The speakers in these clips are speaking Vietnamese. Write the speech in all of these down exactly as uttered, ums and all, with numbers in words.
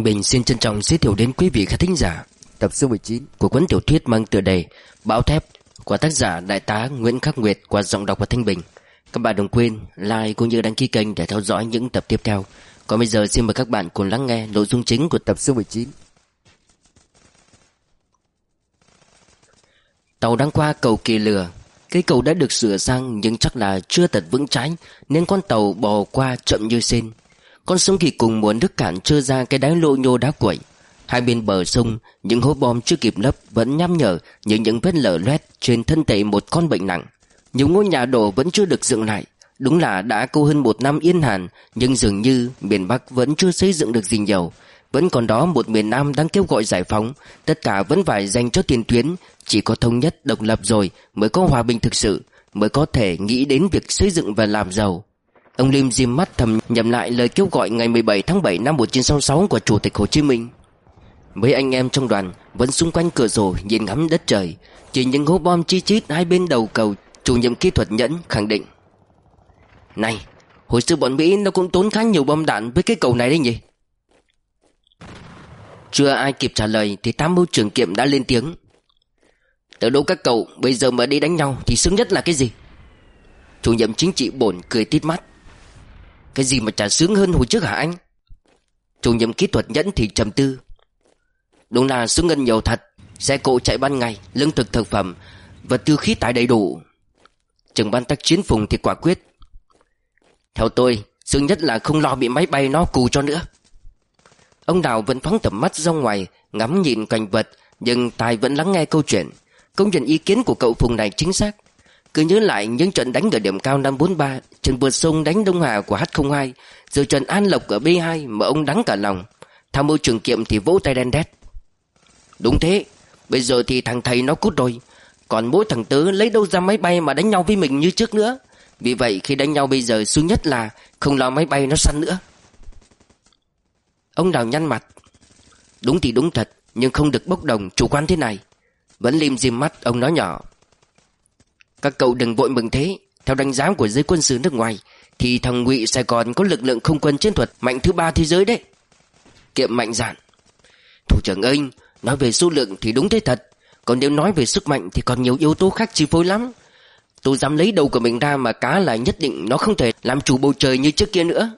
Thanh Bình xin trân trọng giới thiệu đến quý vị khán thính giả tập số mười chín của cuốn tiểu thuyết mang tựa đề Bão Thép của tác giả Đại tá Nguyễn Khắc Nguyệt qua giọng đọc của Thanh Bình. Các bạn đừng quên like cũng như đăng ký kênh để theo dõi những tập tiếp theo. Còn bây giờ xin mời các bạn cùng lắng nghe nội dung chính của tập số mười chín. Tàu đang qua cầu Kỳ Lừa. Cây cầu đã được sửa sang nhưng chắc là chưa thật vững chãi nên con tàu bò qua chậm như sên. Con sông Kỳ cùng mùa nước cạn trơ ra cái đáy lô nhô đá quẩy. Hai bên bờ sông, những hố bom chưa kịp lấp vẫn nham nhở như những vết lở loét trên thân thể một con bệnh nặng. Nhiều ngôi nhà đổ vẫn chưa được dựng lại. Đúng là đã cô hơn một năm yên hàn, nhưng dường như miền Bắc vẫn chưa xây dựng được gì nhiều. Vẫn còn đó một miền Nam đang kêu gọi giải phóng. Tất cả vẫn phải dành cho tiền tuyến. Chỉ có thống nhất độc lập rồi mới có hòa bình thực sự, mới có thể nghĩ đến việc xây dựng và làm giàu. Ông Lim dim mắt thầm nhẩm lại lời kêu gọi ngày mười bảy tháng bảy năm một nghìn chín trăm sáu mươi sáu của Chủ tịch Hồ Chí Minh. Mấy anh em trong đoàn vẫn xung quanh cửa sổ nhìn ngắm đất trời. Chỉ những hố bom chi chít hai bên đầu cầu. Chủ nhiệm kỹ thuật Nhẫn khẳng định: "Này, hồi xưa bọn Mỹ nó cũng tốn khá nhiều bom đạn với cái cầu này đấy nhỉ?" Chưa ai kịp trả lời thì tham mưu trưởng Kiệm đã lên tiếng: "Tớ đố các cậu bây giờ mà đi đánh nhau thì sướng nhất là cái gì?" Chủ nhiệm chính trị Bổn cười tít mắt: "Cái gì mà chả sướng hơn hồi trước hả anh?" Chủ nhiệm kỹ thuật Nhẫn thì trầm tư: "Đúng là sướng hơn nhiều thật. Xe cộ chạy ban ngày, lương thực thực phẩm, vật tư khí tải đầy đủ." Trưởng ban tác chiến Phùng thì quả quyết: "Theo tôi, sướng nhất là không lo bị máy bay nó cù cho nữa." Ông Đào vẫn phóng tầm mắt ra ngoài ngắm nhìn cảnh vật, nhưng tai vẫn lắng nghe câu chuyện. Công nhận ý kiến của cậu Phùng này chính xác. Cứ nhớ lại những trận đánh ở điểm cao năm bốn ba, trận vượt sông đánh Đông Hà của H không hai, rồi trận An Lộc ở B hai mà ông đắng cả lòng. Tham mưu trưởng Kiệm thì vỗ tay đen đét: "Đúng thế, bây giờ thì thằng thầy nó cút rồi. Còn mỗi thằng tớ lấy đâu ra máy bay mà đánh nhau với mình như trước nữa. Vì vậy khi đánh nhau bây giờ sướng nhất là không lo máy bay nó săn nữa." Ông Đào nhăn mặt: "Đúng thì đúng thật, nhưng không được bốc đồng chủ quan thế này." Vẫn lim dim mắt, ông nói nhỏ: "Các cậu đừng vội mừng thế. Theo đánh giá của giới quân sự nước ngoài thì thằng Ngụy Sài Gòn có lực lượng không quân chiến thuật mạnh thứ ba thế giới đấy." Kiệm mạnh dạn: "Thủ trưởng ơi, nói về số lượng thì đúng thế thật. Còn nếu nói về sức mạnh thì còn nhiều yếu tố khác chi phối lắm. Tôi dám lấy đầu của mình ra mà cá là nhất định nó không thể làm chủ bầu trời như trước kia nữa."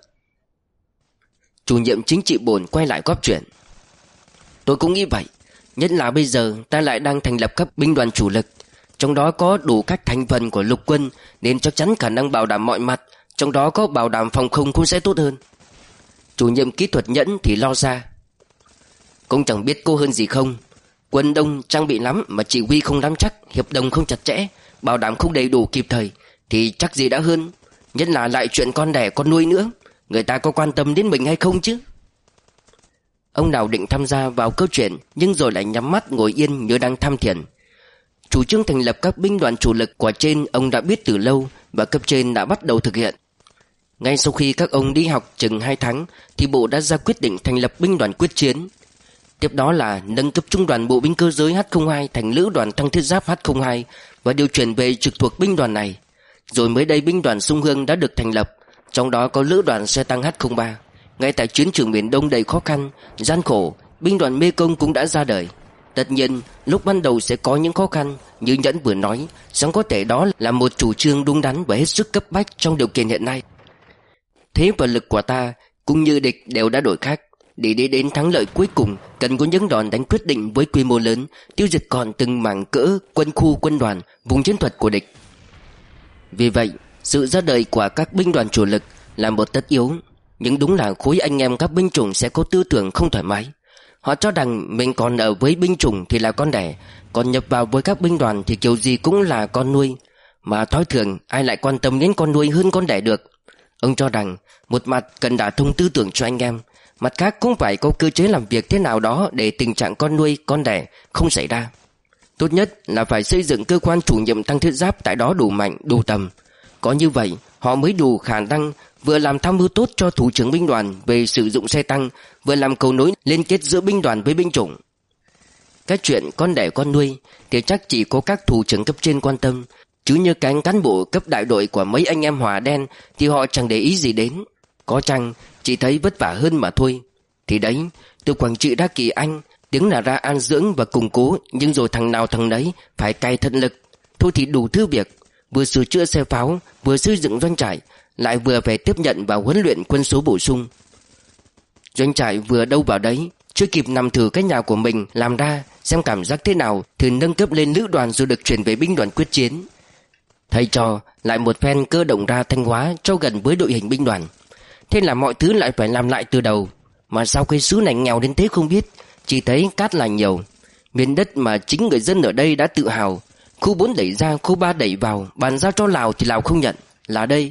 Chủ nhiệm chính trị Bổn quay lại góp chuyện: "Tôi cũng nghĩ vậy. Nhất là bây giờ ta lại đang thành lập các binh đoàn chủ lực, trong đó có đủ các thành phần của lục quân, nên chắc chắn khả năng bảo đảm mọi mặt, trong đó có bảo đảm phòng không cũng sẽ tốt hơn." Chủ nhiệm kỹ thuật Nhẫn thì lo ra: "Cũng chẳng biết cô hơn gì không. Quân đông trang bị lắm mà chỉ huy không nắm chắc, hiệp đồng không chặt chẽ, bảo đảm không đầy đủ kịp thời thì chắc gì đã hơn. Nhất là lại chuyện con đẻ con nuôi nữa, người ta có quan tâm đến mình hay không chứ?" Ông nào định tham gia vào câu chuyện nhưng rồi lại nhắm mắt ngồi yên như đang tham thiền. Chủ trương thành lập các binh đoàn chủ lực của trên ông đã biết từ lâu và cấp trên đã bắt đầu thực hiện. Ngay sau khi các ông đi học chừng hai tháng thì Bộ đã ra quyết định thành lập binh đoàn quyết chiến. Tiếp đó là nâng cấp trung đoàn bộ binh cơ giới H không hai thành lữ đoàn tăng thiết giáp H không hai và điều chuyển về trực thuộc binh đoàn này. Rồi mới đây binh đoàn Sông Hương đã được thành lập, trong đó có lữ đoàn xe tăng H không ba. Ngay tại chiến trường miền Đông đầy khó khăn, gian khổ, binh đoàn Mê Công cũng đã ra đời. Tất nhiên, lúc ban đầu sẽ có những khó khăn, như Nhẫn vừa nói, song có thể đó là một chủ trương đúng đắn và hết sức cấp bách trong điều kiện hiện nay. Thế và lực của ta cũng như địch đều đã đổi khác. Để đi đến thắng lợi cuối cùng, cần có những đòn đánh quyết định với quy mô lớn, tiêu diệt còn từng mảng cỡ quân khu, quân đoàn, vùng chiến thuật của địch. Vì vậy, sự ra đời của các binh đoàn chủ lực là một tất yếu. Nhưng đúng là khối anh em các binh chủng sẽ có tư tưởng không thoải mái. Họ cho rằng mình còn ở với binh chủng thì là con đẻ, còn nhập vào với các binh đoàn thì kiểu gì cũng là con nuôi. Mà thói thường ai lại quan tâm đến con nuôi hơn con đẻ được. Ông cho rằng một mặt cần đả thông tư tưởng cho anh em, mặt khác cũng phải có cơ chế làm việc thế nào đó để tình trạng con nuôi, con đẻ không xảy ra. Tốt nhất là phải xây dựng cơ quan chủ nhiệm tăng thiết giáp tại đó đủ mạnh, đủ tầm. Có như vậy họ mới đủ khả năng vừa làm tham mưu tốt cho thủ trưởng binh đoàn về sử dụng xe tăng, vừa làm cầu nối liên kết giữa binh đoàn với binh chủng. Cái chuyện con đẻ con nuôi thì chắc chỉ có các thủ trưởng cấp trên quan tâm, chứ như cánh cán bộ cấp đại đội của mấy anh em Hỏa Đen thì họ chẳng để ý gì đến. Có chăng chỉ thấy vất vả hơn mà thôi. Thì đấy, Từ Quảng Trị ra Kỳ Anh, tiếng là ra an dưỡng và củng cố, nhưng rồi thằng nào thằng đấy phải cày thận lực. Thôi thì đủ thứ việc, vừa sửa chữa xe pháo, vừa xây dựng doanh trại, lại vừa phải tiếp nhận và huấn luyện quân số bổ sung. Doanh trại vừa đâu vào đấy, chưa kịp nằm thử cái nhà của mình làm ra xem cảm giác thế nào thì nâng cấp lên lữ đoàn rồi được chuyển về binh đoàn quyết chiến. Thầy trò lại một phen cơ động ra Thanh Hóa cho gần với đội hình binh đoàn. Thế là mọi thứ lại phải làm lại từ đầu. Mà sao cái xứ này nghèo đến thế không biết, chỉ thấy cát là nhiều. Miền đất mà chính người dân ở đây đã tự hào. Khu bốn đẩy ra, khu ba đẩy vào, bàn giao cho Lào thì Lào không nhận. Là đây.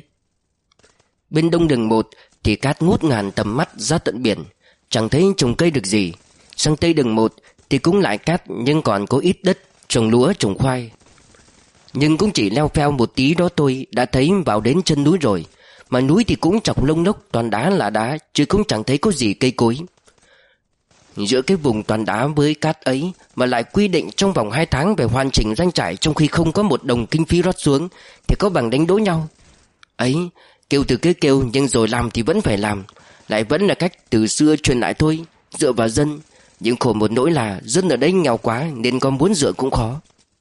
Bên đông đường một thì cát ngút ngàn tầm mắt ra tận biển, chẳng thấy trồng cây được gì. Sang tây đường một thì cũng lại cát, nhưng còn có ít đất trồng lúa trồng khoai. Nhưng cũng chỉ leo pheo một tí đó tôi đã thấy vào đến chân núi rồi. Mà núi thì cũng chọc lông lốc, toàn đá là đá, chứ cũng chẳng thấy có gì cây cối. Giữa cái vùng toàn đá với cát ấy mà lại quy định trong vòng hai tháng về hoàn chỉnh doanh trại, trong khi không có một đồng kinh phí rót xuống, thì có bằng đánh đố nhau. Ấy, kêu từ cái kêu, nhưng rồi làm thì vẫn phải làm. Lại vẫn là cách từ xưa truyền lại thôi, dựa vào dân. Nhưng khổ một nỗi là dân ở đây nghèo quá, nên con muốn dựa cũng khó.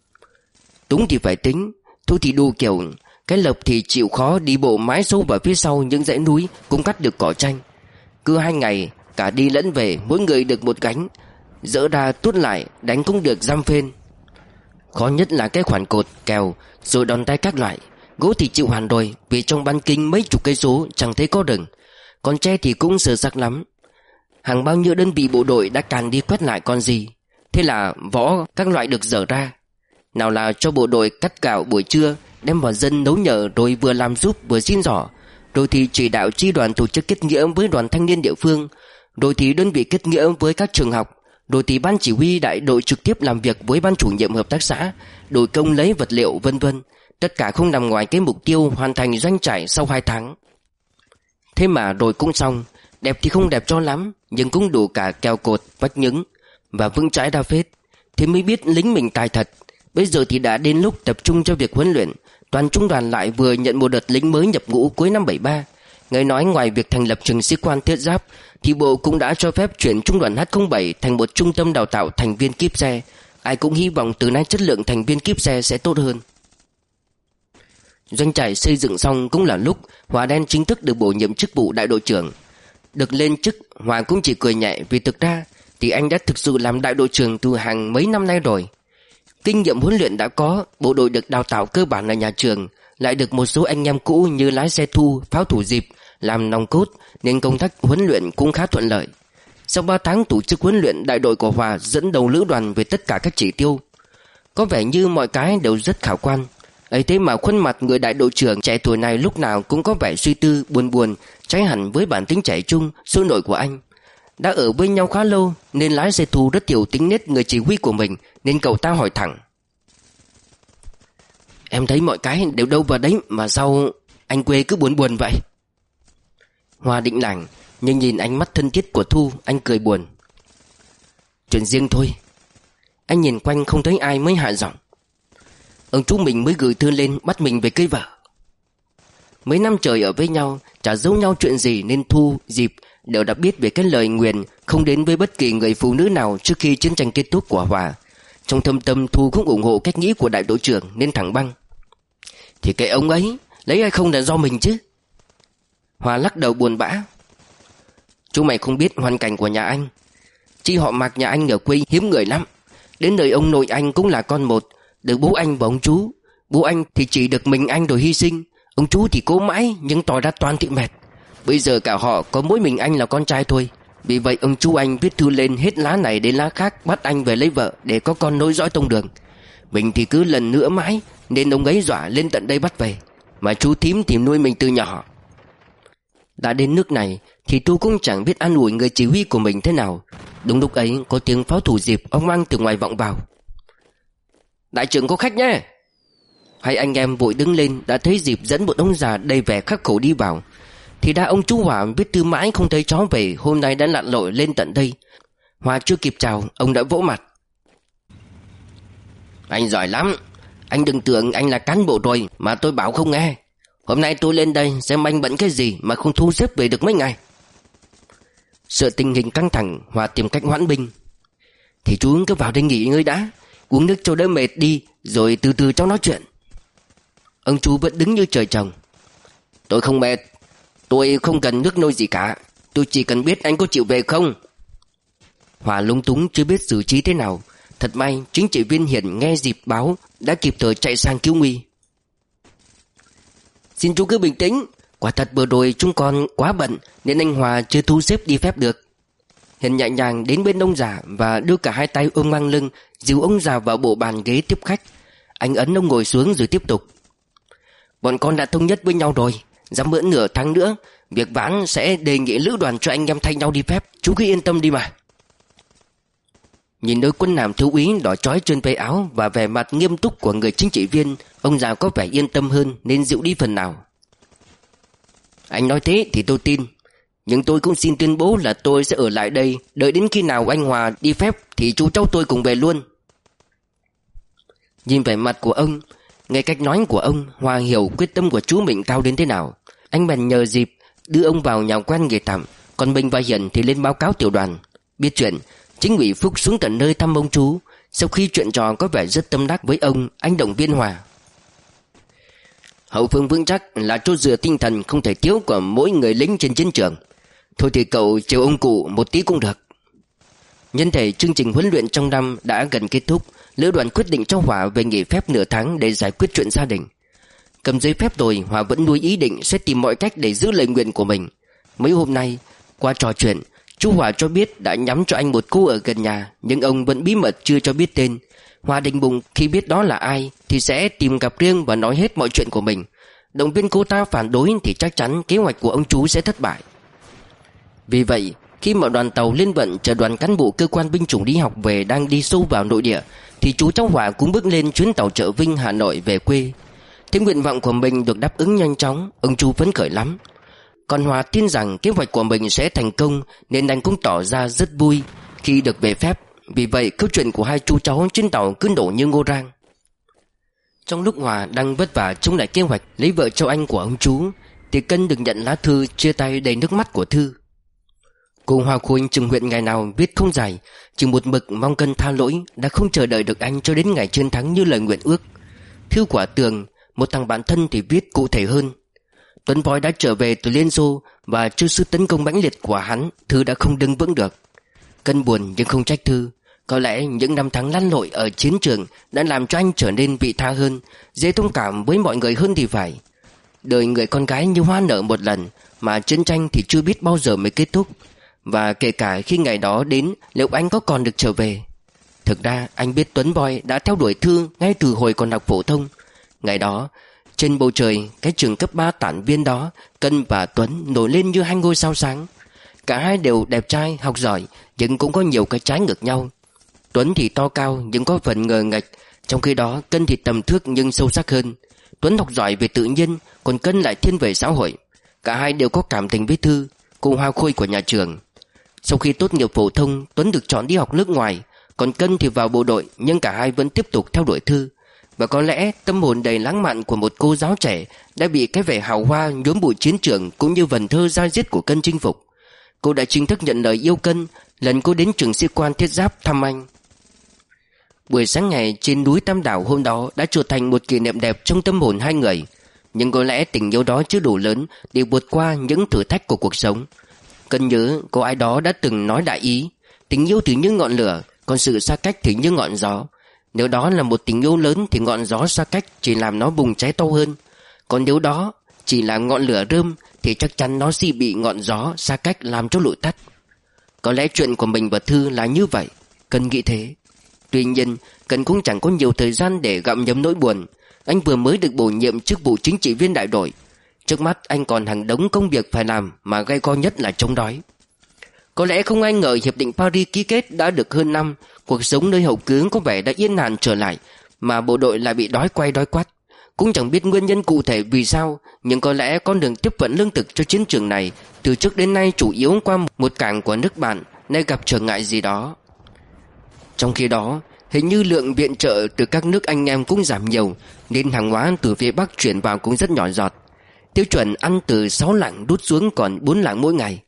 Túng thì phải tính, thôi thì đu kiểu. Cái Lộc thì chịu khó đi bộ mái sâu vào phía sau những dãy núi cũng cắt được cỏ tranh. Cứ hai ngày cả đi lẫn về, mỗi người được một gánh, dỡ ra tuốt lại đánh cũng được dăm phên. Khó nhất là cái khoản cột kèo rồi đòn tay các loại. Gỗ thì chịu hoàn rồi, vì trong ban kinh mấy chục cây số chẳng thấy có rừng. Còn tre thì cũng sơ sắc lắm. Hàng bao nhiêu đơn vị bộ đội đã càn đi quét lại con gì. Thế là võ các loại được dở ra. Nào là cho bộ đội cắt gạo buổi trưa, đem vào dân nấu nhờ, rồi vừa làm giúp vừa xin giỏ. Rồi thì chỉ đạo chi đoàn tổ chức kết nghĩa với đoàn thanh niên địa phương. Rồi thì đơn vị kết nghĩa với các trường học. Rồi thì ban chỉ huy đại đội trực tiếp làm việc với ban chủ nhiệm hợp tác xã, đổi công lấy vật liệu, vân vân. Tất cả không nằm ngoài cái mục tiêu hoàn thành doanh trại sau hai tháng. Thế mà rồi cũng xong. Đẹp thì không đẹp cho lắm, nhưng cũng đủ cả keo cột, vách nhứng và vững chãi ra phết. Thế mới biết lính mình tài thật. Bây giờ thì đã đến lúc tập trung cho việc huấn luyện. Toàn trung đoàn lại vừa nhận một đợt lính mới nhập ngũ cuối năm bảy ba. Nghe nói ngoài việc thành lập trường sĩ quan thiết giáp, thì bộ cũng đã cho phép chuyển trung đoàn H không bảy thành một trung tâm đào tạo thành viên kíp xe. Ai cũng hy vọng từ nay chất lượng thành viên kíp xe sẽ tốt hơn. Doanh trại xây dựng xong cũng là lúc Hòa Đen chính thức được bổ nhiệm chức vụ đại đội trưởng. Được lên chức, Hòa cũng chỉ cười nhẹ, vì thực ra thì anh đã thực sự làm đại đội trưởng từ hàng mấy năm nay rồi. Kinh nghiệm huấn luyện đã có, bộ đội được đào tạo cơ bản ở nhà trường, lại được một số anh em cũ như lái xe thu, pháo thủ dịp làm nòng cốt, nên công tác huấn luyện cũng khá thuận lợi. Sau ba tháng tổ chức huấn luyện, đại đội của Hòa dẫn đầu lữ đoàn về tất cả các chỉ tiêu. Có vẻ như mọi cái đều rất khả quan. Ấy thế mà khuôn mặt người đại đội trưởng trẻ tuổi này lúc nào cũng có vẻ suy tư, buồn buồn, trái hẳn với bản tính trẻ trung, sôi nổi của anh. Đã ở với nhau khá lâu nên lái xe thu rất hiểu tính nết người chỉ huy của mình, nên cậu ta hỏi thẳng: "Em thấy mọi cái đều đâu vào đấy, mà sao anh quê cứ buồn buồn vậy?" Hòa định lảng, nhưng nhìn ánh mắt thân thiết của Thu, anh cười buồn: "Chuyện riêng thôi." Anh nhìn quanh không thấy ai mới hạ giọng: "Ông chú mình mới gửi thư lên bắt mình về cây vợ." Mấy năm trời ở với nhau, chả giấu nhau chuyện gì, nên Thu, Dịp đều đã biết về cái lời nguyền không đến với bất kỳ người phụ nữ nào trước khi chiến tranh kết thúc của Hòa. Trong thâm tâm Thu cũng ủng hộ cách nghĩ của đại đội trưởng, nên thẳng băng: "Thì kệ ông ấy, lấy hay không là do mình chứ." Hòa lắc đầu buồn bã: "Chú mày không biết hoàn cảnh của nhà anh. Chi họ Mạc nhà anh ở quê hiếm người lắm. Đến đời ông nội anh cũng là con một, được bố anh và ông chú. Bố anh thì chỉ được mình anh rồi hy sinh. Ông chú thì cố mãi nhưng tỏ ra toan thị mệt. Bây giờ cả họ có mỗi mình anh là con trai thôi. Vì vậy ông chú anh viết thư lên hết lá này đến lá khác bắt anh về lấy vợ để có con nối dõi tông đường. Mình thì cứ lần nữa mãi, nên ông ấy dọa lên tận đây bắt về. Mà chú thím thì nuôi mình từ nhỏ." Đã đến nước này thì Thu cũng chẳng biết an ủi người chỉ huy của mình thế nào. Đúng lúc ấy có tiếng pháo thủ Dịp ông mang từ ngoài vọng vào: "Đại trưởng có khách nhé." Hai anh em vội đứng lên, đã thấy Dịp dẫn một ông già đầy vẻ khắc khổ đi vào. Thì đã ông chú Hòa viết thư mãi không thấy chó về, hôm nay đã lặn lội lên tận đây. Hòa chưa kịp chào, ông đã vỗ mặt: "Anh giỏi lắm. Anh đừng tưởng anh là cán bộ rồi mà tôi bảo không nghe. Hôm nay tôi lên đây xem anh bận cái gì mà không thu xếp về được mấy ngày." Sợ tình hình căng thẳng, Hòa tìm cách hoãn binh. Thì chú cứ vào đây nghỉ ngơi đã, uống nước cho đỡ mệt đi, rồi từ từ cháu nói chuyện. Ông chú vẫn đứng như trời trồng. Tôi không mệt, tôi không cần nước nôi gì cả, tôi chỉ cần biết anh có chịu về không. Hòa lúng túng chưa biết xử trí thế nào. Thật may chính trị viên Hiển nghe dịp báo đã kịp thời chạy sang cứu nguy. Xin chú cứ bình tĩnh, quả thật vừa rồi chúng con quá bận nên anh Hòa chưa thu xếp đi phép được. Hiển nhẹ nhàng đến bên ông già và đưa cả hai tay ôm ngang lưng, dìu ông già vào bộ bàn ghế tiếp khách. Anh ấn ông ngồi xuống rồi tiếp tục. Bọn con đã thống nhất với nhau rồi, dám bữa nửa tháng nữa việc vãn sẽ đề nghị lữ đoàn cho anh em thay nhau đi phép. Chú cứ yên tâm đi mà. Nhìn đôi quân hàm thiếu úy đỏ chói trên vai áo và vẻ mặt nghiêm túc của người chính trị viên, ông già có vẻ yên tâm hơn nên dịu đi phần nào. Anh nói thế thì tôi tin, nhưng tôi cũng xin tuyên bố là tôi sẽ ở lại đây, đợi đến khi nào anh Hòa đi phép thì chú cháu tôi cùng về luôn. Nhìn vẻ mặt của ông, nghe cách nói của ông, Hòa hiểu quyết tâm của chú mình cao đến thế nào. Anh bèn nhờ dịp đưa ông vào nhà quan nghề tạm, còn mình và Hiển thì lên báo cáo tiểu đoàn. Biết chuyện, chính ủy Phúc xuống tận nơi thăm ông chú. Sau khi chuyện trò có vẻ rất tâm đắc với ông, anh động viên Hòa. Hậu phương vững chắc là chỗ dựa tinh thần không thể thiếu của mỗi người lính trên chiến trường. Thôi thì cậu chiều ông cụ một tí cũng được. Nhân thể chương trình huấn luyện trong năm đã gần kết thúc, lữ đoàn quyết định cho Hòa về nghỉ phép nửa tháng để giải quyết chuyện gia đình. Cầm giấy phép rồi, Hòa vẫn nuôi ý định sẽ tìm mọi cách để giữ lời nguyện của mình. Mấy hôm nay, qua trò chuyện, chú Hòa cho biết đã nhắm cho anh một cô ở gần nhà, nhưng ông vẫn bí mật chưa cho biết tên. Hòa định bụng khi biết đó là ai thì sẽ tìm gặp riêng và nói hết mọi chuyện của mình. Động viên cô ta phản đối thì chắc chắn kế hoạch của ông chú sẽ thất bại. Vì vậy, khi mà đoàn tàu liên vận chờ đoàn cán bộ cơ quan binh chủng đi học về đang đi sâu vào nội địa, thì chú cháu Hòa cũng bước lên chuyến tàu chở Vinh Hà Nội về quê. Thế nguyện vọng của mình được đáp ứng nhanh chóng, ông chú phấn khởi lắm. Còn Hòa tin rằng kế hoạch của mình sẽ thành công nên anh cũng tỏ ra rất vui khi được về phép. Vì vậy câu chuyện của hai chú cháu trên tàu cứ nổ như ngô rang. Trong lúc Hòa đang vất vả chống lại kế hoạch lấy vợ cho anh của ông chú, thì Cân được nhận lá thư chia tay đầy nước mắt của Thư. Cô Hoa Khôi trừng huyện ngày nào viết không dài, chỉ một mực mong Cân tha lỗi đã không chờ đợi được anh cho đến ngày chiến thắng như lời nguyện ước. Thư của Tường, một thằng bạn thân, thì viết cụ thể hơn. Tuấn Voi đã trở về từ Liên Xô và trước sự tấn công mãnh liệt của hắn, Thư đã không đứng vững được. Cân buồn nhưng không trách Thư. Có lẽ những năm tháng lăn lội ở chiến trường đã làm cho anh trở nên vị tha hơn, dễ thông cảm với mọi người hơn thì phải. Đời người con gái như hoa nở một lần, mà chiến tranh thì chưa biết bao giờ mới kết thúc. Và kể cả khi ngày đó đến, liệu anh có còn được trở về? Thực ra anh biết Tuấn Voi đã theo đuổi Thư ngay từ hồi còn học phổ thông. Ngày đó, trên bầu trời cái trường cấp ba tản viên đó, Cân và Tuấn nổi lên như hai ngôi sao sáng. Cả hai đều đẹp trai, học giỏi, nhưng cũng có nhiều cái trái ngược nhau. Tuấn thì to cao nhưng có phần ngờ nghệch, trong khi đó Cân thì tầm thước nhưng sâu sắc hơn. Tuấn học giỏi về tự nhiên, còn Cân lại thiên về xã hội. Cả hai đều có cảm tình với Thư, cô hoa khôi của nhà trường. Sau khi tốt nghiệp phổ thông, Tuấn được chọn đi học nước ngoài, còn Cân thì vào bộ đội, nhưng cả hai vẫn tiếp tục theo đuổi Thư. Và có lẽ tâm hồn đầy lãng mạn của một cô giáo trẻ đã bị cái vẻ hào hoa nhuốm bụi chiến trường cũng như vần thơ da diết của Cân chinh phục. Cô đã chính thức nhận lời yêu Cân lần cô đến trường sĩ quan thiết giáp thăm anh. Buổi sáng ngày trên núi Tam Đảo hôm đó đã trở thành một kỷ niệm đẹp trong tâm hồn hai người. Nhưng có lẽ tình yêu đó chưa đủ lớn để vượt qua những thử thách của cuộc sống. Cân nhớ có ai đó đã từng nói đại ý: tình yêu thì như ngọn lửa, còn sự xa cách thì như ngọn gió. Nếu đó là một tình yêu lớn thì ngọn gió xa cách chỉ làm nó bùng cháy to hơn. Còn nếu đó chỉ là ngọn lửa rơm thì chắc chắn nó sẽ bị ngọn gió xa cách làm cho lụi tắt. Có lẽ chuyện của mình và Thư là như vậy, Cân nghĩ thế. Tuy nhiên Cân cũng chẳng có nhiều thời gian để gặm nhấm nỗi buồn. Anh vừa mới được bổ nhiệm chức vụ chính trị viên đại đội. Trước mắt anh còn hàng đống công việc phải làm, mà gay go nhất là chống đói. Có lẽ không ai ngờ hiệp định Paris ký kết đã được hơn năm, cuộc sống nơi hậu cứ có vẻ đã yên àn trở lại, mà bộ đội lại bị đói quay đói quắt. Cũng chẳng biết nguyên nhân cụ thể vì sao, nhưng có lẽ con đường tiếp vận lương thực cho chiến trường này từ trước đến nay chủ yếu qua một cảng của nước bạn, nay gặp trở ngại gì đó. Trong khi đó, hình như lượng viện trợ từ các nước anh em cũng giảm nhiều, nên hàng hóa từ phía Bắc chuyển vào cũng rất nhỏ giọt. Tiêu chuẩn ăn từ sáu lạng đút xuống còn bốn lạng mỗi ngày.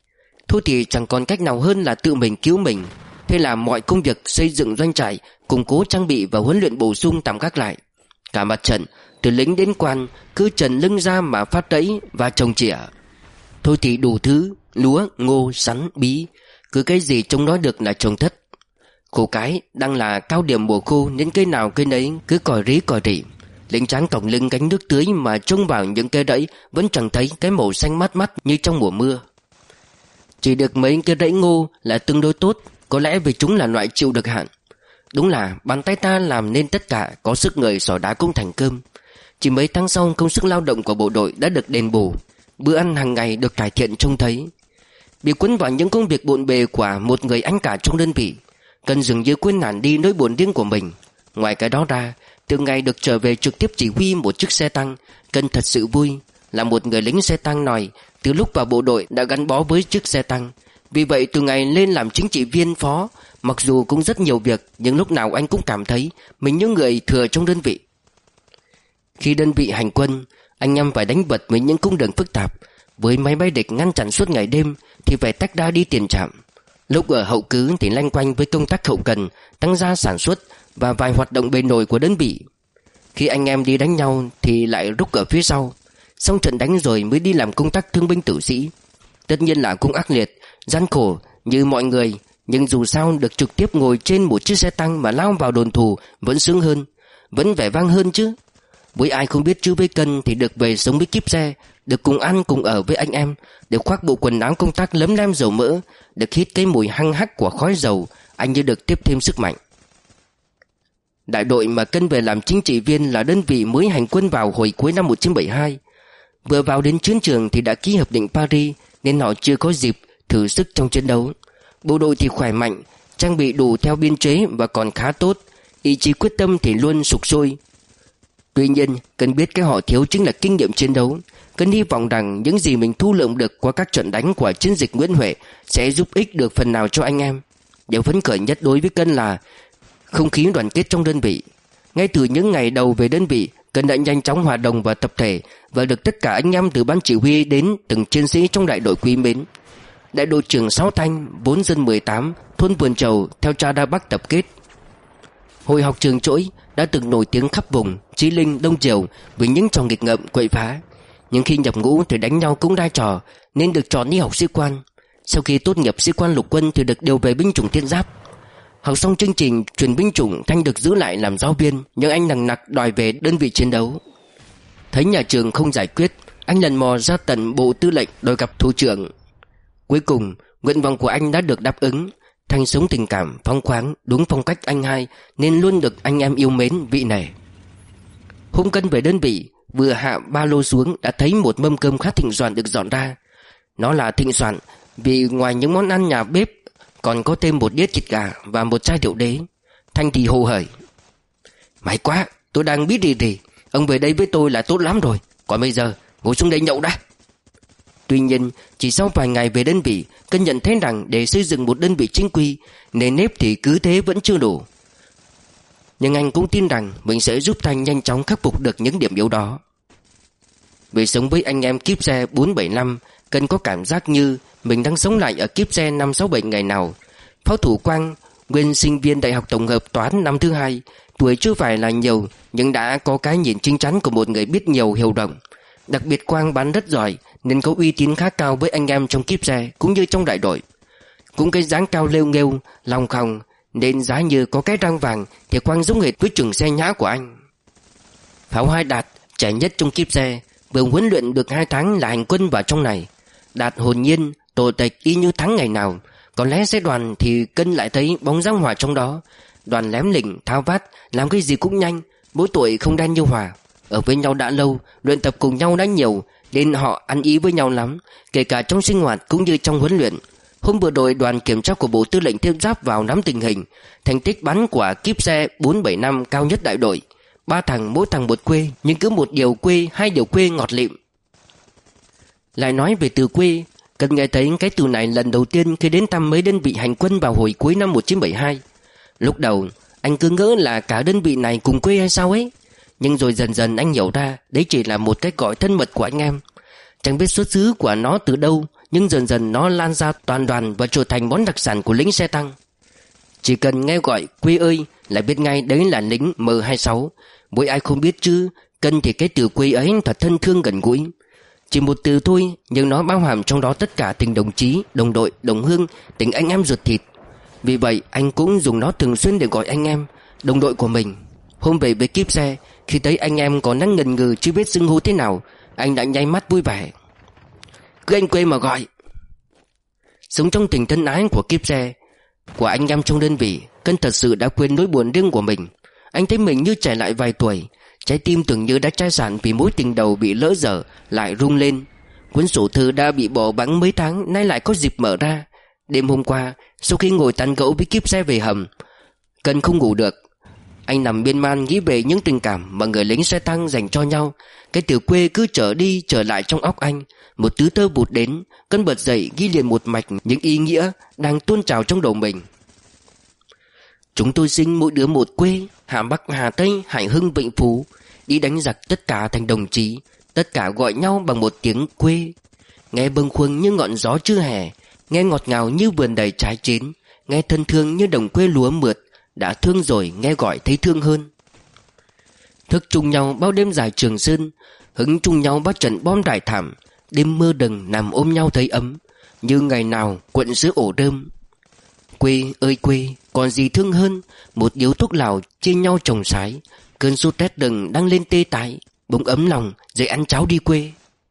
Thôi thì chẳng còn cách nào hơn là tự mình cứu mình. Thế là mọi công việc xây dựng doanh trại, củng cố trang bị và huấn luyện bổ sung tạm gác lại. Cả mặt trận, từ lính đến quan, cứ trần lưng ra mà phát rẫy và trồng chỉa. Thôi thì đủ thứ, lúa, ngô, sắn, bí, cứ cái gì trông nói được là trồng thất. Khổ cái đang là cao điểm mùa khô nên cây nào cây nấy cứ còi rí còi rỉ. Lính tráng còng lưng gánh nước tưới mà trông vào những cây rẫy vẫn chẳng thấy cái màu xanh mát mắt như trong mùa mưa. Chỉ được mấy cây rẫy ngô là tương đối tốt, có lẽ vì chúng là loại chịu được hạn. Đúng là bàn tay ta làm nên tất cả, có sức người xỏ đá cũng thành cơm. Chỉ mấy tháng sau, công sức lao động của bộ đội đã được đền bù, bữa ăn hàng ngày được cải thiện trông thấy. Bị cuốn vào những công việc bộn bề của một người anh cả trong đơn vị, Cân dường như quên nản đi nỗi buồn riêng của mình. Ngoài cái đó ra, từ ngày được trở về trực tiếp chỉ huy một chiếc xe tăng, Cân thật sự vui. Là một người lính xe tăng nòi, từ lúc vào bộ đội đã gắn bó với chiếc xe tăng. Vì vậy từ ngày lên làm chính trị viên phó, mặc dù cũng rất nhiều việc, nhưng lúc nào anh cũng cảm thấy mình như người thừa trong đơn vị. Khi đơn vị hành quân, anh em phải đánh vật với những cung đường phức tạp, với máy bay địch ngăn chặn suốt ngày đêm thì phải tách ra đi tiền trạm. Lúc ở hậu cứ thì lanh quanh với công tác hậu cần, tăng gia sản xuất và vài hoạt động bề nổi của đơn vị. Khi anh em đi đánh nhau thì lại rút ở phía sau, xong trận đánh rồi mới đi làm công tác thương binh tử sĩ. Tất nhiên là cũng ác liệt, gian khổ như mọi người, nhưng dù sao được trực tiếp ngồi trên một chiếc xe tăng mà lao vào đồn thù vẫn sướng hơn, vẫn vẻ vang hơn chứ. Với ai không biết chứ với Cân thì được về sống với kíp xe, được cùng ăn cùng ở với anh em, được khoác bộ quần áo công tác lấm lem dầu mỡ, được hít cái mùi hăng hắc của khói dầu, anh như được tiếp thêm sức mạnh. Đại đội mà Cân về làm chính trị viên là đơn vị mới hành quân vào hồi cuối năm một nghìn chín trăm bảy mươi hai. Vừa vào đến chiến trường thì đã ký hiệp định Paris, nên họ chưa có dịp thử sức trong chiến đấu. Bộ đội thì khỏe mạnh, trang bị đủ theo biên chế và còn khá tốt, ý chí quyết tâm thì luôn sục sôi. Tuy nhiên, Cân biết cái họ thiếu chính là kinh nghiệm chiến đấu. Cân hy vọng rằng những gì mình thu lượm được qua các trận đánh của chiến dịch Nguyễn Huệ sẽ giúp ích được phần nào cho anh em. Điều phấn khởi nhất đối với Cân là không khí đoàn kết trong đơn vị. Ngay từ những ngày đầu về đơn vị, Cân đã nhanh chóng hòa đồng vào tập thể và được tất cả anh em từ ban chỉ huy đến từng chiến sĩ trong đại đội quý mến. Đại đội trưởng Sáu Thanh, vốn dân mười tám, thôn Vườn Trầu theo cha ra Bắc tập kết. Hồi học trường Trỗi đã từng nổi tiếng khắp vùng Chí Linh, Đông Triều với những trò nghịch ngợm quậy phá. Nhưng khi nhập ngũ thì đánh nhau cũng đai trò, nên được chọn đi học sĩ quan. Sau khi tốt nghiệp sĩ quan lục quân thì được điều về binh chủng Thiết Giáp. Học xong chương trình truyền binh chủng, Thanh được giữ lại làm giáo viên, nhưng anh nằng nặc đòi về đơn vị chiến đấu. Thấy nhà trường không giải quyết, anh lần mò ra tận bộ tư lệnh đòi gặp thủ trưởng. Cuối cùng, nguyện vọng của anh đã được đáp ứng. Thanh sống tình cảm, phóng khoáng, đúng phong cách anh hai, nên luôn được anh em yêu mến, vị nể. Hôm Cân về đơn vị, vừa hạ ba lô xuống đã thấy một mâm cơm khá thịnh soạn được dọn ra. Nó là thịnh soạn vì ngoài những món ăn nhà bếp còn có thêm một đĩa thịt gà và một chai rượu đế. Thanh thì hồ hởi: "May quá, tôi đang biết gì gì. Ông về đây với tôi là tốt lắm rồi. Còn bây giờ ngồi xuống đây nhậu đã." Tuy nhiên, chỉ sau vài ngày về đơn vị, Cân nhận thấy rằng để xây dựng một đơn vị chính quy, nề nếp thì cứ thế vẫn chưa đủ. Nhưng anh cũng tin rằng mình sẽ giúp Thanh nhanh chóng khắc phục được những điểm yếu đó. Vì sống với anh em kíp xe bốn bảy năm, Cân có cảm giác như mình đang sống lại ở kíp xe năm sáu bảy ngày nào. Phó thủ Quang, nguyên sinh viên Đại học Tổng hợp Toán năm thứ hai, tuổi chưa phải là nhiều nhưng đã có cái nhìn chín chắn của một người biết nhiều hiểu rộng. Đặc biệt Quang bán rất giỏi nên có uy tín khá cao với anh em trong kíp xe cũng như trong đại đội. Cũng cái dáng cao lêu nghêu, lòng khòng, nên giá như có cái răng vàng thì Quang giống hệt với chừng xe nhã của anh. Pháo Hai Đạt, trẻ nhất trong kíp xe, vừa huấn luyện được hai tháng là hành quân vào trong này. Đạt hồn nhiên, tổ tịch y như thắng ngày nào. Có lẽ xe đoàn thì Cân lại thấy bóng dáng Hòa trong đó. Đoàn lém lỉnh, thao vát, làm cái gì cũng nhanh, mỗi tuổi không đen như Hòa. Ở với nhau đã lâu, luyện tập cùng nhau đã nhiều, nên họ ăn ý với nhau lắm, kể cả trong sinh hoạt cũng như trong huấn luyện. Hôm vừa rồi đoàn kiểm tra của Bộ Tư lệnh Thiết Giáp vào nắm tình hình, thành tích bắn của kíp xe bốn bảy năm cao nhất đại đội. Ba thằng mỗi thằng một quê, nhưng cứ một điều quê, hai điều quê ngọt lịm. Lại nói về từ quê, Cần nghe thấy cái từ này lần đầu tiên khi đến thăm mấy đơn vị hành quân vào hồi cuối năm một nghìn chín trăm bảy mươi hai. Lúc đầu anh cứ ngỡ là cả đơn vị này cùng quê hay sao ấy, nhưng rồi dần dần anh hiểu ra đấy chỉ là một cái gọi thân mật của anh em. Chẳng biết xuất xứ của nó từ đâu, nhưng dần dần nó lan ra toàn đoàn và trở thành món đặc sản của lính xe tăng. Chỉ cần nghe gọi quê ơi là biết ngay đấy là lính M hai sáu. Mỗi ai không biết chứ, Cân thì cái từ quê ấy thật thân thương gần gũi. Chỉ một từ thôi nhưng nó bao hàm trong đó tất cả tình đồng chí, đồng đội, đồng hương, tình anh em ruột thịt. Vì vậy anh cũng dùng nó thường xuyên để gọi anh em, đồng đội của mình. Hôm về với kíp xe, khi thấy anh em còn đang ngần ngừ chưa biết xưng hô thế nào, anh đã nháy mắt vui vẻ. Cứ anh quê mà gọi. Sống trong tình thân ái của kíp xe, của anh em trong đơn vị, Cân thật sự đã quên nỗi buồn riêng của mình. Anh thấy mình như trẻ lại vài tuổi. Trái tim tưởng như đã chai sạn vì mối tình đầu bị lỡ dở lại rung lên. Cuốn sổ thư đã bị bỏ bẵng mấy tháng nay lại có dịp mở ra. Đêm hôm qua, sau khi ngồi tán gẫu với kíp xe về hầm, Cân không ngủ được. Anh nằm miên man nghĩ về những tình cảm mà người lính xe tăng dành cho nhau. Cái từ quê cứ trở đi trở lại trong óc anh. Một thứ tơ vụt đến, Cân bật dậy ghi liền một mạch những ý nghĩa đang tuôn trào trong đầu mình. Chúng tôi sinh mỗi đứa một quê, Hà Bắc, Hà Tây, Hải Hưng, Vĩnh Phú. Đi đánh giặc tất cả thành đồng chí, tất cả gọi nhau bằng một tiếng quê. Nghe bâng khuâng như ngọn gió trưa hè, nghe ngọt ngào như vườn đầy trái chín, nghe thân thương như đồng quê lúa mượt. Đã thương rồi nghe gọi thấy thương hơn. Thức chung nhau bao đêm dài Trường Sơn, hứng chung nhau bao trận bom rải thảm. Đêm mưa đừng nằm ôm nhau thấy ấm, như ngày nào quận giữa ổ đơm. Quê ơi quê, còn gì thương hơn một điếu thuốc lào chia nhau trồng sái. Cơn sốt rét đừng đang lên tê tái, bỗng ấm lòng dậy ăn cháo đi quê.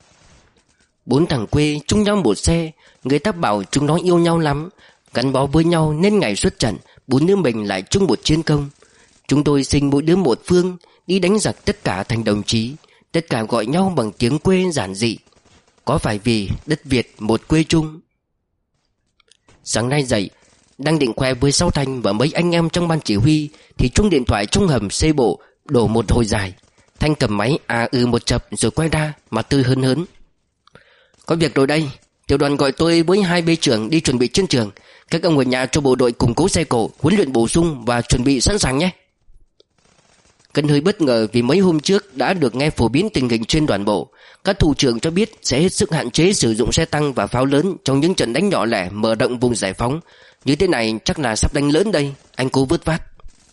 Bốn thằng quê chung nhau một xe, người ta bảo chúng nó yêu nhau lắm, gắn bó với nhau nên ngày xuất trận bốn đứa mình lại chung một chiến công. Chúng tôi sinh mỗi đứa một phương, đi đánh giặc tất cả thành đồng chí, tất cả gọi nhau bằng tiếng quê giản dị. Có phải vì đất Việt một quê chung? Sáng nay dậy, đang định khoe với Sáu Thanh và mấy anh em trong ban chỉ huy thì chuông điện thoại trong hầm xây bộ đổ một hồi dài. Thanh cầm máy à ừ một chập rồi quay ra mà tươi hớn hớn. Có việc rồi đây, tiểu đoàn gọi tôi với hai bê trưởng đi chuẩn bị chiến trường. Các ông ở nhà cho bộ đội củng cố xe cổ, huấn luyện bổ sung và chuẩn bị sẵn sàng nhé. Cân hơi bất ngờ vì mấy hôm trước đã được nghe phổ biến tình hình trên đoàn bộ. Các thủ trưởng cho biết sẽ hết sức hạn chế sử dụng xe tăng và pháo lớn trong những trận đánh nhỏ lẻ mở rộng vùng giải phóng. Như thế này chắc là sắp đánh lớn đây, anh cố vớt vát.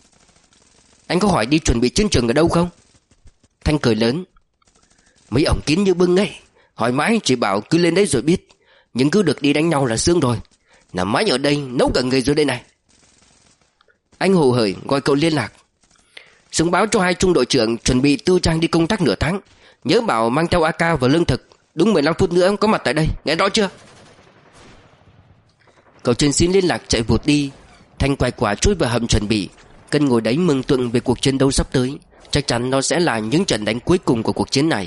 Anh có hỏi đi chuẩn bị chiến trường ở đâu không? Thanh cười lớn. Mấy ổng kín như bưng ấy, hỏi mãi chỉ bảo cứ lên đấy rồi biết. Nhưng cứ được đi đánh nhau là sướng rồi. Nằm mãi ở đây nấu cả người rồi đây này. Anh hồ hởi gọi cậu liên lạc. Xuống báo cho hai trung đội trưởng chuẩn bị tư trang đi công tác nửa tháng. Nhớ bảo mang theo a ca và lương thực. Đúng mười lăm phút nữa có mặt tại đây, nghe rõ chưa? Cậu trên xin liên lạc chạy vụt đi. Thanh quay quả chui vào hầm chuẩn bị. Cân ngồi đấy mừng tượng về cuộc chiến đấu sắp tới. Chắc chắn nó sẽ là những trận đánh cuối cùng của cuộc chiến này.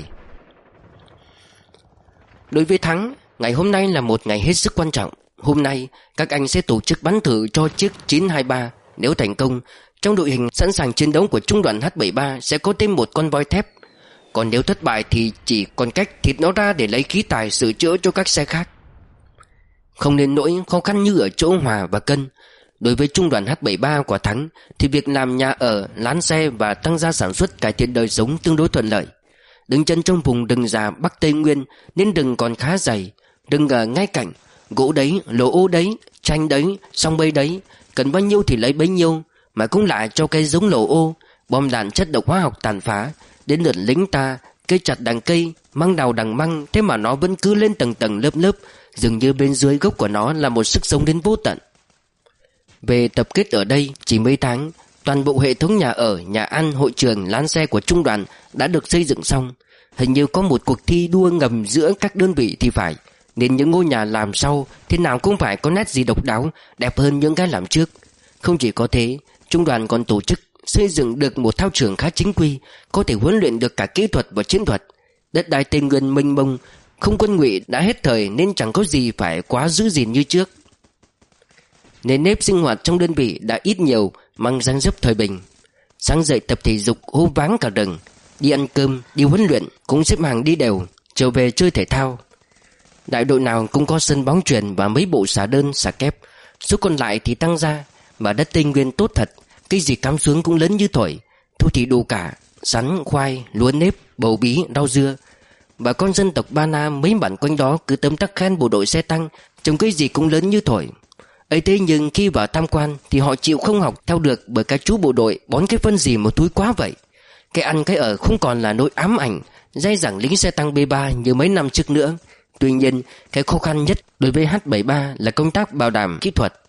Đối với Thắng, ngày hôm nay là một ngày hết sức quan trọng. Hôm nay các anh sẽ tổ chức bắn thử cho chiếc chín hai ba. Nếu thành công, trong đội hình sẵn sàng chiến đấu của trung đoàn H bảy mươi ba sẽ có thêm một con voi thép. Còn nếu thất bại thì chỉ còn cách thịt nó ra để lấy khí tài sửa chữa cho các xe khác. Không nên nỗi khó khăn như ở chỗ Hòa và Cân. Đối với trung đoàn H bảy mươi ba của Thắng thì việc làm nhà ở, lán xe và tăng gia sản xuất cải thiện đời sống tương đối thuận lợi. Đứng chân trong vùng rừng già Bắc Tây Nguyên nên rừng còn khá dày. Rừng ở ngay cạnh, gỗ đấy, lỗ ô đấy, chanh đấy, song bay đấy, cần bao nhiêu thì lấy bấy nhiêu. Mà cũng lại cho cây giống lỗ ô, bom đạn chất độc hóa học tàn phá. Đến lượt lính ta, cây chặt đằng cây, măng đào đằng măng, thế mà nó vẫn cứ lên tầng tầng lớp lớp, dường như bên dưới gốc của nó là một sức sống đến vô tận. Về tập kết ở đây, chỉ mấy tháng, toàn bộ hệ thống nhà ở, nhà ăn, hội trường, lán xe của trung đoàn đã được xây dựng xong. Hình như có một cuộc thi đua ngầm giữa các đơn vị thì phải, nên những ngôi nhà làm sau thế nào cũng phải có nét gì độc đáo, đẹp hơn những cái làm trước. Không chỉ có thế, trung đoàn còn tổ chức xây dựng được một thao trường khá chính quy, có thể huấn luyện được cả kỹ thuật và chiến thuật. Đất đai Tây Nguyên mênh mông, không quân ngụy đã hết thời nên chẳng có gì phải quá giữ gìn như trước. Nên nếp sinh hoạt trong đơn vị đã ít nhiều mang dáng dấp thời bình. Sáng dậy tập thể dục hô váng cả rừng, đi ăn cơm, đi huấn luyện cũng xếp hàng đi đều, trở về chơi thể thao. Đại đội nào cũng có sân bóng chuyền và mấy bộ xả đơn, xả kép. Số còn lại thì tăng ra. Mà đất Tây Nguyên tốt thật, cái gì cắm xuống cũng lớn như thổi. Thu thì đủ cả, sắn, khoai, lúa nếp, bầu bí, rau dưa. Bà con dân tộc Ba Na mấy bản quanh đó cứ tấm tắc khen bộ đội xe tăng, trông cái gì cũng lớn như thổi. Ấy thế nhưng khi vào tham quan thì họ chịu không học theo được, bởi các chú bộ đội bón cái phân gì mà túi quá vậy. Cái ăn cái ở không còn là nỗi ám ảnh dai dẳng lính xe tăng B ba như mấy năm trước nữa. Tuy nhiên, cái khó khăn nhất đối với H bảy ba là công tác bảo đảm kỹ thuật.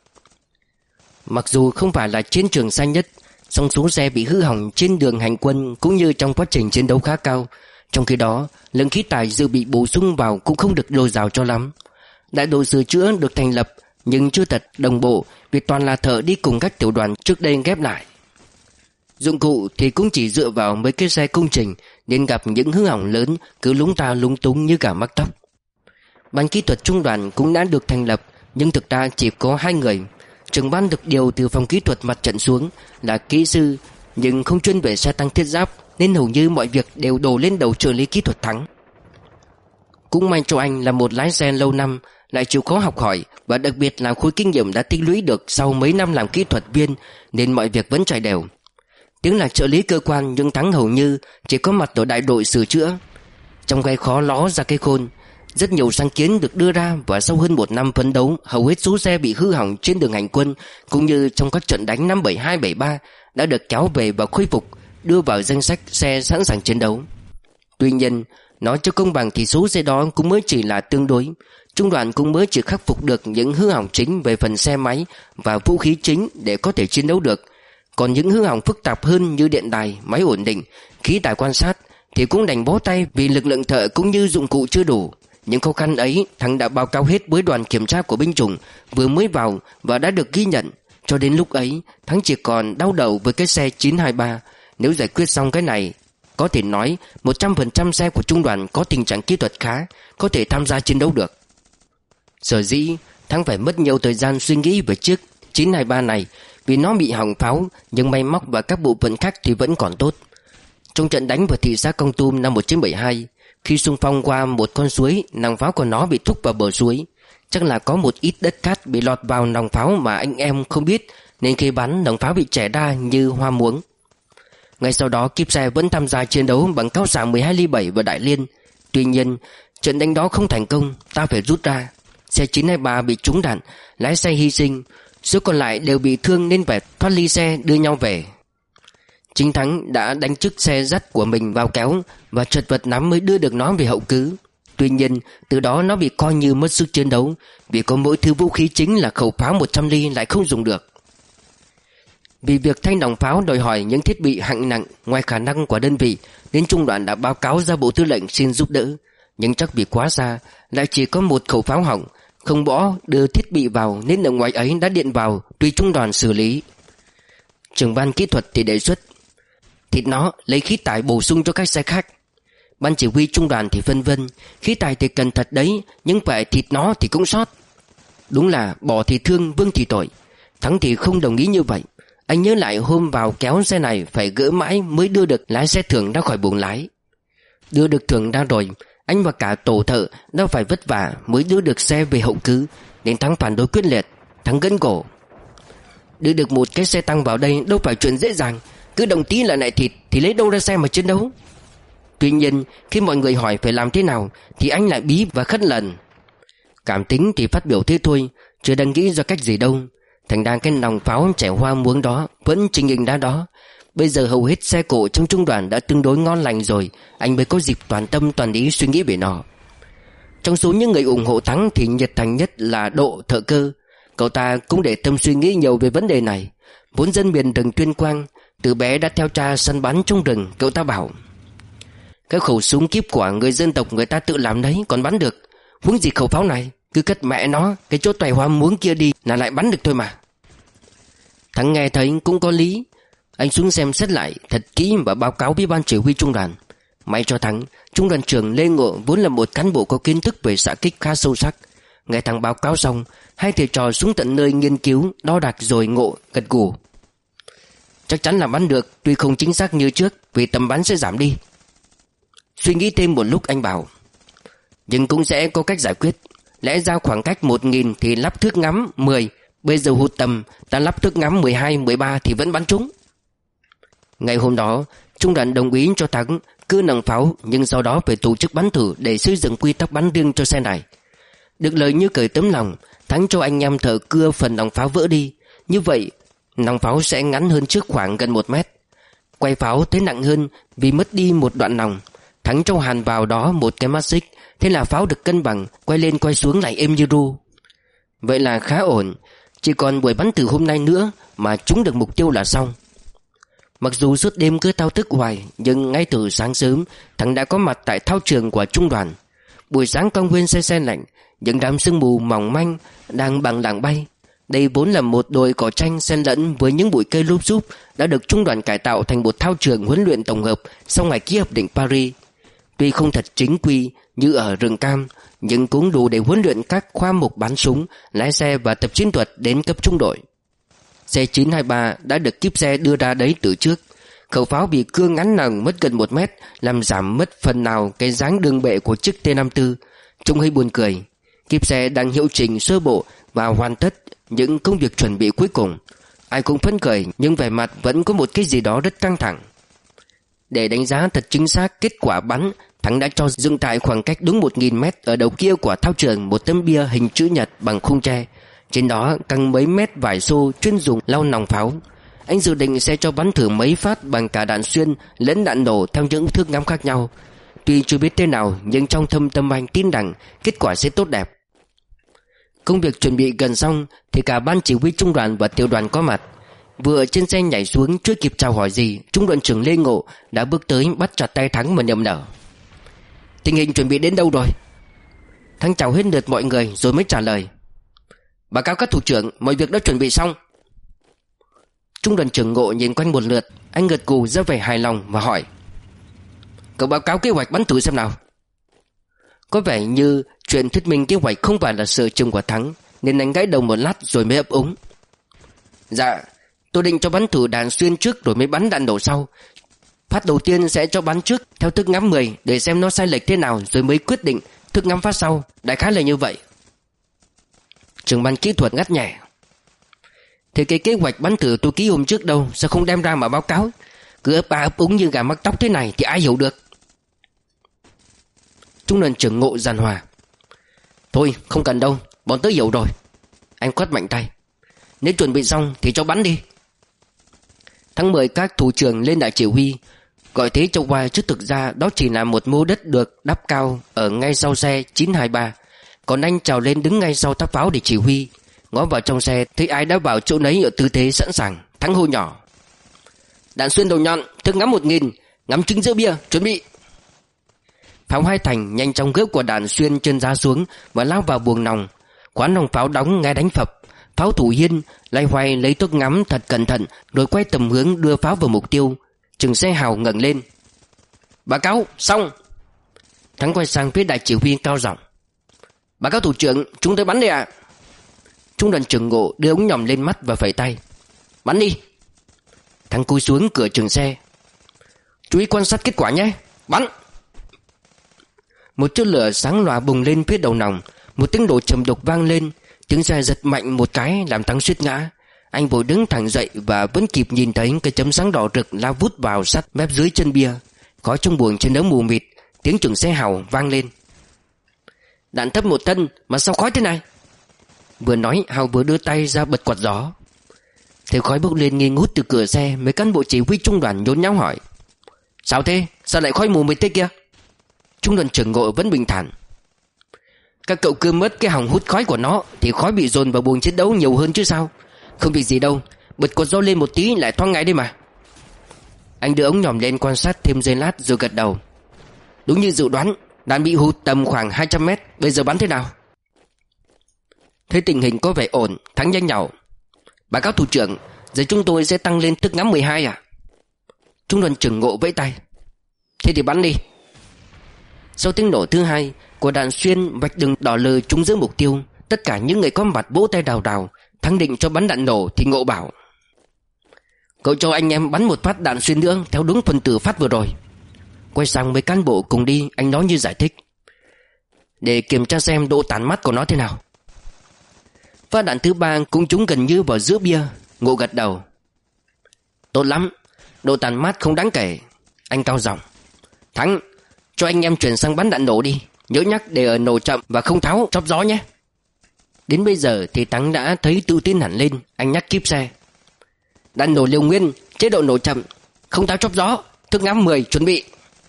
Mặc dù không phải là chiến trường xa nhất, song số xe bị hư hỏng trên đường hành quân cũng như trong quá trình chiến đấu khá cao. Trong khi đó, lượng khí tài dự bị bổ sung vào cũng không được dồi dào cho lắm. Đại đội sửa chữa được thành lập nhưng chưa thật đồng bộ vì toàn là thợ đi cùng các tiểu đoàn trước đây ghép lại. Dụng cụ thì cũng chỉ dựa vào mấy cái xe công trình, nên gặp những hư hỏng lớn cứ lúng ta lúng túng như cả mắc tóc. Ban kỹ thuật trung đoàn cũng đã được thành lập, nhưng thực ra chỉ có hai người. Trưởng ban được điều từ phòng kỹ thuật mặt trận xuống là kỹ sư, nhưng không chuyên về xe tăng thiết giáp, nên hầu như mọi việc đều đổ lên đầu trợ lý kỹ thuật Thắng. Cũng may cho anh là một lái xe lâu năm, lại chịu khó học hỏi, và đặc biệt là khối kinh nghiệm đã tích lũy được sau mấy năm làm kỹ thuật viên, nên mọi việc vẫn chảy đều. Tiếng là trợ lý cơ quan, nhưng Thắng hầu như chỉ có mặt ở đại đội sửa chữa. Trong cái khó ló ra cái khôn, rất nhiều sáng kiến được đưa ra, và sau hơn một năm phấn đấu, hầu hết số xe bị hư hỏng trên đường hành quân cũng như trong các trận đánh năm bảy hai bảy ba đã được kéo về và khôi phục, đưa vào danh sách xe sẵn sàng chiến đấu. Tuy nhiên, nói cho công bằng thì số xe đó cũng mới chỉ là tương đối. Trung đoàn cũng mới chỉ khắc phục được những hư hỏng chính về phần xe máy và vũ khí chính để có thể chiến đấu được. Còn những hư hỏng phức tạp hơn như điện đài, máy ổn định, khí tài quan sát thì cũng đành bó tay vì lực lượng thợ cũng như dụng cụ chưa đủ. Những khó khăn ấy Thắng đã báo cáo hết với đoàn kiểm tra của binh chủng vừa mới vào và đã được ghi nhận. Cho đến lúc ấy Thắng chỉ còn đau đầu với cái xe chín hai ba. Nếu giải quyết xong cái này, có thể nói một trăm phần trăm xe của trung đoàn có tình trạng kỹ thuật khá, có thể tham gia chiến đấu được. Sở dĩ Thắng phải mất nhiều thời gian suy nghĩ về chiếc chín hai ba này, vì nó bị hỏng pháo, nhưng máy móc và các bộ phận khác thì vẫn còn tốt. Trong trận đánh vào thị xã Kon Tum năm một nghìn chín trăm bảy mươi hai, khi xung phong qua một con suối, nòng pháo của nó bị thúc vào bờ suối. Chắc là có một ít đất cát bị lọt vào nòng pháo mà anh em không biết, nên khi bắn nòng pháo bị chẻ ra như hoa muống. Ngay sau đó kíp xe vẫn tham gia chiến đấu bằng cao xạ mười hai ly bảy và Đại Liên. Tuy nhiên trận đánh đó không thành công, ta phải rút ra. Xe chín hai ba bị trúng đạn, lái xe hy sinh, số còn lại đều bị thương nên phải thoát ly xe đưa nhau về. Chính Thắng đã đánh chiếc xe dắt của mình vào kéo và chật vật lắm mới đưa được nó về hậu cứ. Tuy nhiên từ đó nó bị coi như mất sức chiến đấu, vì có mỗi thứ vũ khí chính là khẩu pháo một trăm ly lại không dùng được. Vì việc thay nòng pháo đòi hỏi những thiết bị hạng nặng ngoài khả năng của đơn vị, nên trung đoàn đã báo cáo ra bộ tư lệnh xin giúp đỡ. Nhưng chắc vì quá xa, lại chỉ có một khẩu pháo hỏng, không bỏ đưa thiết bị vào, nên ở ngoài ấy đã điện vào tùy trung đoàn xử lý. Trưởng ban kỹ thuật thì đề xuất thịt nó, lấy khí tải bổ sung cho các xe khác. Ban chỉ huy trung đoàn thì phân vân, khí tài thì cần thật đấy, nhưng phải thịt nó thì cũng sót. Đúng là bỏ thì thương, vương thì tội. Thắng thì không đồng ý như vậy. Anh nhớ lại hôm vào kéo xe này phải gỡ mãi mới đưa được lái xe Thưởng ra khỏi buồng lái. Đưa được Thưởng ra rồi, anh và cả tổ thợ đã phải vất vả mới đưa được xe về hậu cứ, nên Thắng phản đối quyết liệt. Thắng gân cổ: đưa được một cái xe tăng vào đây đâu phải chuyện dễ dàng, cứ động tí là lại thịt thì lấy đâu ra xe mà chiến đấu. Tuy nhiên khi mọi người hỏi phải làm thế nào thì anh lại bí và khất lần. Cảm tính thì phát biểu thế thôi, chưa đang nghĩ ra cách gì đâu. Thành ra cái nòng pháo trẻ hoa muống đó vẫn trình hình đá đó. Bây giờ hầu hết xe cộ trong trung đoàn đã tương đối ngon lành rồi, anh mới có dịp toàn tâm toàn ý suy nghĩ về nó. Trong số những người ủng hộ Thắng thì nhiệt thành nhất là Độ, thợ cơ. Cậu ta cũng để tâm suy nghĩ nhiều về vấn đề này. Vốn dân miền rừng Tuyên Quang, từ bé đã theo cha săn bắn trong rừng. Cậu ta bảo: cái khẩu súng kíp của người dân tộc người ta tự làm đấy, còn bắn được. Huống gì khẩu pháo này, cứ cất mẹ nó cái chỗ toài hoa muống kia đi là lại bắn được thôi mà. Thắng nghe thấy cũng có lý. Anh xuống xem xét lại thật kỹ và báo cáo với ban chỉ huy trung đoàn. May cho Thắng, trung đoàn trưởng Lê Ngộ vốn là một cán bộ có kiến thức về xạ kích khá sâu sắc. Nghe thằng báo cáo xong, hai thầy trò xuống tận nơi nghiên cứu, đo đạc rồi Ngộ gật gù: chắc chắn là bắn được, tuy không chính xác như trước vì tầm bắn sẽ giảm đi. Suy nghĩ thêm một lúc anh bảo: nhưng cũng sẽ có cách giải quyết. Lẽ ra khoảng cách một nghìn thì lắp thước ngắm mười, bây giờ hụt tầm, ta lắp thước ngắm mười hai, mười ba thì vẫn bắn trúng. Ngày hôm đó trung đoàn đồng ý cho Thắng cưa nòng pháo, nhưng sau đó phải tổ chức bắn thử để xây dựng quy tắc bắn riêng cho xe này. Được lời như cởi tấm lòng, Thắng cho anh em thợ cưa phần nòng pháo vỡ đi. Như vậy nòng pháo sẽ ngắn hơn trước khoảng gần một mét. Quay pháo thấy nặng hơn vì mất đi một đoạn nòng. Thắng cho hàn vào đó một cái mắt xích, thế là pháo được cân bằng, quay lên quay xuống lại êm như ru. Vậy là khá ổn. Chỉ còn buổi bắn thử hôm nay nữa mà trúng được mục tiêu là xong. Mặc dù suốt đêm cứ thao thức hoài, nhưng ngay từ sáng sớm Thắng đã có mặt tại thao trường của trung đoàn. Buổi sáng công viên se se lạnh, những đám sương mù mỏng manh đang bằng lảng bay. Đây vốn là một đồi cỏ tranh xen lẫn với những bụi cây lúp xúp, đã được trung đoàn cải tạo thành một thao trường huấn luyện tổng hợp sau ngày ký hiệp định Paris. Tuy không thật chính quy như ở rừng cam, nhưng cũng đủ để huấn luyện các khoa mục bắn súng, lái xe và tập chiến thuật đến cấp trung đội. Xe chín hai ba đã được kíp xe đưa ra đấy từ trước. Khẩu pháo bị cưa ngắn nòng mất gần một mét, làm giảm mất phần nào cái dáng đường bệ của chiếc T năm mươi tư. Trông hơi buồn cười. Kíp xe đang hiệu chỉnh sơ bộ và hoàn tất những công việc chuẩn bị cuối cùng. Ai cũng phấn khởi, nhưng vẻ mặt vẫn có một cái gì đó rất căng thẳng. Để đánh giá thật chính xác kết quả bắn, Thắng đã cho dừng tại khoảng cách đúng một nghìn mét ở đầu kia của thao trường một tấm bia hình chữ nhật bằng khung tre. Trên đó căng mấy mét vải xô chuyên dùng lau nòng pháo. Anh dự định sẽ cho bắn thử mấy phát bằng cả đạn xuyên lẫn đạn nổ theo những thước ngắm khác nhau. Tuy chưa biết thế nào, nhưng trong thâm tâm anh tin rằng kết quả sẽ tốt đẹp. Công việc chuẩn bị gần xong thì cả ban chỉ huy trung đoàn và tiểu đoàn có mặt. Vừa trên xe nhảy xuống, chưa kịp chào hỏi gì, trung đoàn trưởng Lê Ngộ đã bước tới bắt chặt tay Thắng mà niềm nở. Tình hình chuẩn bị đến đâu rồi? Thắng chào hết lượt mọi người rồi mới trả lời. Báo cáo các thủ trưởng, mọi việc đã chuẩn bị xong. Trung đoàn trưởng Ngộ nhìn quanh một lượt, anh gật gù ra vẻ hài lòng và hỏi: Cậu báo cáo kế hoạch bắn thử xem nào. Có vẻ như chuyện thuyết minh kế hoạch không phải là sở trường của Thắng, nên anh gãi đầu một lát rồi mới ấp úng. Dạ, tôi định cho bắn thử đạn xuyên trước rồi mới bắn đạn nổ sau. Phát đầu tiên sẽ cho bắn trước theo thức ngắm mười để xem nó sai lệch thế nào, rồi mới quyết định thức ngắm phát sau. Đại khái là như vậy. Trưởng ban kỹ thuật ngắt nhẹ: Thế cái kế hoạch bắn thử tôi ký hôm trước đâu, sao không đem ra mà báo cáo? Cứ ấp a ấp úng như gà mắc tóc thế này thì ai hiểu được. Trung đoàn trưởng Ngộ giàn hòa: Thôi không cần đâu, bọn tớ hiểu rồi. Anh quát mạnh tay: Nếu chuẩn bị xong thì cho bắn đi. Thắng mời các thủ trưởng lên đại chỉ huy. Gọi thế cho qua chứ thực ra đó chỉ là một mô đất được đắp cao ở ngay sau xe chín hai ba. Còn anh trèo lên đứng ngay sau tháp pháo để chỉ huy. Ngó vào trong xe thấy ai đã vào chỗ nấy ở tư thế sẵn sàng. Thắng hô nhỏ: Đạn xuyên đầu nhọn, thức ngắm một nghìn, ngắm trứng giữa bia, chuẩn bị. Pháo hai thành nhanh chóng gỡ của đạn xuyên chân giá xuống và lao vào buồng nòng. Quán nòng pháo đóng nghe đánh phập. Pháo thủ Hiên lay hoay lấy thuốc ngắm thật cẩn thận rồi quay tầm hướng đưa pháo vào mục tiêu. Chừng xe hào ngẩng lên: Báo cáo xong. Thắng quay sang phía đại chỉ huy cao giọng: Báo cáo thủ trưởng, chúng tôi bắn đi ạ. Trung đoàn trưởng Ngộ đưa ống nhòm lên mắt và phẩy tay: Bắn đi. Thắng cúi xuống cửa trường xe: Chú ý quan sát kết quả nhé. Bắn. Một chốt lửa sáng lòa bùng lên phía đầu nòng. Một tiếng nổ trầm đục vang lên. Tiếng xe giật mạnh một cái làm Thắng suýt ngã. Anh vội đứng thẳng dậy và vẫn kịp nhìn thấy cái chấm sáng đỏ rực lao vút vào sát mép dưới chân bia. Khói trong buồng trên đó mù mịt. Tiếng trưởng xe hào vang lên: Đạn thấp một tân mà sao khói thế này? Vừa nói Hào vừa đưa tay ra bật quạt gió. Thấy khói bốc lên nghi ngút từ cửa xe, mấy cán bộ chỉ huy trung đoàn nhốn nháo hỏi: Sao thế? Sao lại khói mù mịt thế kia? Trung đoàn trưởng Ngộ vẫn bình thản: Các cậu cứ mất cái hòng hút khói của nó thì khói bị dồn vào buồng chiến đấu nhiều hơn chứ sao. Không việc gì đâu, bật quạt gió lên một tí lại thoáng ngay đây mà. Anh đưa ống nhòm lên quan sát thêm giây lát rồi gật đầu: Đúng như dự đoán, đạn bị hụt tầm khoảng hai trăm mét. Bây giờ bắn thế nào? Thấy tình hình có vẻ ổn, Thắng nhanh nhảu: Báo cáo thủ trưởng, giờ chúng tôi sẽ tăng lên thức ngắm mười hai à? Trung đoàn trưởng Ngộ vẫy tay: Thế thì bắn đi. Sau tiếng nổ thứ hai, của đạn xuyên vạch đường đỏ lờ trúng giữa mục tiêu. Tất cả những người có mặt vỗ tay đào đào. Thắng định cho bắn đạn nổ thì Ngộ bảo: Cậu cho anh em bắn một phát đạn xuyên nữa theo đúng phần tử phát vừa rồi. Quay sang mấy cán bộ cùng đi, anh nói như giải thích: Để kiểm tra xem độ tản mát của nó thế nào. Phát đạn thứ ba cũng trúng gần như vào giữa bia. Ngộ gật đầu: Tốt lắm, độ tản mát không đáng kể. Anh cao giọng: Thắng, cho anh em chuyển sang bắn đạn nổ đi. Nhớ nhắc để ở nổ chậm và không tháo chóp gió nhé. Đến bây giờ thì Thắng đã thấy tự tin hẳn lên. Anh nhắc kíp xe. Đạn nổ liều nguyên, chế độ nổ chậm, không tháo chóp gió. Thức ngắm mười, chuẩn bị.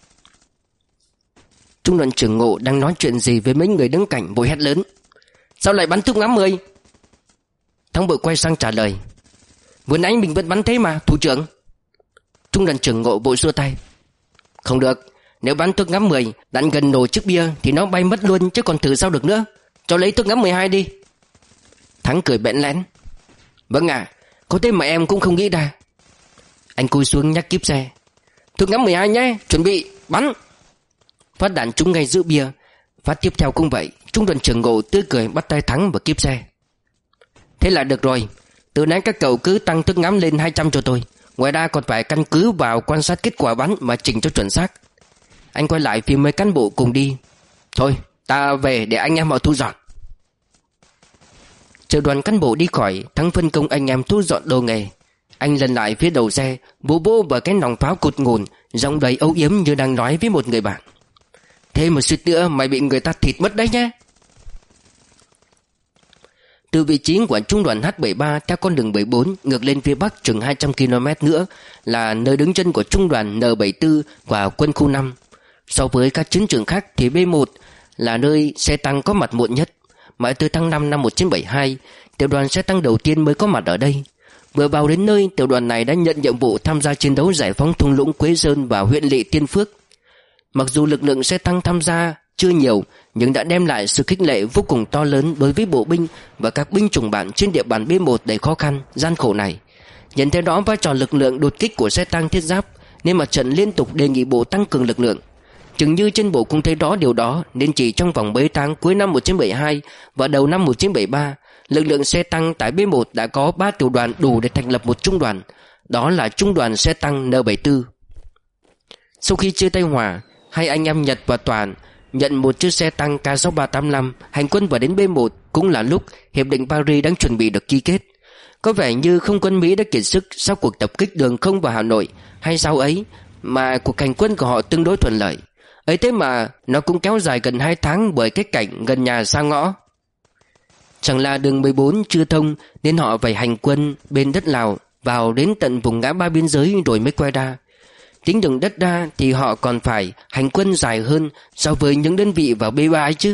Trung đoàn trưởng Ngộ đang nói chuyện gì với mấy người đứng cạnh, vội hét lớn. Sao lại bắn thức ngắm mười? Thắng vội quay sang trả lời. Vừa nãy mình vẫn bắn thế mà, thủ trưởng. Trung đoàn trưởng Ngộ vội xua tay. Không được, nếu bắn thức ngắm mười, đạn gần nổ chiếc bia thì nó bay mất luôn chứ còn thử sao được nữa. Cho lấy thức ngắm mười hai đi. Thắng cười bẽn lẽn. Vâng ạ, à, có thế mà em cũng không nghĩ ra. Anh cúi xuống nhắc kíp xe. Thức ngắm mười hai nhé, chuẩn bị, bắn. Phát đạn trúng ngay giữa bia. Phát tiếp theo cũng vậy. Trung đoàn trưởng Ngộ tươi cười bắt tay Thắng và kíp xe. Thế là được rồi. Từ nãy các cậu cứ tăng thức ngắm lên hai trăm cho tôi. Ngoài ra còn phải căn cứ vào quan sát kết quả bắn mà chỉnh cho chuẩn xác. Anh quay lại phía mấy cán bộ cùng đi. Thôi, ta về để anh em họ thu dọn. Chờ đoàn cán bộ đi khỏi, Thắng phân công anh em thu dọn đồ nghề. Anh lần lại phía đầu xe, bố bố vào cái nòng pháo cụt ngùn, giọng đầy âu yếm như đang nói với một người bạn. Thế mà suýt nữa mày bị người ta thịt mất đấy nhé. Từ vị trí của trung đoàn H bảy mươi ba theo con đường bảy mươi bốn ngược lên phía bắc chừng hai trăm ki lô mét nữa là nơi đứng chân của trung đoàn N bảy mươi tư của quân khu năm. So với các chiến trường khác thì B một là nơi xe tăng có mặt muộn nhất. Mãi từ tháng năm năm một nghìn chín trăm bảy mươi hai, tiểu đoàn xe tăng đầu tiên mới có mặt ở đây. Vừa vào đến nơi, tiểu đoàn này đã nhận nhiệm vụ tham gia chiến đấu giải phóng thung lũng Quế Sơn và huyện lỵ Tiên Phước. Mặc dù lực lượng xe tăng tham gia chưa nhiều, nhưng đã đem lại sự khích lệ vô cùng to lớn đối với bộ binh và các binh chủng bạn trên địa bàn B một đầy khó khăn, gian khổ này. Nhận thấy đó vai trò lực lượng đột kích của xe tăng thiết giáp, nên mặt trận liên tục đề nghị bộ tăng cường lực lượng. Chừng như trên bộ cũng thấy rõ điều đó, nên chỉ trong vòng mấy tháng cuối năm một nghìn chín trăm bảy mươi hai và đầu năm một nghìn chín trăm bảy mươi ba, lực lượng xe tăng tại B một đã có ba tiểu đoàn đủ để thành lập một trung đoàn. Đó là trung đoàn xe tăng N bảy mươi tư. Sau khi chia tay hòa, hai anh em Nhật và Toàn nhận một chiếc xe tăng K sáu ba tám lăm hành quân vào đến B một, cũng là lúc Hiệp định Paris đang chuẩn bị được ký kết. Có vẻ như không quân Mỹ đã kiệt sức sau cuộc tập kích đường không vào Hà Nội hay sao ấy, mà cuộc hành quân của họ tương đối thuận lợi. Ấy thế mà nó cũng kéo dài gần hai tháng bởi cái cảnh gần nhà xa ngõ. Chẳng là đường mười bốn chưa thông nên họ phải hành quân bên đất Lào vào đến tận vùng ngã ba biên giới rồi mới quay ra. Tính đường đất ra thì họ còn phải hành quân dài hơn so với những đơn vị vào B ba ấy chứ.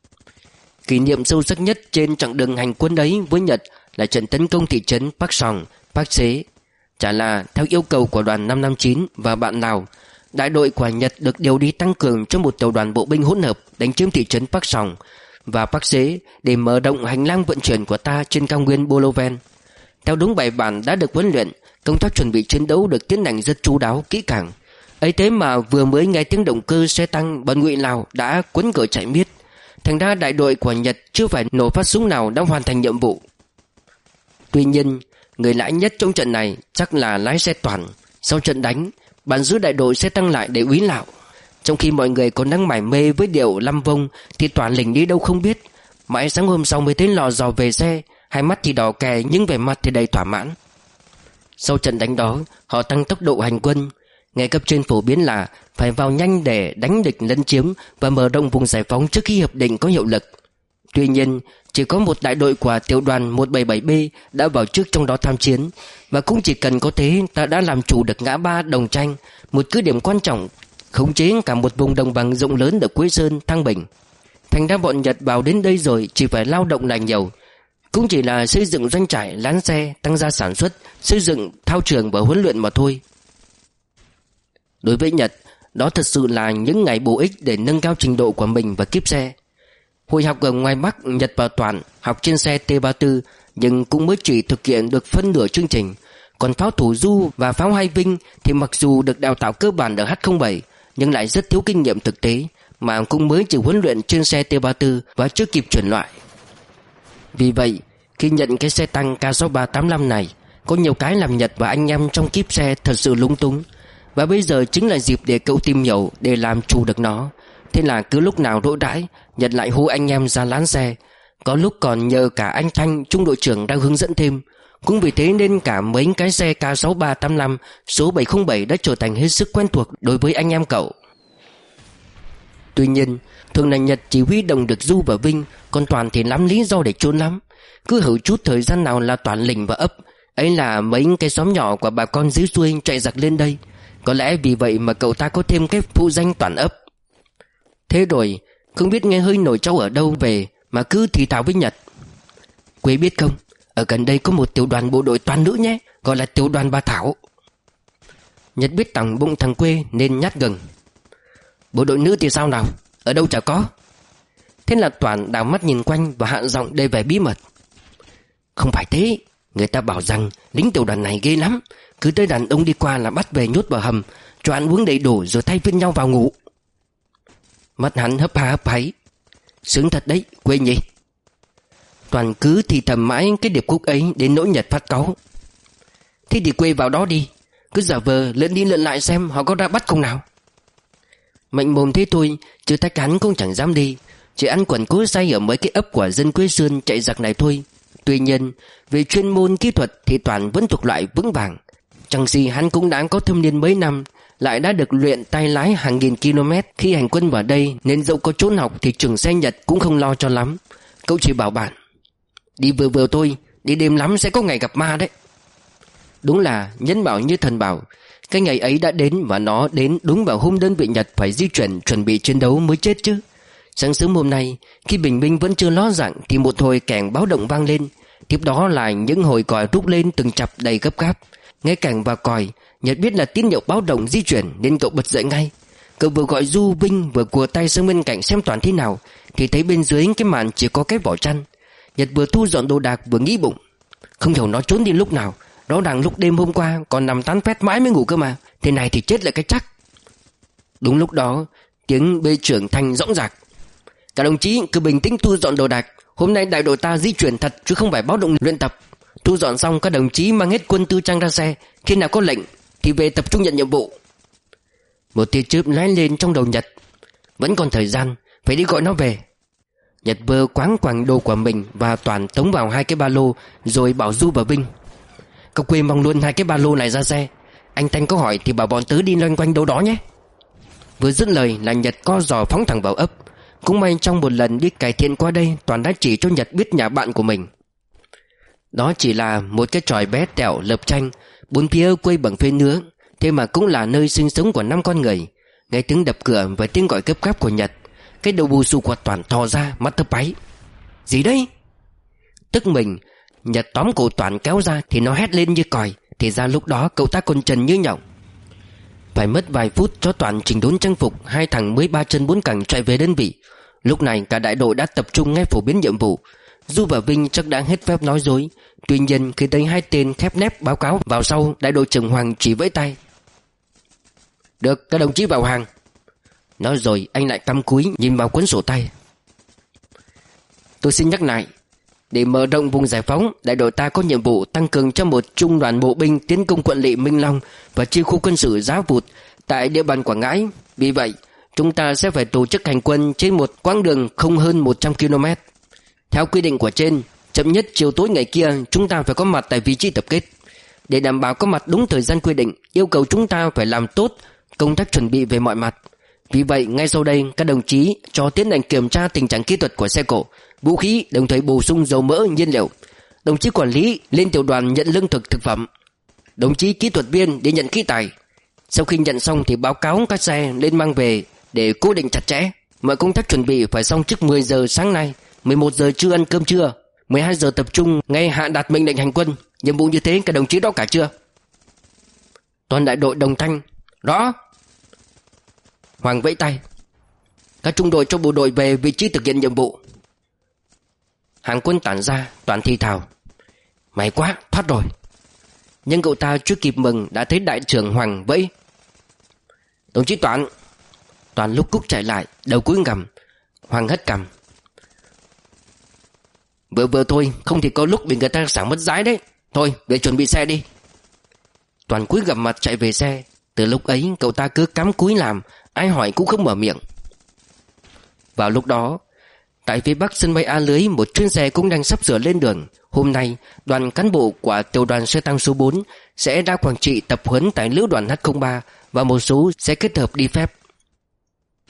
Kỷ niệm sâu sắc nhất trên chặng đường hành quân ấy với Nhật là trận tấn công thị trấn Park Song, Park Xế. Chả là theo yêu cầu của đoàn năm năm chín và bạn Lào, đại đội của Nhật được điều đi tăng cường cho một tiểu đoàn bộ binh hỗn hợp đánh chiếm thị trấn Park Song và Park Xế để mở rộng hành lang vận chuyển của ta trên cao nguyên Boloven. Theo đúng bài bản đã được huấn luyện, công tác chuẩn bị chiến đấu được tiến hành rất chu đáo, kỹ càng. Ấy thế mà vừa mới nghe tiếng động cơ xe tăng, bọn Ngụy Lào đã quấn cờ chạy miết. Thành ra đại đội của Nhật chưa phải nổ phát súng nào đã hoàn thành nhiệm vụ. Tuy nhiên, người lãi nhất trong trận này chắc là lái xe Toàn. Sau trận đánh, bạn giữ đại đội xe tăng lại để úy lạo. Trong khi mọi người còn đang mải mê với điệu Lâm Vong thì Toàn lình đi đâu không biết. Mãi sáng hôm sau mới thấy lò dò về xe, hai mắt thì đỏ kè nhưng vẻ mặt thì đầy thỏa mãn. Sau trận đánh đó, họ tăng tốc độ hành quân. Nghe cấp trên phổ biến là phải vào nhanh để đánh địch lấn chiếm và mở rộng vùng giải phóng trước khi hiệp định có hiệu lực. Tuy nhiên, chỉ có một đại đội của tiểu đoàn một bảy bảy B đã vào trước trong đó tham chiến, và cũng chỉ cần có thế ta đã làm chủ được ngã ba Đồng Tranh, một cứ điểm quan trọng khống chế cả một vùng đồng bằng rộng lớn ở Quế Sơn, Thăng Bình. Thành ra bọn Nhật vào đến đây rồi chỉ phải lao động là nhiều, cũng chỉ là xây dựng doanh trại, lán xe, tăng gia sản xuất, xây dựng thao trường và huấn luyện mà thôi. Đối với Nhật, đó thật sự là những ngày bổ ích để nâng cao trình độ của mình và kíp xe. Hồi học ở ngoài Bắc, Nhật và Toàn học trên xe T ba mươi tư, nhưng cũng mới chỉ thực hiện được phân nửa chương trình. Còn pháo thủ Du và pháo Hai Vinh thì mặc dù được đào tạo cơ bản ở H không bảy, nhưng lại rất thiếu kinh nghiệm thực tế, mà cũng mới chỉ huấn luyện trên xe T ba mươi tư và chưa kịp chuyển loại. Vì vậy, khi nhận cái xe tăng K sáu ba tám lăm này, có nhiều cái làm Nhật và anh em trong kíp xe thật sự lung túng. Và bây giờ chính là dịp để cậu tìm hiểu để làm chủ được nó. Thế là cứ lúc nào rỗi rãi, Nhật lại hô anh em ra lán xe. Có lúc còn nhờ cả anh Thanh, trung đội trưởng đang hướng dẫn thêm. Cũng vì thế nên cả mấy cái xe K sáu ba tám lăm số bảy không bảy đã trở thành hết sức quen thuộc đối với anh em cậu. Tuy nhiên thường là Nhật chỉ huy động được Du và Vinh, còn Toàn thì lắm lý do để trốn lắm. Cứ hữu chút thời gian nào là Toàn lình và ấp. Ấy là mấy cái xóm nhỏ của bà con dưới xuôi chạy giặc lên đây. Có lẽ vì vậy mà cậu ta có thêm cái phụ danh Toàn ấp. Thế rồi không biết nghe hơi nổi trâu ở đâu về mà cứ thì thào với Nhật: Quế biết không, ở gần đây có một tiểu đoàn bộ đội toàn nữ nhé, gọi là tiểu đoàn bà Thảo. Nhật biết tặng bụng thằng Quê nên nhát gừng: Bộ đội nữ thì sao nào, ở đâu chả có. Thế là Toàn đảo mắt nhìn quanh và hạ giọng đầy vẻ bí mật: Không phải thế, người ta bảo rằng lính tiểu đoàn này ghê lắm. Cứ tới đàn ông đi qua là bắt về nhốt vào hầm, cho ăn uống đầy đủ rồi thay phiên nhau vào ngủ. Mắt hắn hấp ha hấp háy: Sướng thật đấy, Quê nhỉ. Toàn cứ thì thầm mãi cái điệp khúc ấy đến nỗi Nhật phát cáu: Thế thì Quê vào đó đi, cứ giả vờ lượn đi lượn lại xem họ có ra bắt không nào. Mạnh mồm thế thôi, chứ tách hắn cũng chẳng dám đi, chỉ ăn quần cố say ở mấy cái ấp của dân quê Sơn chạy giặc này thôi. Tuy nhiên về chuyên môn kỹ thuật thì Toàn vẫn thuộc loại vững vàng. Chẳng gì hắn cũng đã có thâm niên mấy năm, lại đã được luyện tay lái hàng nghìn km khi hành quân vào đây, nên dẫu có trốn học thì trường xe Nhật cũng không lo cho lắm. Cậu chỉ bảo bạn: Đi vừa vừa thôi, đi đêm lắm sẽ có ngày gặp ma đấy. Đúng là nhân bảo như thần bảo. Cái ngày ấy đã đến, và nó đến đúng vào hôm đơn vị Nhật phải di chuyển chuẩn bị chiến đấu mới chết chứ. Sáng sớm hôm nay, khi bình minh vẫn chưa ló dạng thì một hồi kèn báo động vang lên. Tiếp đó là những hồi còi rúc lên từng chập đầy gấp gáp. Nghe kèn và còi, Nhật biết là tín hiệu báo động di chuyển nên cậu bật dậy ngay. Cậu vừa gọi Du, Vinh vừa cùa tay sang bên cạnh xem Toàn thế nào thì thấy bên dưới cái màn chỉ có cái vỏ chăn. Nhật vừa thu dọn đồ đạc vừa nghĩ bụng: Không hiểu nó trốn đi lúc nào, rõ ràng lúc đêm hôm qua còn nằm tán phét mãi mới ngủ cơ mà. Thế này thì chết lại cái chắc. Đúng lúc đó tiếng bê trưởng Thanh rõng rạc: Các đồng chí cứ bình tĩnh thu dọn đồ đạc. Hôm nay đại đội ta di chuyển thật chứ không phải báo động luyện tập. Thu dọn xong các đồng chí mang hết quân tư trang ra xe, khi nào có lệnh thì về tập trung nhận nhiệm vụ. Một tia chớp lóe lên trong đầu Nhật: Vẫn còn thời gian, phải đi gọi nó về. Nhật vơ quáng quàng đồ của mình và Toàn tống vào hai cái ba lô, rồi bảo Du và Vinh: Các Quê mang luôn hai cái ba lô này ra xe. Anh Thanh có hỏi thì bảo bọn tớ đi loanh quanh đâu đó nhé. Vừa dứt lời là Nhật co giò phóng thẳng vào ấp. Cũng may trong một lần đi cải thiện qua đây, Toàn đã chỉ cho Nhật biết nhà bạn của mình. Đó chỉ là một cái chòi bé tẹo lợp tranh, bốn phía quây bằng phế nứa. Thế mà cũng là nơi sinh sống của năm con người. Nghe tiếng đập cửa và tiếng gọi gấp gáp của Nhật, cái đầu bù xù của Toàn thò ra, mắt tấp áy: Gì đây? Tức mình, Nhật tóm cổ Toàn kéo ra thì nó hét lên như còi. Thì ra lúc đó cậu ta còn trần như nhộng. Phải mất vài phút cho Toàn chỉnh đốn trang phục, hai thằng mới ba chân bốn cẳng chạy về đơn vị. Lúc này cả đại đội đã tập trung nghe phổ biến nhiệm vụ. Du và Vinh chắc đã hết phép nói dối. Tuy nhiên khi thấy hai tên khép nép báo cáo vào sau, đại đội trưởng Hoàng chỉ vẫy tay: Được, các đồng chí vào hàng. Nói rồi anh lại cắm cúi nhìn vào cuốn sổ tay: Tôi xin nhắc lại, để mở rộng vùng giải phóng, đại đội ta có nhiệm vụ tăng cường cho một trung đoàn bộ binh tiến công quận lỵ Minh Long và chi khu quân sự Giá Vụt tại địa bàn Quảng Ngãi. Vì vậy, chúng ta sẽ phải tổ chức hành quân trên một quãng đường không hơn một trăm ki lô mét. Theo quy định của trên, chậm nhất chiều tối ngày kia chúng ta phải có mặt tại vị trí tập kết. Để đảm bảo có mặt đúng thời gian quy định, yêu cầu chúng ta phải làm tốt công tác chuẩn bị về mọi mặt. Vì vậy, ngay sau đây các đồng chí cho tiến hành kiểm tra tình trạng kỹ thuật của xe cộ, vũ khí, đồng thời bổ sung dầu mỡ, nhiên liệu. Đồng chí quản lý lên tiểu đoàn nhận lương thực thực phẩm. Đồng chí kỹ thuật viên đi nhận khí tài. Sau khi nhận xong thì báo cáo các xe lên mang về để cố định chặt chẽ. Mọi công tác chuẩn bị phải xong trước mười giờ sáng nay, mười một giờ trưa ăn cơm trưa, mười hai giờ tập trung ngay hạ đạt mệnh lệnh hành quân. Nhiệm vụ như thế các đồng chí đó cả chưa? Toàn đại đội đồng thanh: Rõ. Hoàng vẫy tay: Các trung đội cho bộ đội về vị trí thực hiện nhiệm vụ. Hàng quân tản ra, Toàn thì thào: May quá, thoát rồi. Nhưng cậu ta chưa kịp mừng đã thấy đại trưởng Hoàng vẫy: Đồng chí Toàn. Toàn lúc cúc chạy lại, đầu cúi gằm. Hoàng hất cằm: Vừa vừa thôi, không thì có lúc bị người ta sảng mất dái đấy. Thôi, về chuẩn bị xe đi. Toàn cúi gằm mặt chạy về xe. Từ lúc ấy cậu ta cứ cắm cúi làm, ai hỏi cũng không mở miệng. Vào lúc đó, tại phía bắc sân bay A Lưới, một chuyến xe cũng đang sắp sửa lên đường. Hôm nay, đoàn cán bộ của tiểu đoàn xe tăng số bốn sẽ ra Quảng Trị tập huấn tại lữ đoàn H không ba và một số sẽ kết hợp đi phép.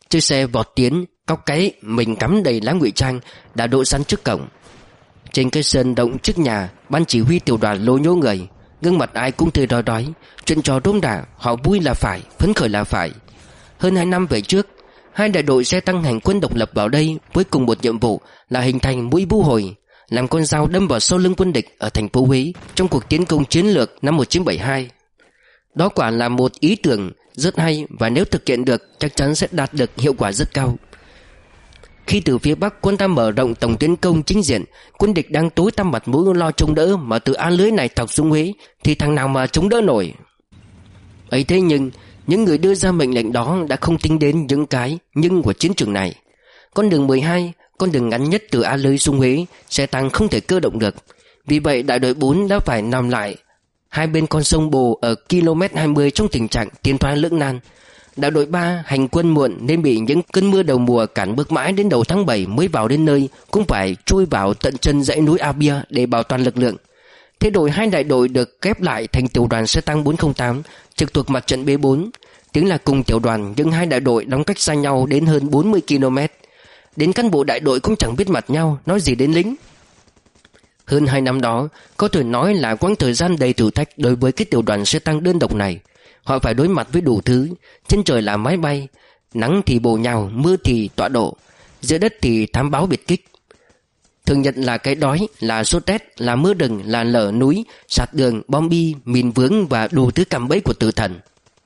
Chiếc xe vọt tiến, cóc cái mình cắm đầy lá ngụy trang đã đỗ sẵn trước cổng. Trên cái sân động trước nhà, ban chỉ huy tiểu đoàn lố nhố người, gương mặt ai cũng tươi đói đói. Chuyện trò đôm đả, họ vui là phải, phấn khởi là phải. Hơn hai năm về trước, hai đại đội xe tăng hành quân độc lập vào đây với cùng một nhiệm vụ là hình thành mũi Vu Hồi, làm con dao đâm vào sau lưng quân địch ở thành phố Huế trong cuộc tiến công chiến lược năm một nghìn chín trăm bảy mươi hai. Đó quả là một ý tưởng rất hay, và nếu thực hiện được chắc chắn sẽ đạt được hiệu quả rất cao. Khi từ phía Bắc quân ta mở rộng tổng tiến công chính diện, quân địch đang tối tăm mặt mũi lo chống đỡ, mà từ A Lưới này thọc xuống Huế thì thằng nào mà chống đỡ nổi. Ấy thế nhưng những người đưa ra mệnh lệnh đó đã không tính đến những cái nhưng của chiến trường này. Con đường mười hai, con đường ngắn nhất từ A Lưới xuống Huế, xe tăng không thể cơ động được. Vì vậy đại đội bốn đã phải nằm lại hai bên con sông Bồ ở ki lô mét hai mươi trong tình trạng tiến thoái lưỡng nan. Đại đội ba hành quân muộn nên bị những cơn mưa đầu mùa cản bước mãi đến đầu tháng bảy mới vào đến nơi, cũng phải chui vào tận chân dãy núi A Bia để bảo toàn lực lượng. Thế đội hai đại đội được ghép lại thành tiểu đoàn xe tăng bốn không tám trực thuộc mặt trận B bốn. Tiếng là cùng tiểu đoàn nhưng hai đại đội đóng cách xa nhau đến hơn bốn mươi ki lô mét. Đến cán bộ đại đội cũng chẳng biết mặt nhau, nói gì đến lính. Hơn hai năm đó có thể nói là quãng thời gian đầy thử thách đối với cái tiểu đoàn xe tăng đơn độc này. Họ phải đối mặt với đủ thứ. Trên trời là máy bay, nắng thì bồ nhào, mưa thì tọa độ, dưới đất thì thám báo biệt kích. Thường nhật là cái đói, là sốt rét, là mưa rừng, là lở núi, sạt đường, bom bi, mìn vướng và đủ thứ cạm bẫy của tử thần.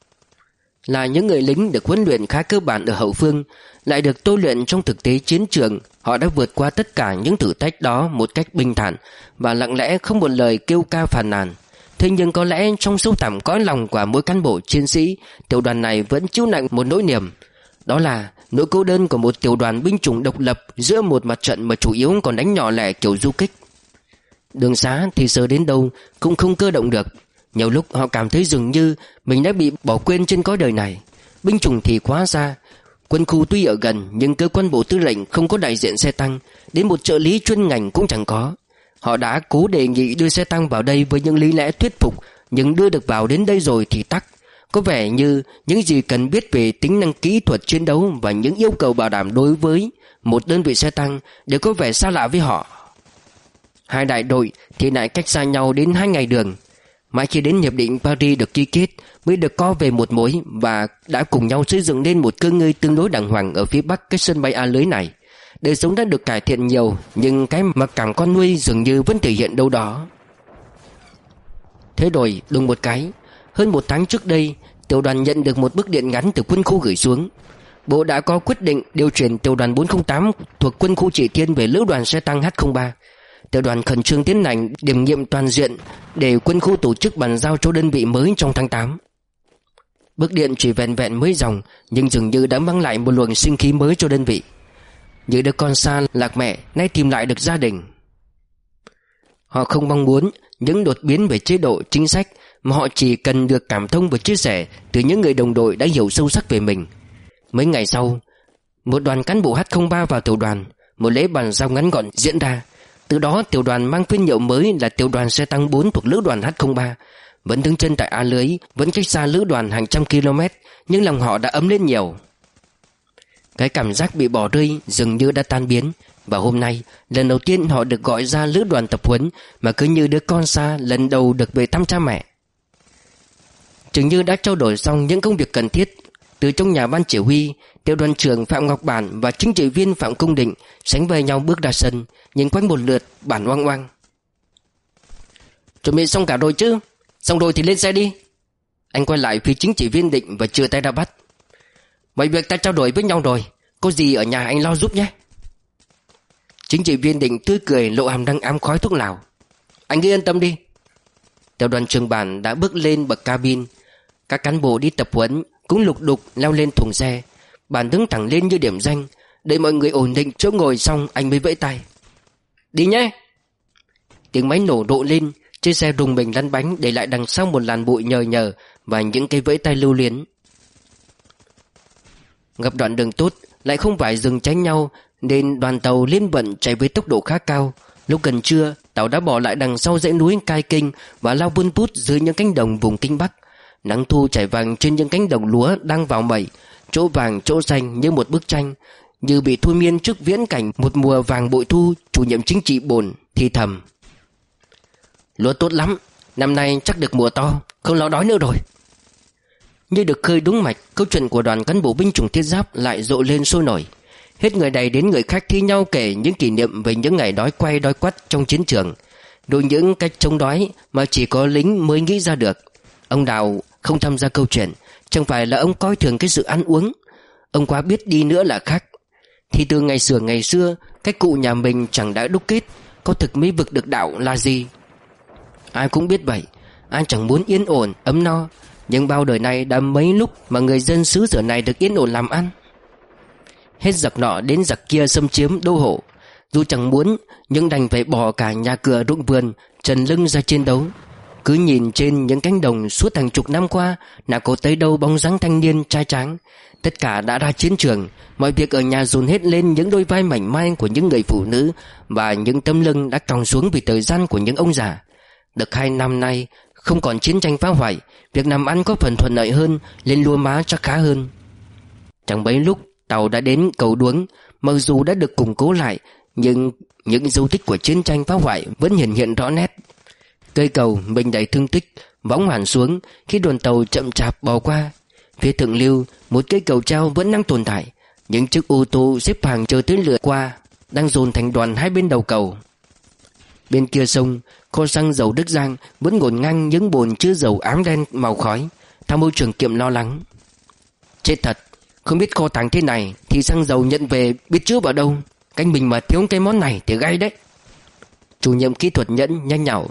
Là những người lính được huấn luyện khá cơ bản ở hậu phương, lại được tôi luyện trong thực tế chiến trường, họ đã vượt qua tất cả những thử thách đó một cách bình thản và lặng lẽ, không một lời kêu ca phàn nàn. Thế nhưng có lẽ trong sâu thẳm cõi lòng của mỗi cán bộ chiến sĩ, tiểu đoàn này vẫn chịu nặng một nỗi niềm. Đó là nỗi cô đơn của một tiểu đoàn binh chủng độc lập giữa một mặt trận mà chủ yếu còn đánh nhỏ lẻ kiểu du kích. Đường xá thì sờ đến đâu cũng không cơ động được. Nhiều lúc họ cảm thấy dường như mình đã bị bỏ quên trên cõi đời này. Binh chủng thì quá xa, quân khu tuy ở gần nhưng cơ quan bộ tư lệnh không có đại diện xe tăng, đến một trợ lý chuyên ngành cũng chẳng có. Họ đã cố đề nghị đưa xe tăng vào đây với những lý lẽ thuyết phục, nhưng đưa được vào đến đây rồi thì tắc. Có vẻ như những gì cần biết về tính năng kỹ thuật chiến đấu và những yêu cầu bảo đảm đối với một đơn vị xe tăng đều có vẻ xa lạ với họ. Hai đại đội thì lại cách xa nhau đến hai ngày đường. Mãi khi đến hiệp định Paris được ký kết mới được co về một mối, và đã cùng nhau xây dựng nên một cơ ngơi tương đối đàng hoàng ở phía bắc cái sân bay A Lưới này. Đời sống đã được cải thiện nhiều, nhưng cái mặc cảm con nuôi dường như vẫn thể hiện đâu đó. Thế rồi đùng một cái, hơn một tháng trước đây, tiểu đoàn nhận được một bức điện ngắn từ quân khu gửi xuống. Bộ đã có quyết định điều chuyển tiểu đoàn bốn không tám thuộc quân khu Chỉ Thiên về lữ đoàn xe tăng H không ba. Tiểu đoàn khẩn trương tiến hành điểm nghiệm toàn diện để quân khu tổ chức bàn giao cho đơn vị mới trong tháng tám. Bức điện chỉ vẹn vẹn mấy dòng, nhưng dường như đã mang lại một luồng sinh khí mới cho đơn vị. Những đứa con xa lạc mẹ nay tìm lại được gia đình. Họ không mong muốn những đột biến về chế độ chính sách, mà họ chỉ cần được cảm thông và chia sẻ từ những người đồng đội đã hiểu sâu sắc về mình. Mấy ngày sau, một đoàn cán bộ H không ba vào tiểu đoàn, một lễ bàn giao ngắn gọn diễn ra. Từ đó tiểu đoàn mang phiên hiệu mới là tiểu đoàn xe tăng bốn thuộc lữ đoàn H không ba. Vẫn đứng chân tại A Lưới, vẫn cách xa lữ đoàn hàng trăm km, nhưng lòng họ đã ấm lên nhiều. Cái cảm giác bị bỏ rơi dường như đã tan biến. Và hôm nay, lần đầu tiên họ được gọi ra lữ đoàn tập huấn, mà cứ như đứa con xa lần đầu được về thăm cha mẹ. Chừng như đã trao đổi xong những công việc cần thiết, từ trong nhà ban chỉ huy, tiểu đoàn trưởng Phạm Ngọc Bản và chính trị viên Phạm Công Định sánh vai nhau bước ra sân, nhìn quanh một lượt. Bản oang oang: "Chuẩn bị xong cả rồi chứ? Xong rồi thì lên xe đi." Anh quay lại phía chính trị viên Định và chừa tay ra bắt: "Mọi việc ta trao đổi với nhau rồi, có gì ở nhà anh lo giúp nhé." Chính trị viên Định tươi cười lộ hàm răng ám khói thuốc lào: "Anh cứ yên tâm đi." Tiểu đoàn trưởng Bản đã bước lên bậc cabin. Các cán bộ đi tập huấn cũng lục đục leo lên thùng xe. Bản đứng thẳng lên như điểm danh. Đợi mọi người ổn định chỗ ngồi xong, anh mới vẫy tay: "Đi nhé." Tiếng máy nổ rộ lên, chiếc xe rùng mình lăn bánh, để lại đằng sau một làn bụi nhờ nhờ và những cái vẫy tay lưu luyến. Gặp đoạn đường tốt, lại không phải dừng tránh nhau, nên đoàn tàu liên vận chạy với tốc độ khá cao. Lúc gần trưa, tàu đã bỏ lại đằng sau dãy núi Cai Kinh và lao vun vút dưới những cánh đồng vùng Kinh Bắc. Nắng thu chảy vàng trên những cánh đồng lúa đang vào mẩy, chỗ vàng chỗ xanh như một bức tranh, như bị thôi miên trước viễn cảnh một mùa vàng bội thu. Chủ nhiệm chính trị bồn thì thầm: lúa tốt lắm, năm nay chắc được mùa to, không lo đói nữa rồi. Như được khơi đúng mạch, câu chuyện của đoàn cán bộ binh chủng thiết giáp lại rộ lên sôi nổi. Hết người này đến người khác thi nhau kể những kỷ niệm về những ngày đói quay đói quắt trong chiến trường, rồi những cách chống đói mà chỉ có lính mới nghĩ ra được. Ông Đào không tham gia câu chuyện, chẳng phải là ông coi thường cái sự ăn uống, ông quá biết đi nữa là khác. Thì từ ngày xưa ngày xưa, cái cụ nhà mình chẳng đã đúc kết, có thực mới vực được đạo là gì. Ai cũng biết vậy, ai chẳng muốn yên ổn, ấm no. Nhưng bao đời nay đã mấy lúc mà người dân xứ sở này được yên ổn làm ăn. Hết giặc nọ đến giặc kia xâm chiếm đô hộ, dù chẳng muốn nhưng đành phải bỏ cả nhà cửa ruộng vườn, trần lưng ra chiến đấu. Cứ nhìn trên những cánh đồng suốt hàng chục năm qua, nào có tới đâu bóng dáng thanh niên trai tráng. Tất cả đã ra chiến trường, mọi việc ở nhà dồn hết lên những đôi vai mảnh mai của những người phụ nữ và những tấm lưng đã còng xuống vì thời gian của những ông già. Được hai năm nay không còn chiến tranh phá hoại, việc làm ăn có phần thuận lợi hơn, lên lúa má chắc khá hơn. Chẳng mấy lúc tàu đã đến cầu Đuống, mặc dù đã được củng cố lại, nhưng những dấu tích của chiến tranh phá hoại vẫn hiện hiện rõ nét. Cây cầu mình đầy thương tích, võng hẳn xuống khi đoàn tàu chậm chạp bò qua. Phía thượng lưu, một cây cầu treo vẫn đang tồn tại. Những chiếc ô tô xếp hàng chờ tới lượt qua đang dồn thành đoàn hai bên đầu cầu. Bên kia sông, kho xăng dầu Đức Giang vẫn ngổn ngang những bồn chứa dầu ám đen màu khói. Tham mưu trưởng Kiệm lo lắng: chết thật, không biết kho tàng thế này thì xăng dầu nhận về biết chứa vào đâu. Cánh mình mà thiếu cái món này thì gay đấy. Chủ nhiệm kỹ thuật Nhẫn nhanh nhảu: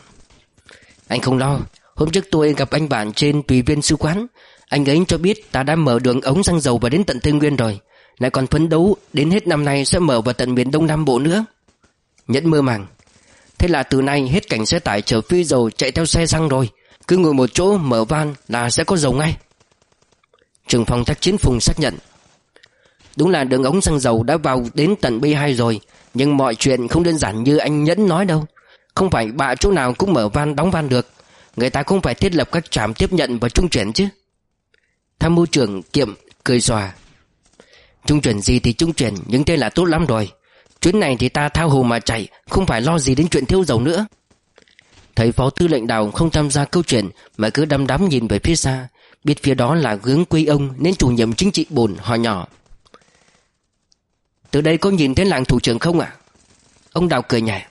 anh không lo, hôm trước tôi gặp anh bạn trên tùy viên sứ quán. Anh ấy cho biết ta đã mở đường ống xăng dầu vào đến tận Tây Nguyên rồi, lại còn phấn đấu đến hết năm nay sẽ mở vào tận miền Đông Nam Bộ nữa. Nhẫn mơ màng: thế là từ nay hết cảnh xe tải chở phi dầu chạy theo xe xăng rồi, cứ ngồi một chỗ mở van là sẽ có dầu ngay. Trưởng phòng tác chiến Phùng xác nhận: đúng là đường ống xăng dầu đã vào đến tận B hai rồi, nhưng mọi chuyện không đơn giản như anh Nhẫn nói đâu. Không phải bạ chỗ nào cũng mở van đóng van được, người ta cũng phải thiết lập các trạm tiếp nhận và trung chuyển chứ. Tham mưu trưởng Kiệm cười xòa: trung chuyển gì thì trung chuyển, nhưng thế là tốt lắm rồi. Chuyến này thì ta thao hồ mà chạy, không phải lo gì đến chuyện thiếu dầu nữa. Thấy phó tư lệnh Đào không tham gia câu chuyện mà cứ đăm đắm nhìn về phía xa, biết phía đó là hướng quê ông, nên chủ nhiệm chính trị Bồn hỏi nhỏ: từ đây có nhìn thấy làng thủ trưởng không ạ? Ông Đào cười nhẹ: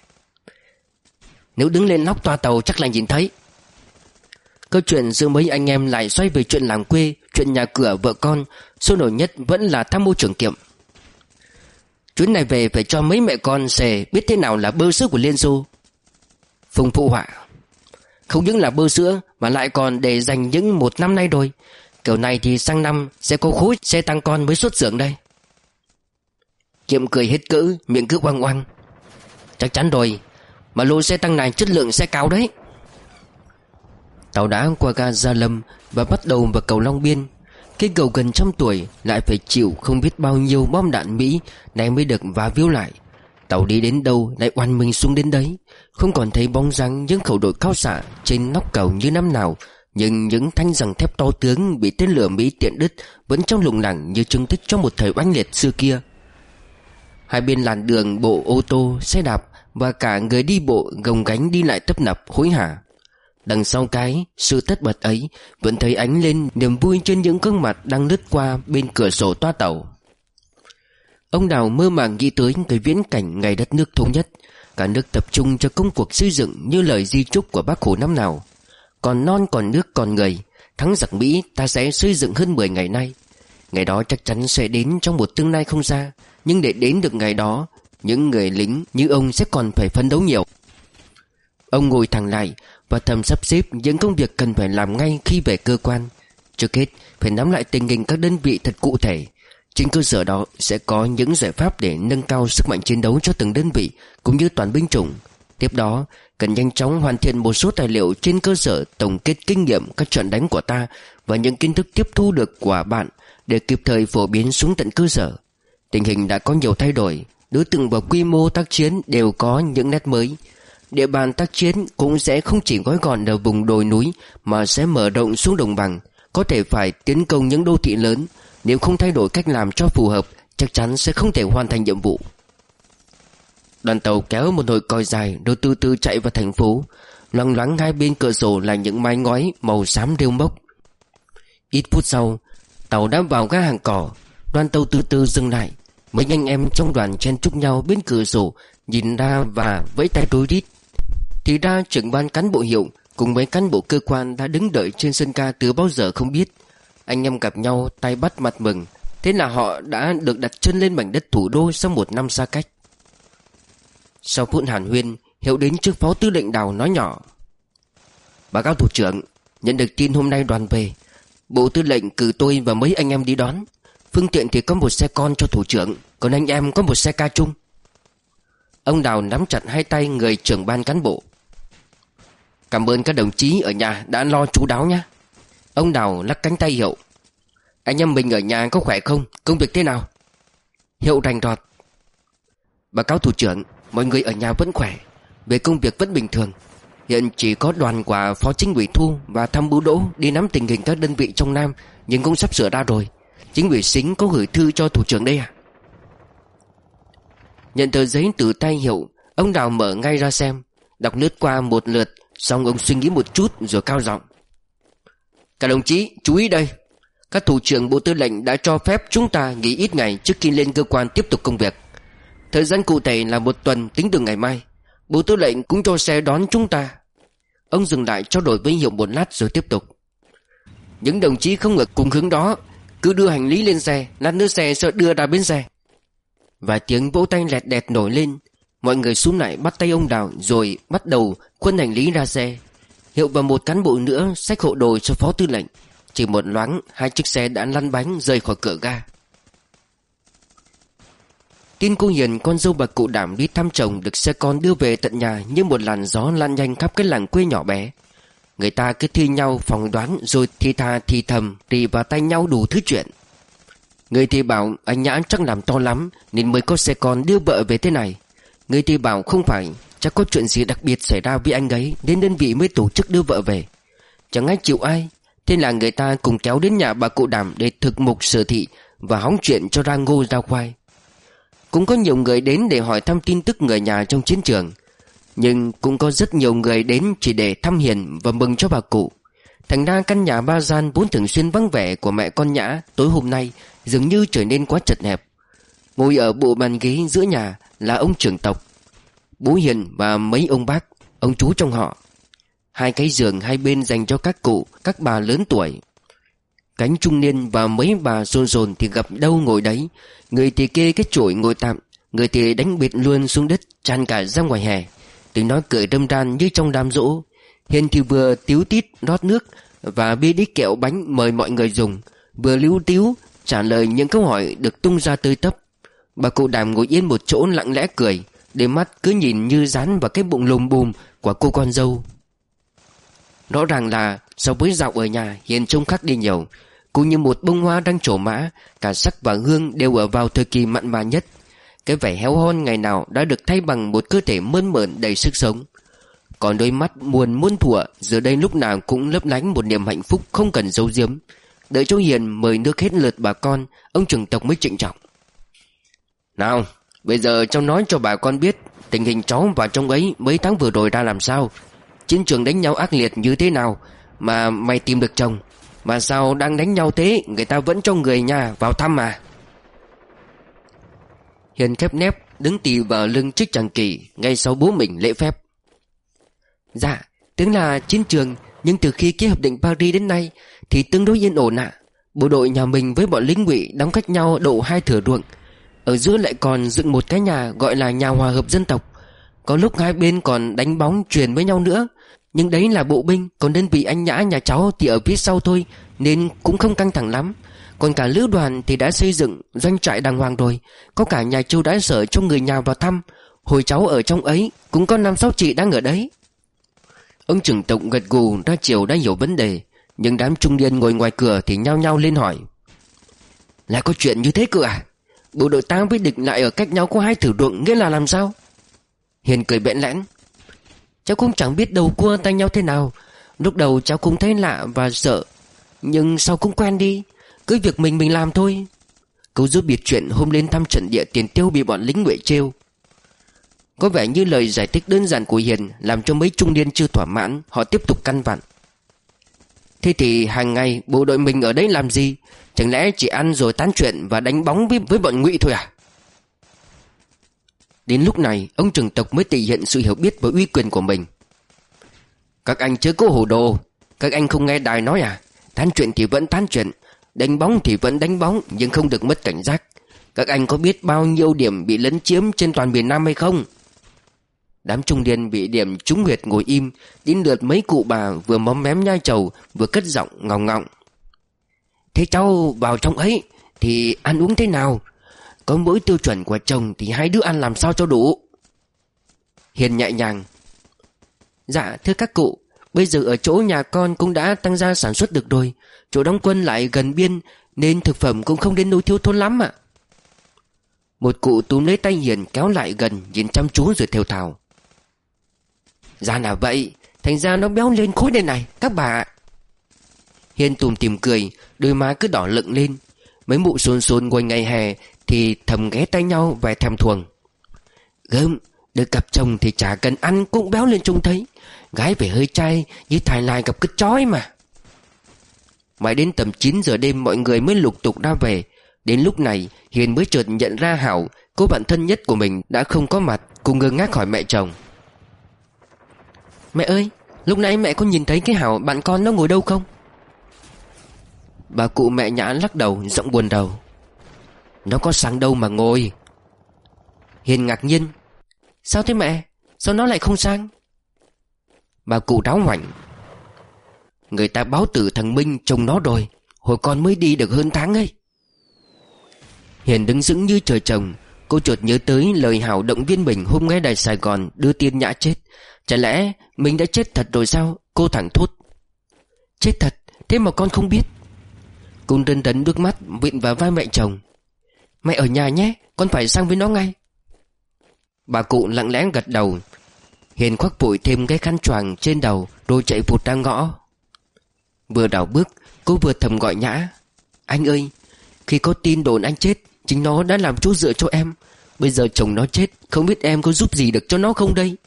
nếu đứng lên nóc toa tàu chắc là nhìn thấy. Câu chuyện giữa mấy anh em lại xoay về chuyện làng quê, chuyện nhà cửa vợ con. Sôi nổi nhất vẫn là tham mưu trưởng Kiệm: chuyến này về phải cho mấy mẹ con xề biết thế nào là bơ sữa của Liên Xô. Phùng phụ họa: không những là bơ sữa mà lại còn để dành những một năm nay rồi. Kiểu này thì sang năm sẽ có khối xe tăng con mới xuất xưởng đây. Kiệm cười hết cỡ, miệng cứ oang oang: chắc chắn rồi, mà lô xe tăng này chất lượng sẽ cao đấy. Tàu đã qua ga Gia Lâm và bắt đầu vào cầu Long Biên. Cái cầu gần trăm tuổi lại phải chịu không biết bao nhiêu bom đạn Mỹ này mới được vá víu lại. Tàu đi đến đâu lại oằn mình xuống đến đấy. Không còn thấy bóng dáng những khẩu đội cao xạ trên nóc cầu như năm nào, nhưng những thanh giằng thép to tướng bị tên lửa Mỹ tiện đứt vẫn trong lủng lẳng như chứng tích cho một thời oanh liệt xưa kia. Hai bên làn đường bộ ô tô, xe đạp và cả người đi bộ gồng gánh đi lại tấp nập hối hả. Đằng sau cái sự tất bật ấy vẫn thấy ánh lên niềm vui trên những gương mặt đang lướt qua bên cửa sổ toa tàu. Ông Đào mơ màng nghĩ tới cái viễn cảnh ngày đất nước thống nhất, cả nước tập trung cho công cuộc xây dựng như lời di chúc của Bác Hồ năm nào: còn non còn nước còn người, thắng giặc Mỹ ta sẽ xây dựng hơn mười ngày nay. Ngày đó chắc chắn sẽ đến trong một tương lai không xa, nhưng để đến được ngày đó, những người lính như ông sẽ còn phải phấn đấu nhiều. Ông ngồi thẳng lại và thầm sắp xếp những công việc cần phải làm ngay khi về cơ quan. Trước hết phải nắm lại tình hình các đơn vị thật cụ thể. Trên cơ sở đó sẽ có những giải pháp để nâng cao sức mạnh chiến đấu cho từng đơn vị cũng như toàn binh chủng. Tiếp đó cần nhanh chóng hoàn thiện một số tài liệu trên cơ sở tổng kết kinh nghiệm các trận đánh của ta và những kiến thức tiếp thu được của bạn để kịp thời phổ biến xuống tận cơ sở. Tình hình đã có nhiều thay đổi, đối tượng và quy mô tác chiến đều có những nét mới. Địa bàn tác chiến cũng sẽ không chỉ gói gọn ở vùng đồi núi mà sẽ mở rộng xuống đồng bằng, có thể phải tiến công những đô thị lớn. Nếu không thay đổi cách làm cho phù hợp, chắc chắn sẽ không thể hoàn thành nhiệm vụ. Đoàn tàu kéo một hồi còi dài rồi từ từ chạy vào thành phố. Loằng loáng hai bên cửa sổ là những mái ngói màu xám rêu mốc. Ít phút sau, tàu đã vào ga hàng cỏ. Đoàn tàu từ từ dừng lại. Mấy anh em trong đoàn chen chúc nhau bên cửa sổ, nhìn ra và vẫy tay rối rít. Thì ra trưởng ban cán bộ Hiệu cùng mấy cán bộ cơ quan đã đứng đợi trên sân ga từ bao giờ không biết. Anh em gặp nhau tay bắt mặt mừng. Thế là họ đã được đặt chân lên mảnh đất thủ đô sau một năm xa cách. Sau phút hàn huyên, Hiệu đến trước phó tư lệnh Đào nói nhỏ: "Báo cáo thủ trưởng, nhận được tin hôm nay đoàn về. Bộ tư lệnh cử tôi và mấy anh em đi đón. Phương tiện thì có một xe con cho thủ trưởng, còn anh em có một xe ca chung." Ông Đào nắm chặt hai tay người trưởng ban cán bộ. "Cảm ơn các đồng chí ở nhà đã lo chu đáo nhé." Ông Đào lắc cánh tay Hiệu. "Anh em mình ở nhà có khỏe không? Công việc thế nào?" Hiệu rành rọt: "Báo cáo thủ trưởng, mọi người ở nhà vẫn khỏe. Về công việc vẫn bình thường. Hiện chỉ có đoàn của Phó Chính ủy Thu và Tham mưu Đỗ đi nắm tình hình các đơn vị trong Nam, nhưng cũng sắp sửa ra rồi. Chính ủy Sính có gửi thư cho thủ trưởng đây à?" Nhận tờ giấy từ tay Hiệu, ông Đào mở ngay ra xem. Đọc lướt qua một lượt, xong ông suy nghĩ một chút rồi cao giọng: "Các đồng chí chú ý đây. Các thủ trưởng bộ tư lệnh đã cho phép chúng ta nghỉ ít ngày trước khi lên cơ quan tiếp tục công việc. Thời gian cụ thể là một tuần tính từ ngày mai. Bộ tư lệnh cũng cho xe đón chúng ta." Ông dừng lại trao đổi với Hiệu một lát rồi tiếp tục: "Những đồng chí không ở cùng hướng đó cứ đưa hành lý lên xe, lát nữa xe sẽ đưa ra bến xe." Và tiếng vỗ tay lẹt đẹt nổi lên. Mọi người xúm lại bắt tay ông Đào rồi bắt đầu khuân hành lý ra xe. Hiệu và một cán bộ nữa xách hộ đồ cho phó tư lệnh. Chỉ một loáng, hai chiếc xe đã lăn bánh rời khỏi cửa ga. Tin cô Hiền, con dâu bà cụ Đảm đi thăm chồng, được xe con đưa về tận nhà như một làn gió lan nhanh khắp cái làng quê nhỏ bé. Người ta cứ thi nhau phỏng đoán rồi thì thà thì thầm rì vào tay nhau đủ thứ chuyện. Người thì bảo anh Nhã chắc làm to lắm nên mới có xe con đưa vợ về thế này. Người thì bảo không phải, chắc có chuyện gì đặc biệt xảy ra với anh ấy nên đơn vị mới tổ chức đưa vợ về. Chẳng ai chịu ai. Thế là người ta cùng kéo đến nhà bà cụ Đảm để thực mục sở thị và hóng chuyện cho ra ngô ra khoai. Cũng có nhiều người đến để hỏi thăm tin tức người nhà trong chiến trường, nhưng cũng có rất nhiều người đến chỉ để thăm Hiền và mừng cho bà cụ. Thành ra căn nhà ba gian vốn thường xuyên vắng vẻ của mẹ con Nhã tối hôm nay dường như trở nên quá chật hẹp. Ngồi ở bộ bàn ghế giữa nhà là ông trưởng tộc, bố Hiền và mấy ông bác, ông chú trong họ. Hai cái giường hai bên dành cho các cụ, các bà lớn tuổi. Cánh trung niên và mấy bà rồn rồn thì gặp đâu ngồi đấy. Người thì kê cái chổi ngồi tạm, người thì đánh bệt luôn xuống đất tràn cả ra ngoài hè. Tiếng nói cười râm ran như trong đám giỗ. Hiền thì vừa tíu tít rót nước và bê đít kẹo bánh mời mọi người dùng, vừa líu tíu trả lời những câu hỏi được tung ra tơi tấp. Bà cụ Đảm ngồi yên một chỗ lặng lẽ cười, đôi mắt cứ nhìn như dán vào cái bụng lùm bùm của cô con dâu. Rõ ràng là so với dạo ở nhà, Hiền trông khác đi nhiều. Cô như một bông hoa đang trổ mã, cả sắc và hương đều ở vào thời kỳ mặn mà nhất. Cái vẻ héo hon ngày nào đã được thay bằng một cơ thể mơn mởn đầy sức sống. Còn đôi mắt muôn muôn thuở giờ đây lúc nào cũng lấp lánh một niềm hạnh phúc không cần giấu giếm. Đợi cho Hiền mời nước hết lượt bà con, ông trưởng tộc mới trịnh trọng: "Nào, bây giờ cháu nói cho bà con biết tình hình cháu và trong ấy mấy tháng vừa rồi ra làm sao. Chiến trường đánh nhau ác liệt như thế nào mà mày tìm được chồng. Mà sao đang đánh nhau thế người ta vẫn cho người nhà vào thăm à?" Hiền khép nép đứng tì vào lưng chiếc chàng kỳ ngay sau bố mình lễ phép: "Dạ, tiếng là chiến trường, nhưng từ khi ký hợp định Paris đến nay thì tương đối yên ổn ạ. Bộ đội nhà mình với bọn lính Ngụy đóng cách nhau độ hai thửa ruộng. Ở giữa lại còn dựng một cái nhà gọi là nhà hòa hợp dân tộc. Có lúc hai bên còn đánh bóng chuyền với nhau nữa. Nhưng đấy là bộ binh, còn đơn vị anh Nhã nhà cháu thì ở phía sau thôi, nên cũng không căng thẳng lắm. Còn cả lữ đoàn thì đã xây dựng doanh trại đàng hoàng rồi, có cả nhà chiêu đãi sở cho người nhà vào thăm. Hồi cháu ở trong ấy cũng có năm sáu chị đang ở đấy." Ông trưởng tộc gật gù ra chiều đã hiểu vấn đề, nhưng đám trung niên ngồi ngoài cửa thì nhao nhao lên hỏi: "Lại có chuyện như thế cơ à? Bộ đội ta với địch lại ở cách nhau có hai thửa ruộng, nghĩa là làm sao?" Hiền cười bẽn lẽn: "Cháu cũng chẳng biết đầu cua tay nhau thế nào. Lúc đầu cháu cũng thấy lạ và sợ, nhưng sau cũng quen đi. Cứ việc mình mình làm thôi. Câu giúp biệt chuyện hôm lên thăm trận địa tiền tiêu bị bọn lính ngụy trêu. Có vẻ như lời giải thích đơn giản của Hiền làm cho mấy trung niên chưa thỏa mãn. Họ tiếp tục căn vặn. Thế thì hàng ngày bộ đội mình ở đấy làm gì? Chẳng lẽ chỉ ăn rồi tán chuyện và đánh bóng với, với bọn ngụy thôi à? Đến lúc này ông trưởng tộc mới thể hiện sự hiểu biết và uy quyền của mình. Các anh chớ có hồ đồ. Các anh không nghe đài nói à? Tán chuyện thì vẫn tán chuyện, đánh bóng thì vẫn đánh bóng, nhưng không được mất cảnh giác. Các anh có biết bao nhiêu điểm bị lấn chiếm trên toàn miền Nam hay không? Đám trung niên bị điểm trúng huyệt ngồi im. Đến lượt mấy cụ bà vừa móm mém nhai trầu vừa cất giọng ngọng ngọng. Thế cháu vào trong ấy thì ăn uống thế nào? Có mỗi tiêu chuẩn của chồng thì hai đứa ăn làm sao cho đủ? Hiền nhẹ nhàng. Dạ thưa các cụ, bây giờ ở chỗ nhà con cũng đã tăng gia sản xuất được rồi. Chỗ đóng quân lại gần biên nên thực phẩm cũng không đến nỗi thiếu thốn lắm ạ. Một cụ túm lấy tay Hiền kéo lại gần, nhìn chăm chú rồi thều thào. Ra là vậy, thành ra nó béo lên khối đây này các bà ạ. Hiền tủm tỉm cười, đôi má cứ đỏ lựng lên. Mấy mụ xôn xôn ngồi ngày hè thì thầm ghé tay nhau vài thèm thuồng. Gớm, được gặp chồng thì chả cần ăn cũng béo lên trông thấy. Gái phải hơi chay, như Thái Lai gặp cứt chói mà. Mãi đến tầm chín giờ đêm mọi người mới lục tục ra về. Đến lúc này Hiền mới chợt nhận ra Hảo, cô bạn thân nhất của mình đã không có mặt. Cô ngơ ngác hỏi mẹ chồng. Mẹ ơi, lúc nãy mẹ có nhìn thấy cái Hảo bạn con nó ngồi đâu không? Bà cụ mẹ Nhã lắc đầu, giọng buồn rầu. Nó có sang đâu mà ngồi. Hiền ngạc nhiên. Sao thế mẹ? Sao nó lại không sang? Bà cụ ráo hoảnh. Người ta báo tử thằng Minh chồng nó rồi. Hồi con mới đi được hơn tháng ấy. Hiền đứng sững như trời trồng. Cô chợt nhớ tới lời Hảo động viên mình hôm nghe đài Sài Gòn đưa tin Nhã chết. Chả lẽ mình đã chết thật rồi sao? Cô thẳng thốt. Chết thật? Thế mà con không biết. Cô đân đấn nước mắt vịn vào vai mẹ chồng. Mẹ ở nhà nhé, con phải sang với nó ngay. Bà cụ lặng lẽ gật đầu. Hiền khoác vội thêm cái khăn choàng trên đầu rồi chạy vụt ra ngõ. Vừa đảo bước, cô vừa thầm gọi Nhã. Anh ơi, khi có tin đồn anh chết, chính nó đã làm chỗ dựa cho em. Bây giờ chồng nó chết, không biết em có giúp gì được cho nó không đây?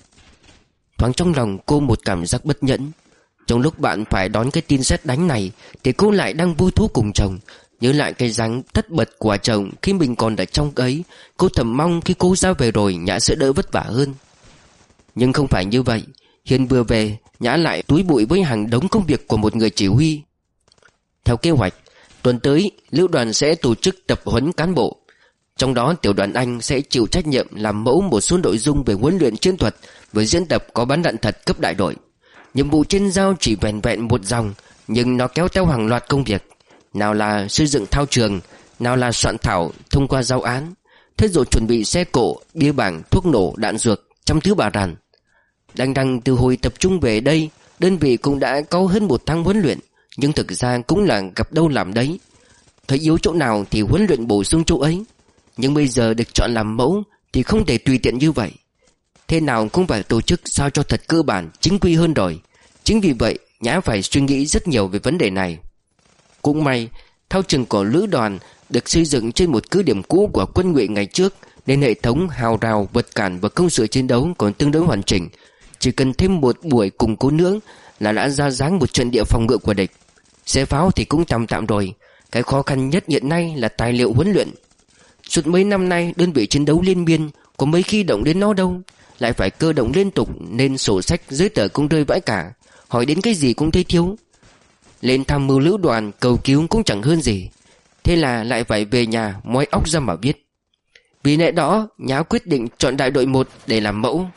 Thoáng trong lòng cô một cảm giác bất nhẫn. Trong lúc bạn phải đón cái tin sét đánh này thì cô lại đang vui thú cùng chồng. Nhớ lại cái dáng tất bật của chồng khi mình còn ở trong ấy, cô thầm mong khi cô ra về rồi Nhã sẽ đỡ vất vả hơn. Nhưng không phải như vậy. Hiền vừa về, Nhã lại túi bụi với hàng đống công việc của một người chỉ huy. Theo kế hoạch, tuần tới lữ đoàn sẽ tổ chức tập huấn cán bộ. Trong đó tiểu đoàn Anh sẽ chịu trách nhiệm làm mẫu một số nội dung về huấn luyện chiến thuật với diễn tập có bắn đạn thật cấp đại đội. Nhiệm vụ trên giao chỉ vẹn vẹn một dòng, nhưng nó kéo theo hàng loạt công việc. Nào là xây dựng thao trường, nào là soạn thảo thông qua giao án, thế rồi chuẩn bị xe cộ, bia bảng, thuốc nổ, đạn dược, trăm thứ bà ràn. Đằng đằng từ hồi tập trung về đây, đơn vị cũng đã có hơn một tháng huấn luyện, nhưng thực ra cũng là gặp đâu làm đấy. Thấy yếu chỗ nào thì huấn luyện bổ sung chỗ ấy. Nhưng bây giờ được chọn làm mẫu thì không thể tùy tiện như vậy. Thế nào cũng phải tổ chức sao cho thật cơ bản, chính quy hơn rồi. Chính vì vậy Nhã phải suy nghĩ rất nhiều về vấn đề này. Cũng may thao trường của lữ đoàn được xây dựng trên một cứ điểm cũ của quân ngụy ngày trước, nên hệ thống hào rào, vật cản và công sự chiến đấu còn tương đối hoàn chỉnh. Chỉ cần thêm một buổi củng cố nữa là đã ra dáng một trận địa phòng ngự của địch. Xe pháo thì cũng tạm tạm rồi. Cái khó khăn nhất hiện nay là tài liệu huấn luyện. Suốt mấy năm nay đơn vị chiến đấu liên miên, có mấy khi động đến nó đâu. Lại phải cơ động liên tục nên sổ sách giấy tờ cũng rơi vãi cả. Hỏi đến cái gì cũng thấy thiếu. Lên tham mưu lữ đoàn cầu cứu cũng chẳng hơn gì. Thế là lại phải về nhà moi óc ra mà viết. Vì lẽ đó Nhã quyết định chọn đại đội một để làm mẫu.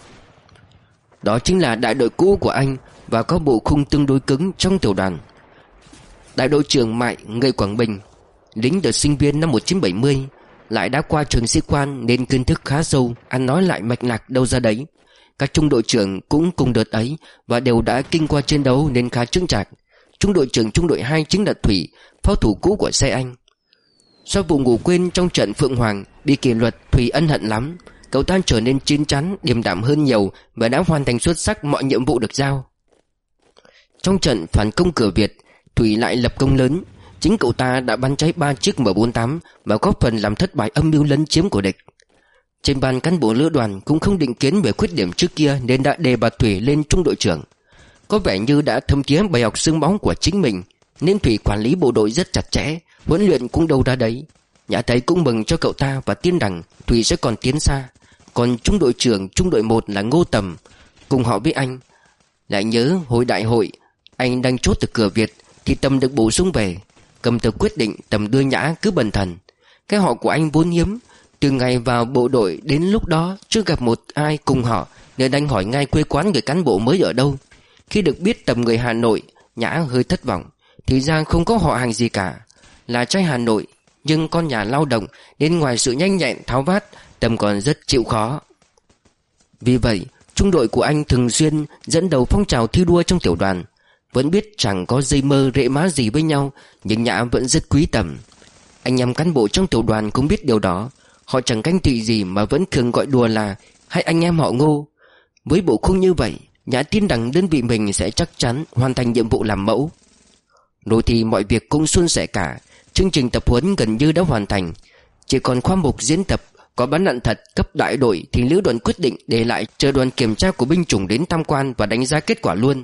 Đó chính là đại đội cũ của anh và có bộ khung tương đối cứng trong tiểu đoàn. Đại đội trưởng Mại, người Quảng Bình, lính đợt sinh viên năm một nghìn chín trăm bảy mươi, lại đã qua trường sĩ quan nên kiến thức khá sâu, ăn nói lại mạch lạc đâu ra đấy. Các trung đội trưởng cũng cùng đợt ấy và đều đã kinh qua chiến đấu nên khá chững chạc. Trung đội trưởng trung đội hai chính là Thủy, pháo thủ cũ của xe Anh. Sau vụ ngủ quên trong trận Phượng Hoàng bị kỷ luật, Thủy ân hận lắm. Cậu ta trở nên chín chắn, điềm đạm hơn nhiều và đã hoàn thành xuất sắc mọi nhiệm vụ được giao. Trong trận phản công cửa Việt, Thủy lại lập công lớn. Chính cậu ta đã bắn cháy ba chiếc M bốn tám và góp phần làm thất bại âm mưu lấn chiếm của địch. Trên ban cán bộ lữ đoàn cũng không định kiến về khuyết điểm trước kia nên đã đề bà Thủy lên trung đội trưởng. Có vẻ như đã thấm thía bài học xương máu của chính mình nên Thủy quản lý bộ đội rất chặt chẽ, huấn luyện cũng đâu ra đấy. Nhã thấy cũng mừng cho cậu ta và tin rằng Thủy sẽ còn tiến xa. Còn trung đội trưởng trung đội một là Ngô Tầm, cùng họ với anh. Lại nhớ hồi đại hội anh đang chốt từ cửa Việt thì Tầm được bổ sung về. Cầm tờ quyết định Tầm đưa Nhã cứ bần thần. Cái họ của anh vốn hiếm, từ ngày vào bộ đội đến lúc đó chưa gặp một ai cùng họ, nên anh hỏi ngay quê quán người cán bộ mới ở đâu. Khi được biết Tầm người Hà Nội, Nhã hơi thất vọng. Thì ra không có họ hàng gì cả, là trai Hà Nội nhưng con nhà lao động nên ngoài sự nhanh nhẹn tháo vát, Tầm còn rất chịu khó. Vì vậy trung đội của anh thường xuyên dẫn đầu phong trào thi đua trong tiểu đoàn. Vẫn biết chẳng có dây mơ rễ má gì với nhau, nhưng Nhã vẫn rất quý Tầm. Anh em cán bộ trong tiểu đoàn cũng biết điều đó. Họ chẳng canh tị gì mà vẫn thường gọi đùa là hai anh em họ Ngô. Với bộ khung như vậy, Nhã tin rằng đơn vị mình sẽ chắc chắn hoàn thành nhiệm vụ làm mẫu. Rồi thì mọi việc cũng suôn sẻ cả. Chương trình tập huấn gần như đã hoàn thành, chỉ còn khoa mục diễn tập có bắn đạn thật cấp đại đội thì lữ đoàn quyết định để lại chờ đoàn kiểm tra của binh chủng đến tham quan và đánh giá kết quả luôn.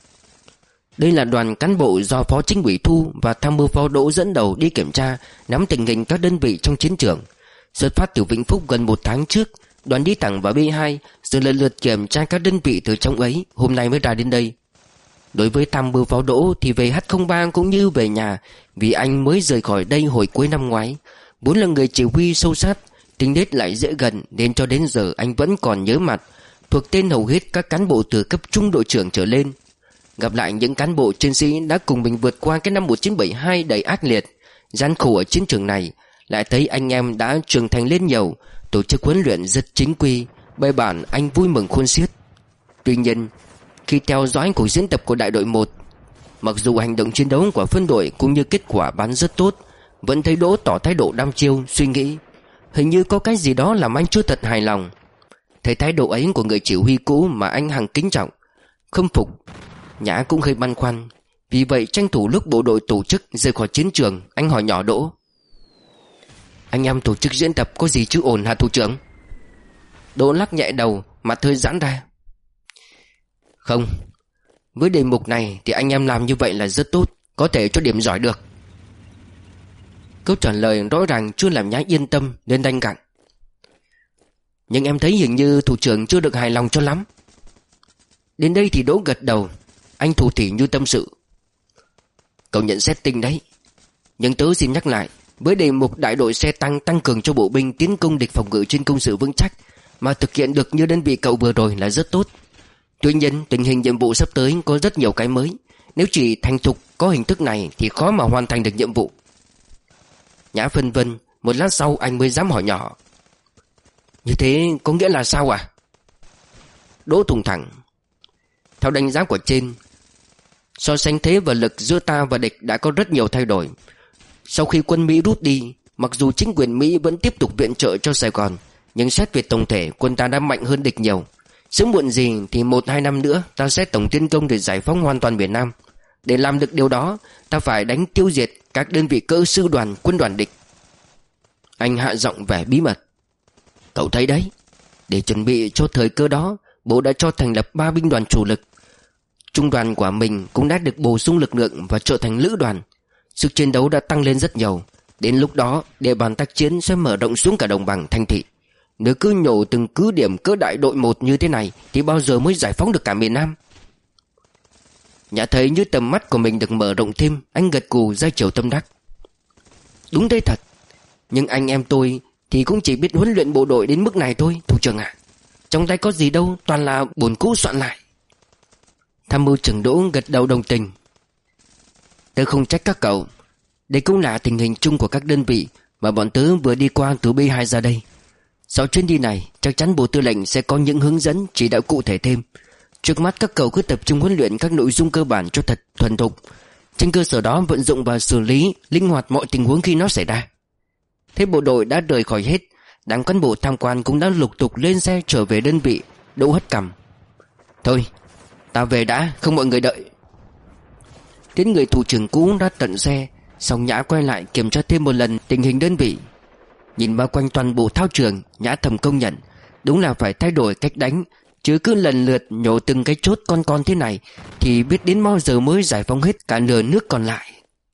Đây là đoàn cán bộ do Phó Chính ủy Thu và Tham mưu Phó Đỗ dẫn đầu đi kiểm tra, nắm tình hình các đơn vị trong chiến trường. Xuất phát từ Vĩnh Phúc gần một tháng trước, đoàn đi thẳng vào B hai, rồi lần lượt kiểm tra các đơn vị từ trong ấy, hôm nay mới ra đến đây. Đối với Tham mưu Phó Đỗ thì về H không ba cũng như về nhà, vì anh mới rời khỏi đây hồi cuối năm ngoái. Vốn là người chỉ huy sâu sát, tính nết lại dễ gần nên cho đến giờ anh vẫn còn nhớ mặt, thuộc tên hầu hết các cán bộ từ cấp trung đội trưởng trở lên. Gặp lại những cán bộ chiến sĩ đã cùng mình vượt qua cái năm một nghìn chín trăm bảy mươi hai đầy ác liệt, gian khổ ở chiến trường này, lại thấy anh em đã trưởng thành lên nhiều, tổ chức huấn luyện rất chính quy, bài bản anh vui mừng khôn xiết. Tuy nhiên, khi theo dõi cuộc diễn tập của đại đội một, mặc dù hành động chiến đấu của phân đội cũng như kết quả bắn rất tốt, vẫn thấy Đỗ tỏ thái độ đăm chiêu, suy nghĩ hình như có cái gì đó làm anh chưa thật hài lòng. Thấy thái độ ấy của người chỉ huy cũ mà anh hằng kính trọng, khâm phục, Nhã cũng hơi băn khoăn. Vì vậy tranh thủ lúc bộ đội tổ chức rời khỏi chiến trường, anh hỏi nhỏ Đỗ: "Anh em tổ chức diễn tập có gì chứ ổn hả thủ trưởng?" Đỗ lắc nhẹ đầu, mặt hơi giãn ra: "Không, với đề mục này thì anh em làm như vậy là rất tốt, có thể cho điểm giỏi được." Câu trả lời rõ ràng chưa làm Nhã yên tâm nên đanh gặng: "Nhưng em thấy hình như thủ trưởng chưa được hài lòng cho lắm." Đến đây thì Đỗ gật đầu, anh thủ thỉ như tâm sự: "Cậu nhận xét tinh đấy. Nhưng tớ xin nhắc lại, với đề mục đại đội xe tăng tăng cường cho bộ binh tiến công địch phòng ngự trên công sự vững chắc mà thực hiện được như đơn vị cậu vừa rồi là rất tốt. Tuy nhiên tình hình nhiệm vụ sắp tới có rất nhiều cái mới, nếu chỉ thành thục có hình thức này thì khó mà hoàn thành được nhiệm vụ." Nhã phân vân, một lát sau anh mới dám hỏi nhỏ: "Như thế có nghĩa là sao à?" Đỗ thùng thẳng: "Theo đánh giá của trên, so sánh thế và lực giữa ta và địch đã có rất nhiều thay đổi. Sau khi quân Mỹ rút đi, mặc dù chính quyền Mỹ vẫn tiếp tục viện trợ cho Sài Gòn, nhưng xét về tổng thể quân ta đã mạnh hơn địch nhiều. Sớm muộn gì thì một hai năm nữa ta sẽ tổng tiến công để giải phóng hoàn toàn miền Nam. Để làm được điều đó, ta phải đánh tiêu diệt các đơn vị cỡ sư đoàn, quân đoàn địch." Anh hạ giọng vẻ bí mật: "Cậu thấy đấy, để chuẩn bị cho thời cơ đó, Bộ đã cho thành lập ba binh đoàn chủ lực. Trung đoàn của mình cũng đã được bổ sung lực lượng và trở thành lữ đoàn. Sức chiến đấu đã tăng lên rất nhiều. Đến lúc đó, địa bàn tác chiến sẽ mở rộng xuống cả đồng bằng, thành thị. Nếu cứ nhổ từng cứ điểm cỡ đại đội một như thế này thì bao giờ mới giải phóng được cả miền Nam?" Nhã thấy như tầm mắt của mình được mở rộng thêm, anh gật gù ra chiều tâm đắc: "Đúng thế thật. Nhưng anh em tôi thì cũng chỉ biết huấn luyện bộ đội đến mức này thôi, thủ trưởng ạ. Trong tay có gì đâu, toàn là bổn cũ soạn lại." Tham mưu trưởng Đỗ gật đầu đồng tình: "Tớ không trách các cậu. Đây cũng là tình hình chung của các đơn vị mà bọn tớ vừa đi qua từ B hai ra đây. Sau chuyến đi này, chắc chắn Bộ Tư lệnh sẽ có những hướng dẫn chỉ đạo cụ thể thêm. Trước mắt các cậu cứ tập trung huấn luyện các nội dung cơ bản cho thật thuần thục. Trên cơ sở đó vận dụng và xử lý linh hoạt mọi tình huống khi nó xảy ra." Thế bộ đội đã rời khỏi hết, đám cán bộ tham quan cũng đã lục tục lên xe trở về đơn vị. Đỗ hất cằm: "Thôi, ta về đã, không mọi người đợi." Đến người thủ trưởng cũ đã tận xe, Xong Nhã quay lại kiểm tra thêm một lần tình hình đơn vị. Nhìn bao quanh toàn bộ thao trường, Nhã thầm công nhận đúng là phải thay đổi cách đánh, chứ cứ lần lượt nhổ từng cái chốt con con thế này thì biết đến bao giờ mới giải phóng hết cả nửa nước còn lại.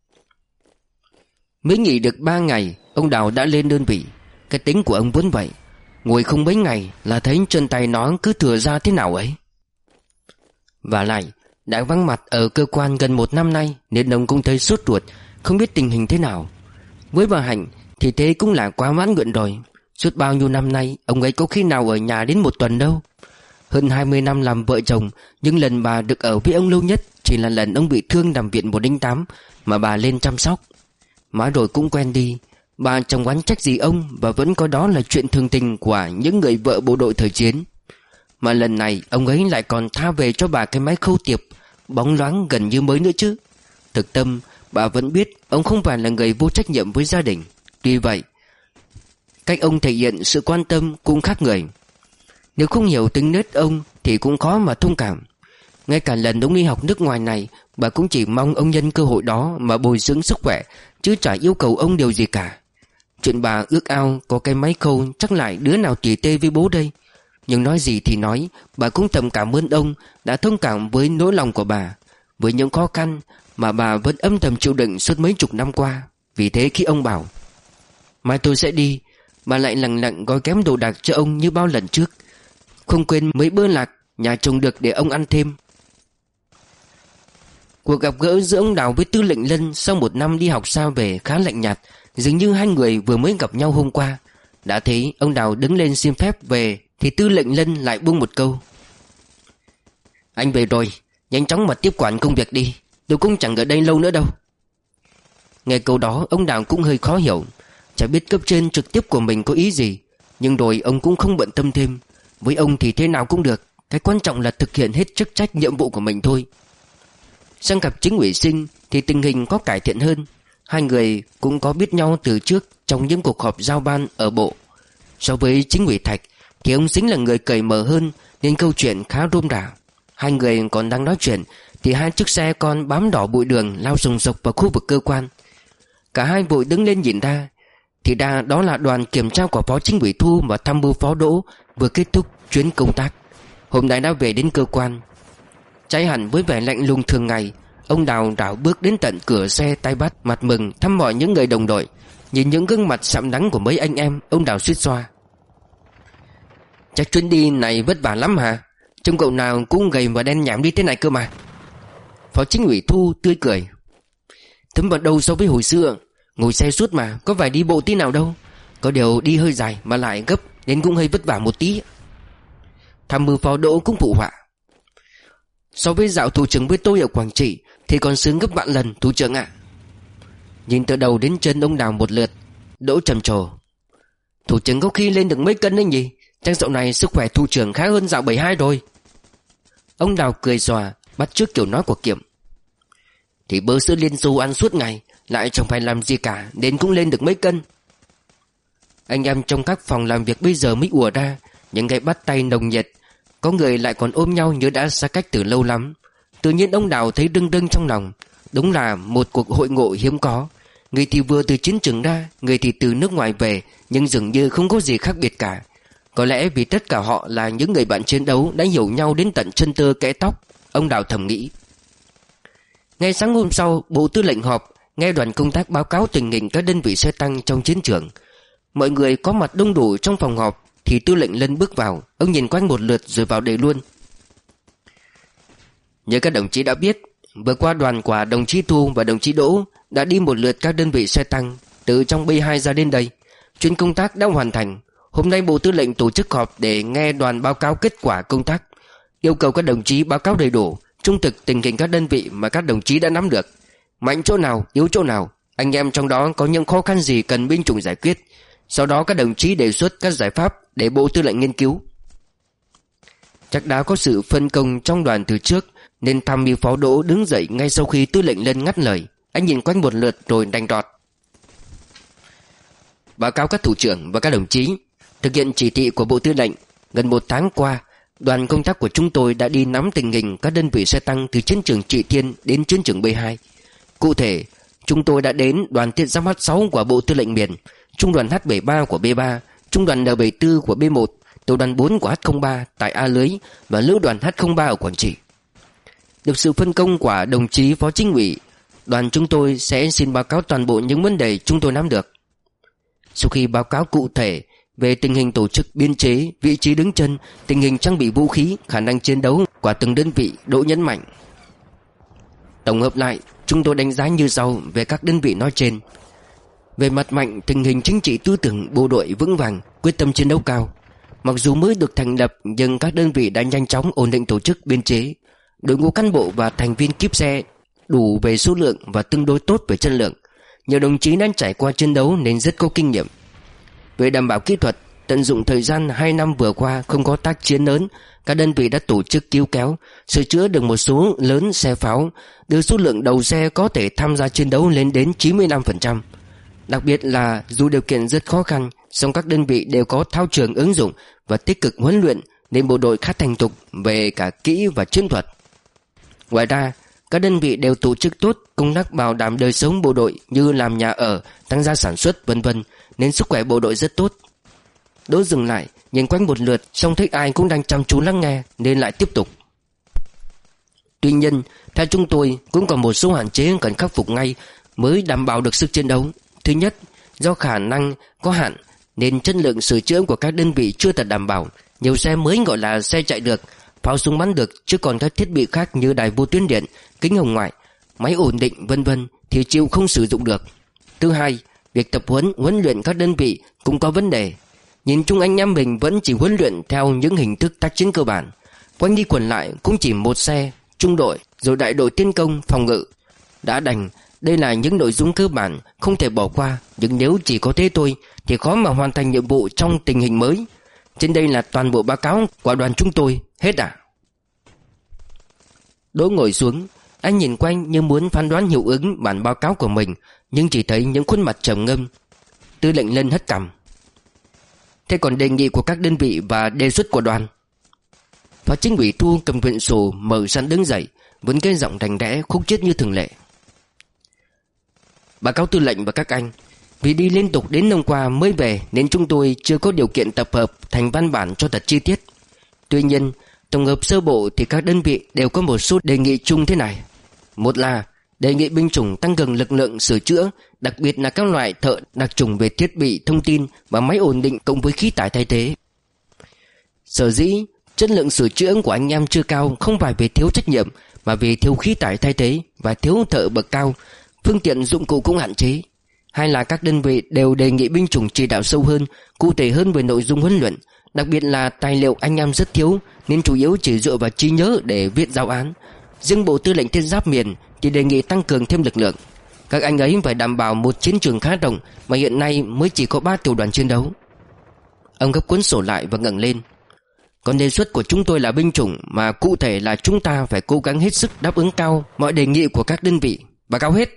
Mới nghỉ được ba ngày, ông Đào đã lên đơn vị. Cái tính của ông vốn vậy, ngồi không mấy ngày là thấy chân tay nó cứ thừa ra thế nào ấy. Và lại đã vắng mặt ở cơ quan gần một năm nay, nên ông cũng thấy sốt ruột, không biết tình hình thế nào. Với bà Hạnh thì thế cũng là quá mãn nguyện rồi. Suốt bao nhiêu năm nay ông ấy có khi nào ở nhà đến một tuần đâu. Hơn hai mươi năm làm vợ chồng, nhưng lần bà được ở với ông lâu nhất chỉ là lần ông bị thương nằm viện một đinh tám mà bà lên chăm sóc. Má rồi cũng quen đi, bà chẳng oán trách gì ông, và vẫn có đó là chuyện thường tình của những người vợ bộ đội thời chiến. Mà lần này ông ấy lại còn tha về cho bà cái máy khâu tiệp bóng loáng gần như mới nữa chứ. Thực tâm bà vẫn biết ông không phải là người vô trách nhiệm với gia đình. Tuy vậy, cách ông thể hiện sự quan tâm cũng khác người. Nếu không hiểu tính nết ông thì cũng khó mà thông cảm. Ngay cả lần ông đi học nước ngoài này, bà cũng chỉ mong ông nhân cơ hội đó mà bồi dưỡng sức khỏe, chứ chả yêu cầu ông điều gì cả. Chuyện bà ước ao có cái máy khâu chắc lại đứa nào tỉ tê với bố đây. Nhưng nói gì thì nói, bà cũng thầm cảm ơn ông đã thông cảm với nỗi lòng của bà, với những khó khăn mà bà vẫn âm thầm chịu đựng suốt mấy chục năm qua. Vì thế khi ông bảo mai tôi sẽ đi, bà lại lặng lặng gói kém đồ đạc cho ông như bao lần trước, không quên mấy bữa lạc nhà trồng được để ông ăn thêm. Cuộc gặp gỡ giữa ông Đào với Tư lệnh Lân sau một năm đi học xa về khá lạnh nhạt, dường như hai người vừa mới gặp nhau hôm qua. Đã thấy ông Đào đứng lên xin phép về thì Tư lệnh Lân lại buông một câu: anh về rồi, nhanh chóng mà tiếp quản công việc đi, tôi cũng chẳng ở đây lâu nữa đâu. Nghe câu đó ông Đào cũng hơi khó hiểu, chả biết cấp trên trực tiếp của mình có ý gì. Nhưng rồi ông cũng không bận tâm thêm. Với ông thì thế nào cũng được, cái quan trọng là thực hiện hết chức trách nhiệm vụ của mình thôi. Sang gặp Chính ủy Sinh thì tình hình có cải thiện hơn. Hai người cũng có biết nhau từ trước trong những cuộc họp giao ban ở bộ. So với Chính ủy Thạch thì ông Sinh là người cởi mở hơn, nên câu chuyện khá rôm rả. Hai người còn đang nói chuyện thì hai chiếc xe con bám đỏ bụi đường lao sùng sục vào khu vực cơ quan. Cả hai vội đứng lên nhìn ra, thì ra đó là đoàn kiểm tra của Phó Chính ủy Thu và tham mưu Phó Đỗ vừa kết thúc chuyến công tác, hôm nay đã về đến cơ quan. Trái hẳn với vẻ lạnh lùng thường ngày, ông Đào rảo bước đến tận cửa xe, tay bắt mặt mừng thăm hỏi những người đồng đội. Nhìn những gương mặt sạm nắng của mấy anh em, ông Đào suýt xoa: chắc chuyến đi này vất vả lắm hả? Trông cậu nào cũng gầy và đen nhảm đi thế này cơ mà. Phó Chính ủy Thu tươi cười: thấm vào đâu so với hồi xưa, ngồi xe suốt mà, có phải đi bộ tí nào đâu. Có điều đi hơi dài mà lại gấp nên cũng hơi vất vả một tí. Tham mưu Phó Đỗ cũng phụ họa: so với dạo thủ trưởng với tôi ở Quảng Trị thì còn sướng gấp vạn lần, thủ trưởng ạ. Nhìn từ đầu đến chân ông Đào một lượt, Đỗ trầm trồ: thủ trưởng có khi lên được mấy cân đấy nhỉ? Chắc dạo này sức khỏe thủ trưởng khá hơn dạo bảy hai rồi. Ông Đào cười xòa, bắt chước kiểu nói của Kiểm: thì bơ sữa Liên Xô ăn suốt ngày, lại chẳng phải làm gì cả, nên cũng lên được mấy cân. Anh em trong các phòng làm việc bây giờ mới ùa ra, những cái bắt tay nồng nhiệt. Có người lại còn ôm nhau như đã xa cách từ lâu lắm. Tự nhiên ông Đào thấy đưng đưng trong lòng. Đúng là một cuộc hội ngộ hiếm có. Người thì vừa từ chiến trường ra, người thì từ nước ngoài về, nhưng dường như không có gì khác biệt cả. Có lẽ vì tất cả họ là những người bạn chiến đấu đã hiểu nhau đến tận chân tơ kẽ tóc, ông Đào thầm nghĩ. Ngay sáng hôm sau, Bộ Tư lệnh họp, nghe đoàn công tác báo cáo tình hình các đơn vị xe tăng trong chiến trường. Mọi người có mặt đông đủ trong phòng họp thì Tư lệnh Lân bước vào. Ông nhìn quanh một lượt rồi vào đề luôn: như các đồng chí đã biết, vừa qua đoàn của đồng chí Thu và đồng chí Đỗ đã đi một lượt các đơn vị xe tăng từ trong B hai ra đến đây. Chuyến công tác đã hoàn thành. Hôm nay Bộ Tư lệnh tổ chức họp để nghe đoàn báo cáo kết quả công tác, yêu cầu các đồng chí báo cáo đầy đủ, trung thực tình hình các đơn vị mà các đồng chí đã nắm được, mạnh chỗ nào, yếu chỗ nào, anh em trong đó có những khó khăn gì cần binh chủng giải quyết. Sau đó các đồng chí đề xuất các giải pháp để Bộ Tư lệnh nghiên cứu. Chắc đã có sự phân công trong đoàn từ trước, nên tham mưu Phó Đỗ đứng dậy ngay sau khi Tư lệnh Lân ngắt lời. Anh nhìn quanh một lượt rồi đành đọt: báo cáo các thủ trưởng và các đồng chí, thực hiện chỉ thị của Bộ Tư lệnh, gần một tháng qua, đoàn công tác của chúng tôi đã đi nắm tình hình các đơn vị xe tăng từ chiến trường Trị Thiên đến chiến trường B hai. Cụ thể, chúng tôi đã đến đoàn thiết giáp H sáu của Bộ Tư lệnh Miền, trung đoàn H bảy ba của B ba, trung đoàn N bảy tư của B một, tiểu đoàn bốn của H không ba tại A Lưới và lữ đoàn H không ba ở Quảng Trị. Được sự phân công của đồng chí Phó Chính ủy, đoàn chúng tôi sẽ xin báo cáo toàn bộ những vấn đề chúng tôi nắm được. Sau khi báo cáo cụ thể về tình hình tổ chức biên chế, vị trí đứng chân, tình hình trang bị vũ khí, khả năng chiến đấu của từng đơn vị, Đỗ nhấn mạnh: tổng hợp lại, chúng tôi đánh giá như sau về các đơn vị nói trên. Về mặt mạnh, tình hình chính trị tư tưởng bộ đội vững vàng, quyết tâm chiến đấu cao. Mặc dù mới được thành lập nhưng các đơn vị đã nhanh chóng ổn định tổ chức biên chế. Đội ngũ cán bộ và thành viên kíp xe đủ về số lượng và tương đối tốt về chất lượng. Nhiều đồng chí đã trải qua chiến đấu nên rất có kinh nghiệm. Về đảm bảo kỹ thuật, tận dụng thời gian hai năm vừa qua không có tác chiến lớn, các đơn vị đã tổ chức cứu kéo, sửa chữa được một số lớn xe pháo, đưa số lượng đầu xe có thể tham gia chiến đấu lên đến chín mươi lăm phần trăm. Đặc biệt là dù điều kiện rất khó khăn, song các đơn vị đều có thao trường ứng dụng và tích cực huấn luyện nên bộ đội khá thành thục về cả kỹ và chiến thuật. Ngoài ra, các đơn vị đều tổ chức tốt công tác bảo đảm đời sống bộ đội như làm nhà ở, tăng gia sản xuất vân vân, nên sức khỏe bộ đội rất tốt. Đỗ dừng lại, nhìn quanh một lượt, xong thấy ai cũng đang chăm chú lắng nghe nên lại tiếp tục. Tuy nhiên, theo chúng tôi cũng còn một số hạn chế cần khắc phục ngay mới đảm bảo được sức chiến đấu. Thứ nhất, do khả năng có hạn nên chất lượng sửa chữa của các đơn vị chưa thật đảm bảo. Nhiều xe mới gọi là xe chạy được, pháo súng bắn được, chứ còn các thiết bị khác như đài vô tuyến điện, kính hồng ngoại, máy ổn định vân vân thì chịu không sử dụng được. Thứ hai, việc tập huấn, huấn luyện các đơn vị cũng có vấn đề. Nhìn chung anh em mình vẫn chỉ huấn luyện theo những hình thức tác chiến cơ bản, quanh đi quẩn lại cũng chỉ một xe, trung đội, rồi đại đội tiến công, phòng ngự. Đã đành, đây là những nội dung cơ bản không thể bỏ qua, nhưng nếu chỉ có thế thôi thì khó mà hoàn thành nhiệm vụ trong tình hình mới. Trên đây là toàn bộ báo cáo của đoàn chúng tôi, hết à? Đỗ ngồi xuống, anh nhìn quanh như muốn phán đoán hiệu ứng bản báo cáo của mình, nhưng chỉ thấy những khuôn mặt trầm ngâm. Tư lệnh Lân hất cằm. Thế còn đề nghị của các đơn vị và đề xuất của đoàn? Phó Chính ủy Thu cầm quyển sổ mở sẵn đứng dậy, với cái giọng rành rẽ khúc chiết như thường lệ. Báo cáo tư lệnh và các anh, vì đi liên tục đến hôm qua mới về nên chúng tôi chưa có điều kiện tập hợp thành văn bản cho thật chi tiết. Tuy nhiên, tổng hợp sơ bộ thì các đơn vị đều có một số đề nghị chung thế này. Một là đề nghị binh chủng tăng cường lực lượng sửa chữa, đặc biệt là các loại thợ đặc trùng về thiết bị thông tin và máy ổn định cộng với khí tải thay thế. Sở dĩ chất lượng sửa chữa của anh em chưa cao không phải vì thiếu trách nhiệm mà vì thiếu khí tải thay thế và thiếu thợ bậc cao, phương tiện dụng cụ cũng hạn chế. Hai là các đơn vị đều đề nghị binh chủng chỉ đạo sâu hơn, cụ thể hơn về nội dung huấn luyện, đặc biệt là tài liệu anh em rất thiếu nên chủ yếu chỉ dựa vào trí nhớ để viết giáo án. Riêng Bộ Tư lệnh Thiết giáp Miền thì đề nghị tăng cường thêm lực lượng. Các anh ấy phải đảm bảo một chiến trường khá rộng mà hiện nay mới chỉ có ba tiểu đoàn chiến đấu. Ông gấp cuốn sổ lại và ngẩng lên. Còn đề xuất của chúng tôi là binh chủng, mà cụ thể là chúng ta phải cố gắng hết sức đáp ứng cao mọi đề nghị của các đơn vị. Báo cáo hết.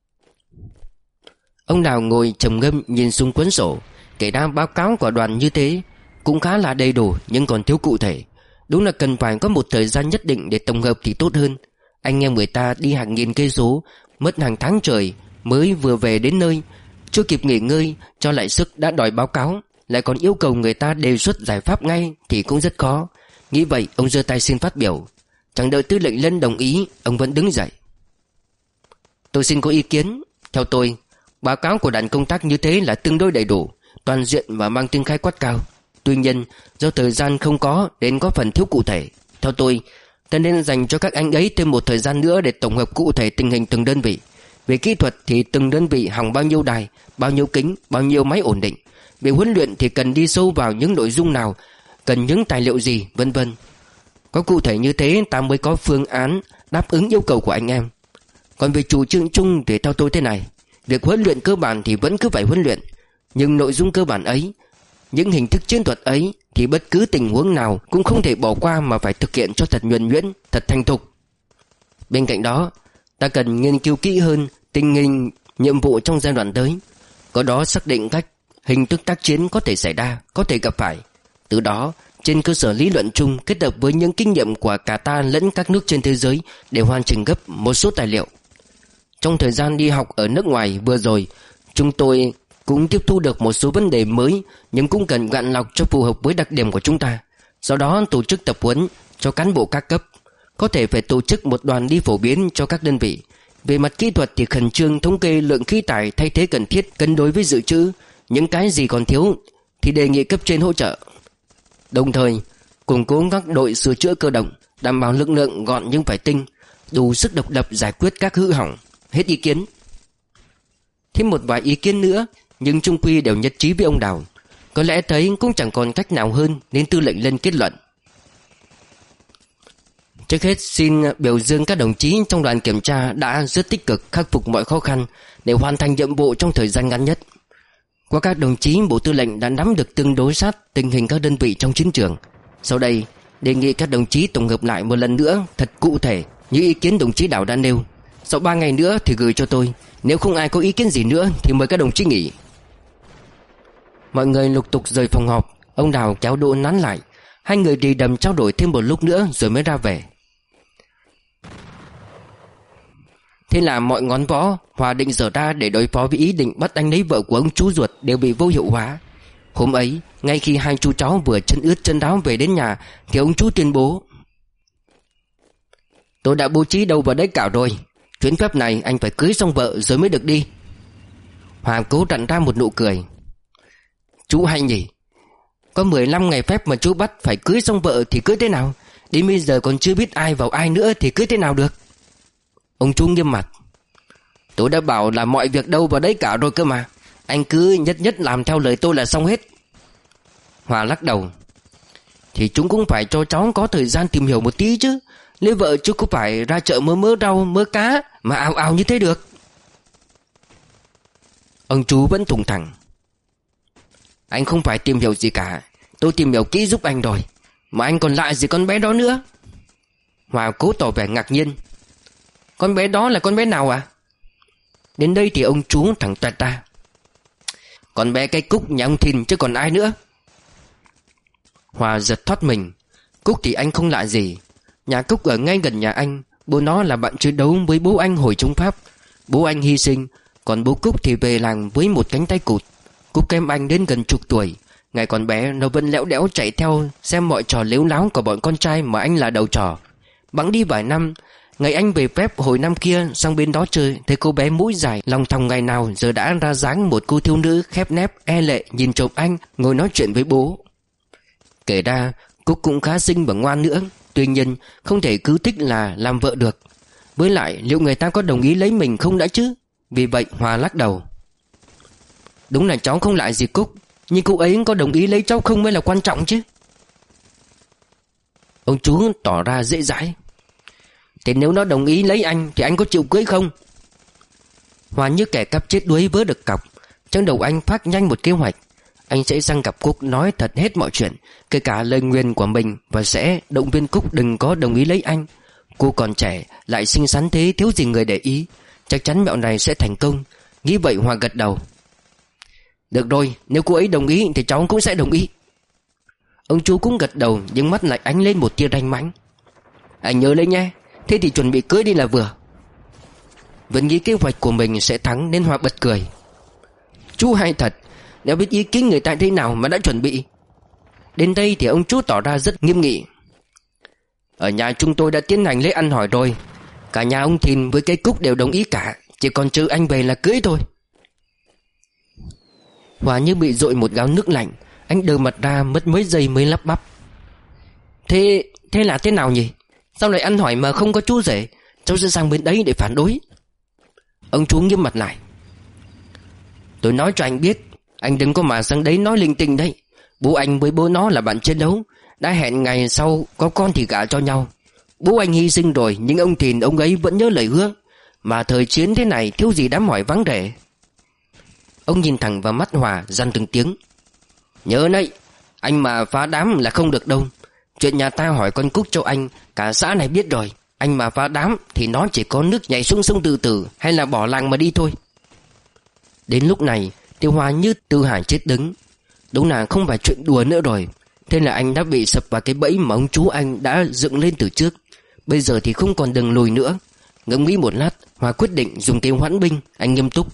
Ông Đào ngồi trầm ngâm nhìn xuống cuốn sổ. Kể ra báo cáo của đoàn như thế cũng khá là đầy đủ nhưng còn thiếu cụ thể. Đúng là cần phải có một thời gian nhất định để tổng hợp thì tốt hơn. Anh em người ta đi hàng nghìn cây số, mất hàng tháng trời mới vừa về đến nơi, chưa kịp nghỉ ngơi cho lại sức đã đòi báo cáo, lại còn yêu cầu người ta đề xuất giải pháp ngay thì cũng rất khó. Nghĩ vậy, ông giơ tay xin phát biểu. Chẳng đợi Tư lệnh Lân đồng ý, ông vẫn đứng dậy. Tôi xin có ý kiến. Theo tôi, báo cáo của đoàn công tác như thế là tương đối đầy đủ, toàn diện và mang tính khái quát cao. Tuy nhiên, do thời gian không có nên có phần thiếu cụ thể. Theo tôi, ta nên dành cho các anh ấy thêm một thời gian nữa để tổng hợp cụ thể tình hình từng đơn vị. Về kỹ thuật thì từng đơn vị hỏng bao nhiêu đài, bao nhiêu kính, bao nhiêu máy ổn định. Về huấn luyện thì cần đi sâu vào những nội dung nào, cần những tài liệu gì, vân vân. Có cụ thể như thế ta mới có phương án đáp ứng yêu cầu của anh em. Còn về chủ trương chung thì theo tôi thế này. Việc huấn luyện cơ bản thì vẫn cứ phải huấn luyện, nhưng nội dung cơ bản ấy, những hình thức chiến thuật ấy thì bất cứ tình huống nào cũng không thể bỏ qua mà phải thực hiện cho thật nhuần nhuyễn, thật thành thục. Bên cạnh đó, ta cần nghiên cứu kỹ hơn tình hình nhiệm vụ trong giai đoạn tới, có đó xác định cách hình thức tác chiến có thể xảy ra, có thể gặp phải. Từ đó, trên cơ sở lý luận chung kết hợp với những kinh nghiệm của cả ta lẫn các nước trên thế giới để hoàn chỉnh gấp một số tài liệu. Trong thời gian đi học ở nước ngoài vừa rồi, chúng tôi cũng tiếp thu được một số vấn đề mới, nhưng cũng cần gạn lọc cho phù hợp với đặc điểm của chúng ta. Sau đó tổ chức tập huấn cho cán bộ các cấp. Có thể phải tổ chức một đoàn đi phổ biến cho các đơn vị. Về mặt kỹ thuật thì khẩn trương thống kê lượng khí thải thay thế cần thiết, cân đối với dự trữ. Những cái gì còn thiếu thì đề nghị cấp trên hỗ trợ. Đồng thời củng cố các đội sửa chữa cơ động, đảm bảo lực lượng gọn nhưng phải tinh, đủ sức độc lập giải quyết các hư hỏng. Hết ý kiến. Thêm một vài ý kiến nữa, nhưng chung quy đều nhất trí với ông Đào. Có lẽ thấy cũng chẳng còn cách nào hơn nên tư lệnh lên kết luận. Trước hết xin biểu dương các đồng chí trong đoàn kiểm tra đã rất tích cực khắc phục mọi khó khăn để hoàn thành nhiệm vụ trong thời gian ngắn nhất. Qua các đồng chí, Bộ Tư lệnh đã nắm được tương đối sát tình hình các đơn vị trong chiến trường. Sau đây đề nghị các đồng chí tổng hợp lại một lần nữa thật cụ thể như ý kiến đồng chí Đào đã nêu. Sau ba ngày nữa thì gửi cho tôi. Nếu không ai có ý kiến gì nữa thì mời các đồng chí nghỉ. Mọi người lục tục rời phòng họp. Ông Đào kéo Đỗ nán lại. Hai người đi đầm trao đổi thêm một lúc nữa rồi mới ra về. Thế là mọi ngón võ Hòa định dở ra để đối phó với ý định bắt anh lấy vợ của ông chú ruột đều bị vô hiệu hóa. Hôm ấy, ngay khi hai chú cháu vừa chân ướt chân ráo về đến nhà thì ông chú tuyên bố: "Tôi đã bố trí đâu vào đấy cả rồi. Chuyến phép này anh phải cưới xong vợ rồi mới được đi." Hòa cố rặn ra một nụ cười. "Chú hay nhỉ. Có mười lăm ngày phép mà chú bắt phải cưới xong vợ thì cưới thế nào? Đến bây giờ còn chưa biết ai vào ai nữa thì cưới thế nào được?" Ông chú nghiêm mặt. "Tôi đã bảo là mọi việc đâu vào đấy cả rồi cơ mà. Anh cứ nhất nhất làm theo lời tôi là xong hết." Hòa lắc đầu. "Thì chúng cũng phải cho cháu có thời gian tìm hiểu một tí chứ. Lấy vợ chứ có phải ra chợ mớ mớ rau mớ cá mà ào ào như thế được." Ông chú vẫn thủng thẳng. "Anh không phải tìm hiểu gì cả. Tôi tìm hiểu kỹ giúp anh rồi. Mà anh còn lại gì con bé đó nữa?" Hòa cố tỏ vẻ ngạc nhiên. "Con bé đó là con bé nào à?" Đến đây thì ông chú thẳng toẹt ra. "Con bé cái Cúc nhà ông Thìn chứ còn ai nữa." Hòa giật thoát mình. Cúc thì anh không lạ gì. Nhà Cúc ở ngay gần nhà anh. Bố nó là bạn chiến đấu với bố anh hồi chống Pháp. Bố anh hy sinh, còn bố Cúc thì về làng với một cánh tay cụt. Cúc kém anh đến gần chục tuổi. Ngày còn bé nó vẫn lẽo đẽo chạy theo xem mọi trò lếu láo của bọn con trai mà anh là đầu trò. Bẵng đi vài năm, ngày anh về phép hồi năm kia sang bên đó chơi, thấy cô bé mũi dài lòng thòng ngày nào giờ đã ra dáng một cô thiếu nữ khép nép e lệ nhìn trộm anh ngồi nói chuyện với bố. Kể ra Cúc cũng khá xinh và ngoan nữa. Tuy nhiên không thể cứ thích là làm vợ được. Với lại liệu người ta có đồng ý lấy mình không đã chứ? Vì vậy Hòa lắc đầu. "Đúng là cháu không lại gì Cúc, nhưng cô ấy có đồng ý lấy cháu không mới là quan trọng chứ." Ông chú tỏ ra dễ dãi. "Thế nếu nó đồng ý lấy anh thì anh có chịu cưới không?" Hòa như kẻ cắp chết đuối vớ được cọc. Trong đầu anh phát nhanh một kế hoạch. Anh sẽ sang gặp Cúc nói thật hết mọi chuyện, kể cả lời nguyền của mình, và sẽ động viên Cúc đừng có đồng ý lấy anh. Cô còn trẻ, lại xinh xắn thế, thiếu gì người để ý. Chắc chắn mẹo này sẽ thành công. Nghĩ vậy Hòa gật đầu. "Được rồi, nếu cô ấy đồng ý thì cháu cũng sẽ đồng ý." Ông chú cũng gật đầu, nhưng mắt lại ánh lên một tia ranh mãnh. "Anh nhớ lấy nhé. Thế thì chuẩn bị cưới đi là vừa." Vẫn nghĩ kế hoạch của mình sẽ thắng nên Hòa bật cười. "Chú hay thật. Nếu biết ý kiến người ta thế nào mà đã chuẩn bị." Đến đây thì ông chú tỏ ra rất nghiêm nghị. "Ở nhà chúng tôi đã tiến hành lễ ăn hỏi rồi. Cả nhà ông Thìn với cái Cúc đều đồng ý cả. Chỉ còn chờ anh về là cưới thôi." Hòa như bị dội một gáo nước lạnh. Anh đờ mặt ra mất mấy giây mới lắp bắp. Thế thế là thế nào nhỉ? Sao lại ăn hỏi mà không có chú rể? Cháu sẽ sang bên đấy để phản đối." Ông chú nghiêm mặt lại. "Tôi nói cho anh biết, anh đừng có mà sang đấy nói linh tinh đấy. Bố anh với bố nó là bạn chiến đấu, đã hẹn ngày sau có con thì gả cho nhau. Bố anh hy sinh rồi, nhưng ông Thìn ông ấy vẫn nhớ lời hứa. Mà thời chiến thế này thiếu gì đám hỏi vắng rể." Ông nhìn thẳng vào mắt Hòa, dằn từng tiếng. "Nhớ đấy, anh mà phá đám là không được đâu. Chuyện nhà ta hỏi con Cúc cho anh, cả xã này biết rồi. Anh mà phá đám thì nó chỉ có nước nhảy xuống sông Tự Tử, hay là bỏ làng mà đi thôi." Đến lúc này Tiêu Hòa như Tư Hải chết đứng. Đúng là không phải chuyện đùa nữa rồi. Thế là anh đã bị sập vào cái bẫy mà ông chú anh đã dựng lên từ trước. Bây giờ thì không còn đường lùi nữa. Ngẫm nghĩ một lát, Hòa quyết định dùng kế hoãn binh. Anh nghiêm túc: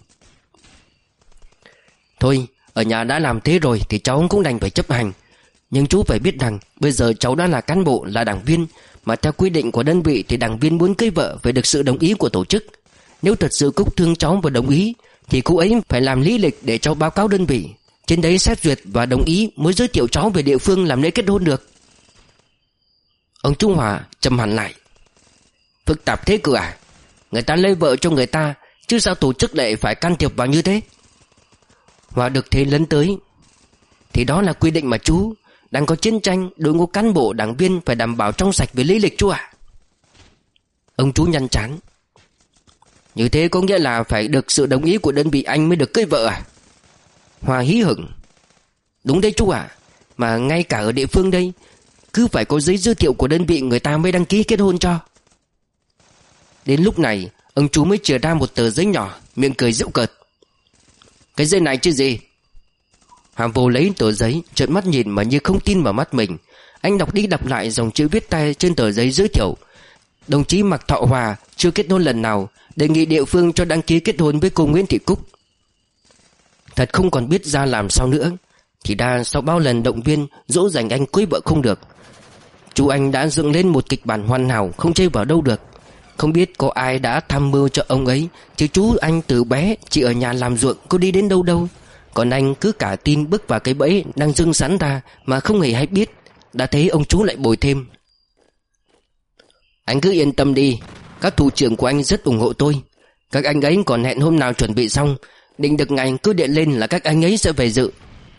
Thôi, ở nhà đã làm thế rồi thì cháu cũng đành phải chấp hành. Nhưng chú phải biết rằng bây giờ cháu đã là cán bộ, là đảng viên, mà theo quy định của đơn vị thì đảng viên muốn cưới vợ phải được sự đồng ý của tổ chức. Nếu thật sự Cúc thương cháu và đồng ý thì cô ấy phải làm lý lịch để cháu báo cáo đơn vị. Trên đấy xét duyệt và đồng ý mới giới thiệu cháu về địa phương làm lễ kết hôn được. Ông Trung Hòa trầm hẳn lại: Phức tạp thế cơ à? Người ta lấy vợ cho người ta, chứ sao tổ chức lại phải can thiệp vào như thế? Hòa được thế lấn tới: Thì đó là quy định mà chú. Đang có chiến tranh, đội ngũ cán bộ đảng viên phải đảm bảo trong sạch về lý lịch chú ạ. Ông chú nhăn trán: Như thế có nghĩa là phải được sự đồng ý của đơn vị anh mới được cưới vợ à? Hòa hí hửng: Đúng đấy chú ạ. Mà ngay cả ở địa phương đây, cứ phải có giấy giới thiệu của đơn vị người ta mới đăng ký kết hôn cho. Đến lúc này ông chú mới chìa ra một tờ giấy nhỏ, miệng cười giễu cợt: Cái giấy này chứ gì? Hòa vô lấy tờ giấy, trợn mắt nhìn mà như không tin vào mắt mình. Anh đọc đi đọc lại dòng chữ viết tay trên tờ giấy giới thiệu: Đồng chí Mạc Thọ Hòa chưa kết hôn lần nào, đề nghị địa phương cho đăng ký kết hôn với cô Nguyễn Thị Cúc. Thật không còn biết ra làm sao nữa. Thì ra sau bao lần động viên dỗ dành anh cưới vợ không được, chú anh đã dựng lên một kịch bản hoàn hảo không chê vào đâu được. Không biết có ai đã tham mưu cho ông ấy, chứ chú anh từ bé chỉ ở nhà làm ruộng, có đi đến đâu đâu. Còn anh cứ cả tin bước vào cái bẫy đang dưng sẵn ra mà không hề hay biết. Đã thấy ông chú lại bồi thêm: Anh cứ yên tâm đi, các thủ trưởng của anh rất ủng hộ tôi. Các anh ấy còn hẹn hôm nào chuẩn bị xong, định được ngày cứ điện lên là các anh ấy sẽ về dự.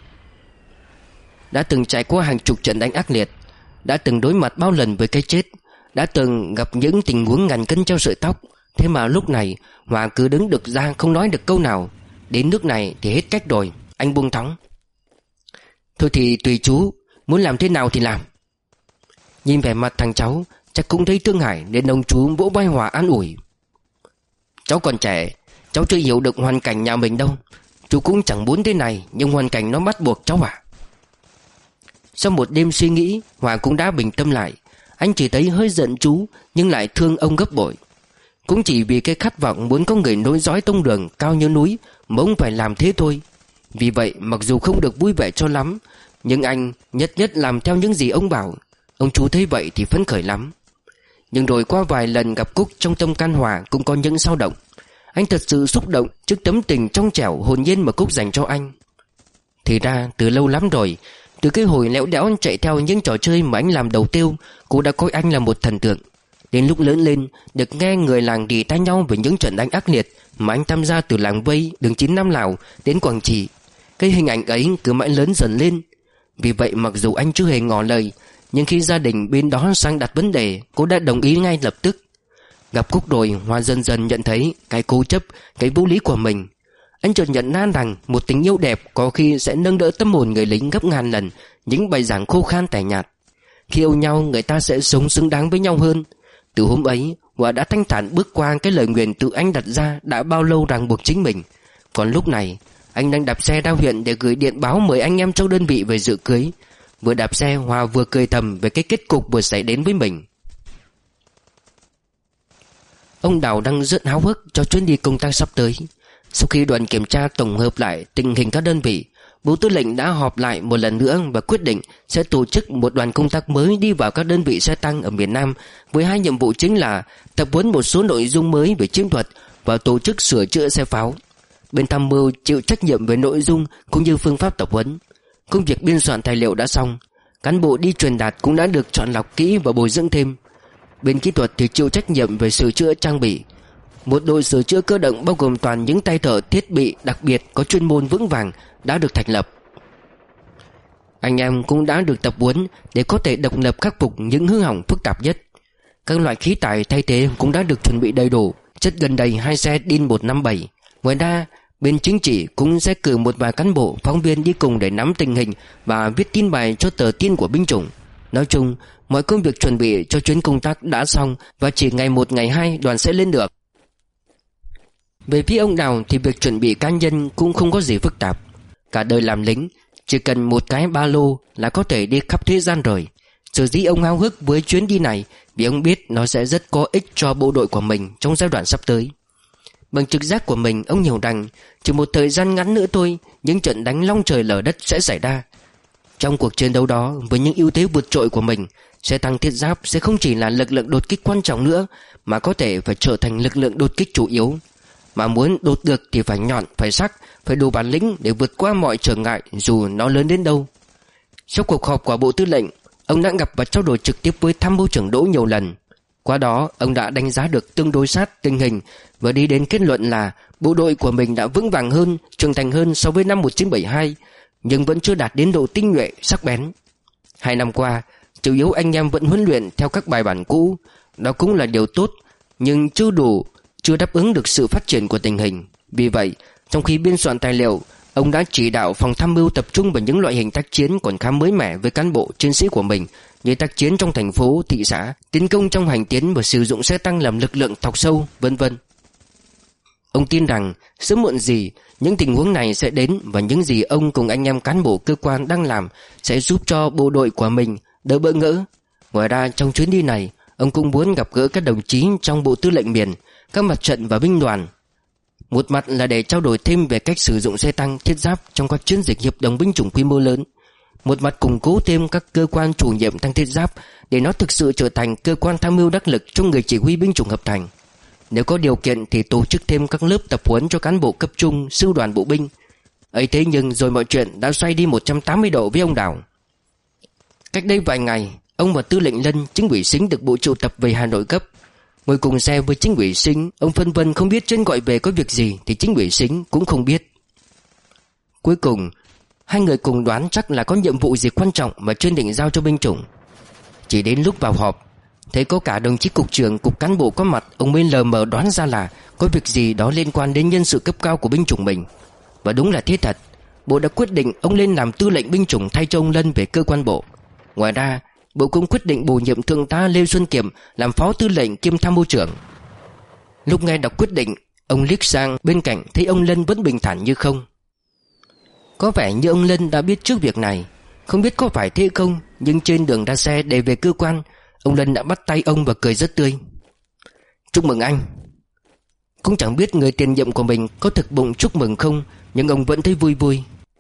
Đã từng trải qua hàng chục trận đánh ác liệt, đã từng đối mặt bao lần với cái chết, đã từng gặp những tình huống ngàn cân treo sợi tóc. Thế mà lúc này Hòa cứ đứng được ra không nói được câu nào. Đến nước này thì hết cách rồi. Anh buông thõng: Thôi thì tùy chú, muốn làm thế nào thì làm. Nhìn vẻ mặt thằng cháu chắc cũng thấy thương hại, nên ông chú vỗ vai Hòa an ủi: Cháu còn trẻ, cháu chưa hiểu được hoàn cảnh nhà mình đâu. Chú cũng chẳng muốn thế này, nhưng hoàn cảnh nó bắt buộc cháu à. Sau một đêm suy nghĩ, Hòa cũng đã bình tâm lại. Anh chỉ thấy hơi giận chú, nhưng lại thương ông gấp bội. Cũng chỉ vì cái khát vọng muốn có người nối dõi tông đường cao như núi mà ông phải làm thế thôi. Vì vậy mặc dù không được vui vẻ cho lắm, nhưng anh nhất nhất làm theo những gì ông bảo. Ông chú thấy vậy thì phấn khởi lắm. Nhưng rồi qua vài lần gặp Cúc, trong tâm can Hòa cũng có những dao động. Anh thật sự xúc động trước tấm tình trong trẻo hồn nhiên mà Cúc dành cho anh. Thì ra từ lâu lắm rồi, từ cái hồi lẽo đẽo chạy theo những trò chơi mà anh làm đầu tiêu, cô đã coi anh là một thần tượng. Đến lúc lớn lên, được nghe người làng đì tai nhau về những trận đánh ác liệt mà anh tham gia từ làng Vây, đường chín Nam Lào đến Quảng Trị, cái hình ảnh ấy cứ mãi lớn dần lên. Vì vậy mặc dù anh chưa hề ngỏ lời, nhưng khi gia đình bên đó sang đặt vấn đề, cô đã đồng ý ngay lập tức. Gặp Cúc rồi, Hoa dần dần nhận thấy cái cố chấp, cái vô lý của mình. Anh chợt nhận ra rằng một tình yêu đẹp có khi sẽ nâng đỡ tâm hồn người lính gấp ngàn lần những bài giảng khô khan tẻ nhạt. Khi yêu nhau, người ta sẽ sống xứng đáng với nhau hơn. Từ hôm ấy, Hoa đã thanh thản bước qua cái lời nguyền tự anh đặt ra đã bao lâu ràng buộc chính mình. Còn lúc này, anh đang đạp xe ra huyện để gửi điện báo mời anh em trong đơn vị về dự cưới. Vừa đạp xe, Hoa vừa cười thầm về cái kết cục vừa xảy đến với mình. Ông Đào đang rất háo hức cho chuyến đi công tác sắp tới. Sau khi đoàn kiểm tra tổng hợp lại tình hình các đơn vị, Bộ Tư lệnh đã họp lại một lần nữa và quyết định sẽ tổ chức một đoàn công tác mới đi vào các đơn vị xe tăng ở miền Nam, với hai nhiệm vụ chính là tập huấn một số nội dung mới về chiến thuật và tổ chức sửa chữa xe pháo. Bên tham mưu chịu trách nhiệm về nội dung cũng như phương pháp tập huấn. Công việc biên soạn tài liệu đã xong, cán bộ đi truyền đạt cũng đã được chọn lọc kỹ và bồi dưỡng thêm. Bên kỹ thuật thì chịu trách nhiệm về sửa chữa trang bị. Một đội sửa chữa cơ động bao gồm toàn những tay thợ thiết bị đặc biệt có chuyên môn vững vàng đã được thành lập. Anh em cũng đã được tập huấn để có thể độc lập khắc phục những hư hỏng phức tạp nhất. Các loại khí tải thay thế cũng đã được chuẩn bị đầy đủ, chất gần đầy hai xe đê i en một năm bảy. Ngoài ra, bên chính trị cũng sẽ cử một vài cán bộ phóng viên đi cùng để nắm tình hình và viết tin bài cho tờ tin của binh chủng. Nói chung, mọi công việc chuẩn bị cho chuyến công tác đã xong và chỉ ngày một ngày hai đoàn sẽ lên được. Về phía ông Đào thì việc chuẩn bị cá nhân cũng không có gì phức tạp. Cả đời làm lính, chỉ cần một cái ba lô là có thể đi khắp thế gian rồi. Sở dĩ ông háo hức với chuyến đi này vì ông biết nó sẽ rất có ích cho bộ đội của mình trong giai đoạn sắp tới. Bằng trực giác của mình, ông hiểu rằng chỉ một thời gian ngắn nữa thôi, những trận đánh long trời lở đất sẽ xảy ra. Trong cuộc chiến đấu đó, với những ưu thế vượt trội của mình, xe tăng thiết giáp sẽ không chỉ là lực lượng đột kích quan trọng nữa, mà có thể phải trở thành lực lượng đột kích chủ yếu. Mà muốn đột được thì phải nhọn, phải sắc, phải đủ bản lĩnh để vượt qua mọi trở ngại dù nó lớn đến đâu. Sau cuộc họp của Bộ Tư lệnh, ông đã gặp và trao đổi trực tiếp với Tham mưu trưởng Đỗ nhiều lần. Qua đó, ông đã đánh giá được tương đối sát tình hình và đi đến kết luận là bộ đội của mình đã vững vàng hơn, trưởng thành hơn so với năm một nghìn chín trăm bảy mươi hai, nhưng vẫn chưa đạt đến độ tinh nhuệ, sắc bén. Hai năm qua, chủ yếu anh em vẫn huấn luyện theo các bài bản cũ. Đó cũng là điều tốt, nhưng chưa đủ, chưa đáp ứng được sự phát triển của tình hình. Vì vậy, trong khi biên soạn tài liệu, ông đã chỉ đạo phòng tham mưu tập trung vào những loại hình tác chiến còn khá mới mẻ với cán bộ chiến sĩ của mình, như tác chiến trong thành phố, thị xã, tiến công trong hành tiến và sử dụng xe tăng làm lực lượng thọc sâu, vân vân. Ông tin rằng sớm muộn gì những tình huống này sẽ đến, và những gì ông cùng anh em cán bộ cơ quan đang làm sẽ giúp cho bộ đội của mình đỡ bỡ ngỡ. Ngoài ra, trong chuyến đi này, ông cũng muốn gặp gỡ các đồng chí trong Bộ Tư lệnh miền, các mặt trận và binh đoàn. Một mặt là để trao đổi thêm về cách sử dụng xe tăng thiết giáp trong các chiến dịch hiệp đồng binh chủng quy mô lớn, một mặt củng cố thêm các cơ quan chủ nhiệm tăng thiết giáp để nó thực sự trở thành cơ quan tham mưu đắc lực cho người chỉ huy binh chủng hợp thành. Nếu có điều kiện thì tổ chức thêm các lớp tập huấn cho cán bộ cấp trung, sư đoàn bộ binh. Ấy thế nhưng rồi mọi chuyện đã xoay đi một trăm tám mươi độ với ông Đào. Cách đây vài ngày, ông và Tư lệnh Lân, Chính ủy Sính được bộ triệu tập về Hà Nội gấp. Ngồi cùng xe với Chính ủy Sính, ông phân vân không biết trên gọi về có việc gì thì Chính ủy Sính cũng không biết. Cuối cùng, hai người cùng đoán chắc là có nhiệm vụ gì quan trọng mà trên định giao cho binh chủng. Chỉ đến lúc vào họp, thấy có cả đồng chí cục trưởng, cục cán bộ có mặt, ông mới lờ mờ đoán ra là có việc gì đó liên quan đến nhân sự cấp cao của binh chủng mình. Và đúng là thế thật, bộ đã quyết định ông lên làm tư lệnh binh chủng thay cho ông Lân về cơ quan bộ. Ngoài ra, bộ cũng quyết định bổ nhiệm thượng tá Lê Xuân Kiểm làm phó tư lệnh kiêm tham mưu trưởng. Lúc nghe đọc quyết định, ông liếc sang bên cạnh thấy ông Lân vẫn bình thản như không. Có vẻ như ông Lân đã biết trước việc này. Không biết có phải thế không, nhưng trên đường ra xe để về cơ quan, ông Lân đã bắt tay ông và cười rất tươi. Chúc mừng anh. Cũng chẳng biết người tiền nhiệm của mình có thực bụng chúc mừng không, nhưng ông vẫn thấy vui vui.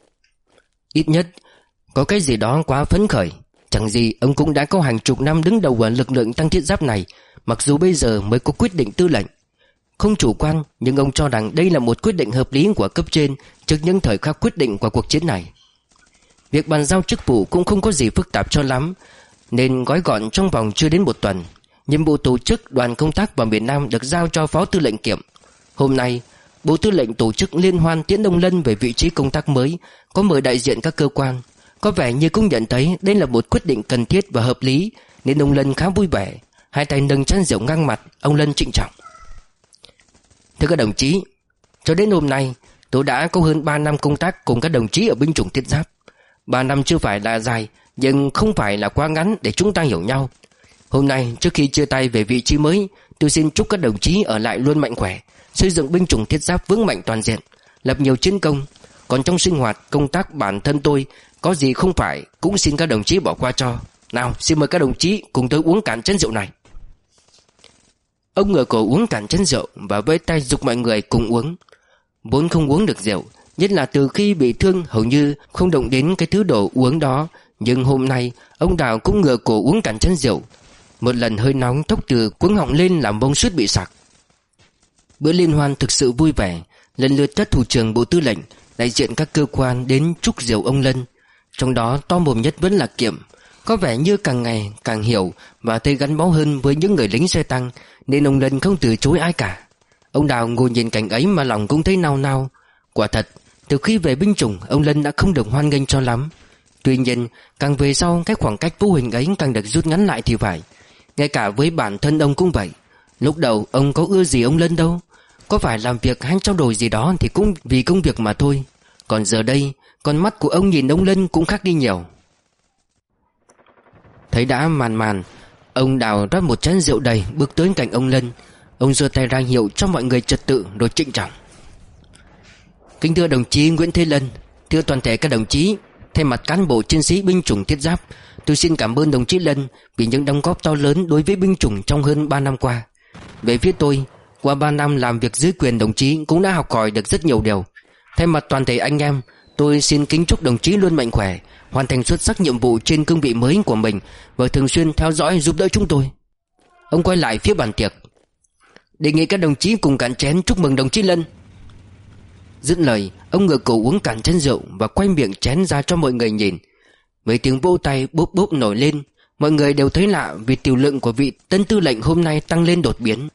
Ít nhất có cái gì đó quá phấn khởi. Chẳng gì ông cũng đã có hàng chục năm đứng đầu ở lực lượng tăng thiết giáp này, mặc dù bây giờ mới có quyết định tư lệnh. Không chủ quan, nhưng ông cho rằng đây là một quyết định hợp lý của cấp trên trước những thời khắc quyết định của cuộc chiến này. Việc bàn giao chức vụ cũng không có gì phức tạp cho lắm, nên gói gọn trong vòng chưa đến một tuần. Nhiệm vụ tổ chức đoàn công tác vào miền Nam được giao cho Phó Tư lệnh Kiểm. Hôm nay, Bộ Tư lệnh tổ chức liên hoan tiễn ông Lân về vị trí công tác mới, có mời đại diện các cơ quan. Có vẻ như cũng nhận thấy đây là một quyết định cần thiết và hợp lý, nên ông Lân khá vui vẻ. Hai tay nâng chén rượu ngang mặt, ông Lân trịnh trọng. Thưa các đồng chí, cho đến hôm nay, tôi đã có hơn ba năm công tác cùng các đồng chí ở binh chủng thiết giáp. ba năm chưa phải là dài, nhưng không phải là quá ngắn để chúng ta hiểu nhau. Hôm nay, trước khi chia tay về vị trí mới, tôi xin chúc các đồng chí ở lại luôn mạnh khỏe, xây dựng binh chủng thiết giáp vững mạnh toàn diện, lập nhiều chiến công. Còn trong sinh hoạt, công tác bản thân tôi, có gì không phải cũng xin các đồng chí bỏ qua cho. Nào, xin mời các đồng chí cùng tôi uống cạn chén rượu này. Ông ngửa cổ uống cạn chén rượu và với tay giục mọi người cùng uống. Vốn không uống được rượu, nhất là từ khi bị thương hầu như không động đến cái thứ đồ uống đó. Nhưng hôm nay ông Đào cũng ngửa cổ uống cạn chén rượu. Một lần hơi nóng tốc từ cuống họng lên làm bông suýt bị sặc. Bữa liên hoan thực sự vui vẻ. Lần lượt các thủ trưởng Bộ Tư lệnh, đại diện các cơ quan đến chúc rượu ông Lân. Trong đó to mồm nhất vẫn là Kiểm. Có vẻ như càng ngày càng hiểu và thấy gắn bó hơn với những người lính xe tăng, nên ông Lân không từ chối ai cả. Ông Đào ngồi nhìn cảnh ấy mà lòng cũng thấy nao nao. Quả thật, từ khi về binh chủng, ông Lân đã không được hoan nghênh cho lắm. Tuy nhiên, càng về sau, cái khoảng cách vô hình ấy càng được rút ngắn lại thì phải. Ngay cả với bản thân ông cũng vậy. Lúc đầu ông có ưa gì ông Lân đâu. Có phải làm việc hay trao đổi gì đó thì cũng vì công việc mà thôi. Còn giờ đây, con mắt của ông nhìn ông Lân cũng khác đi nhiều. Thấy đã màn màn, ông Đào rót một chén rượu đầy bước tới cạnh ông Lân. Ông giơ tay ra hiệu cho mọi người trật tự rồi trịnh trọng. Kính thưa đồng chí Nguyễn Thế Lân, thưa toàn thể các đồng chí, thay mặt cán bộ chiến sĩ binh chủng thiết giáp, tôi xin cảm ơn đồng chí Lân vì những đóng góp to lớn đối với binh chủng trong hơn ba năm qua. Về phía tôi, qua ba năm làm việc dưới quyền đồng chí cũng đã học hỏi được rất nhiều điều. Thay mặt toàn thể anh em, tôi xin kính chúc đồng chí luôn mạnh khỏe, hoàn thành xuất sắc nhiệm vụ trên cương vị mới của mình và thường xuyên theo dõi giúp đỡ chúng tôi. Ông quay lại phía bàn tiệc. Đề nghị các đồng chí cùng cạn chén chúc mừng đồng chí Lân. Dứt lời, ông ngửa cổ uống cạn chén rượu và quay miệng chén ra cho mọi người nhìn. Mấy tiếng vỗ tay bốp bốp nổi lên. Mọi người đều thấy lạ vì tiểu lượng của vị tân tư lệnh hôm nay tăng lên đột biến.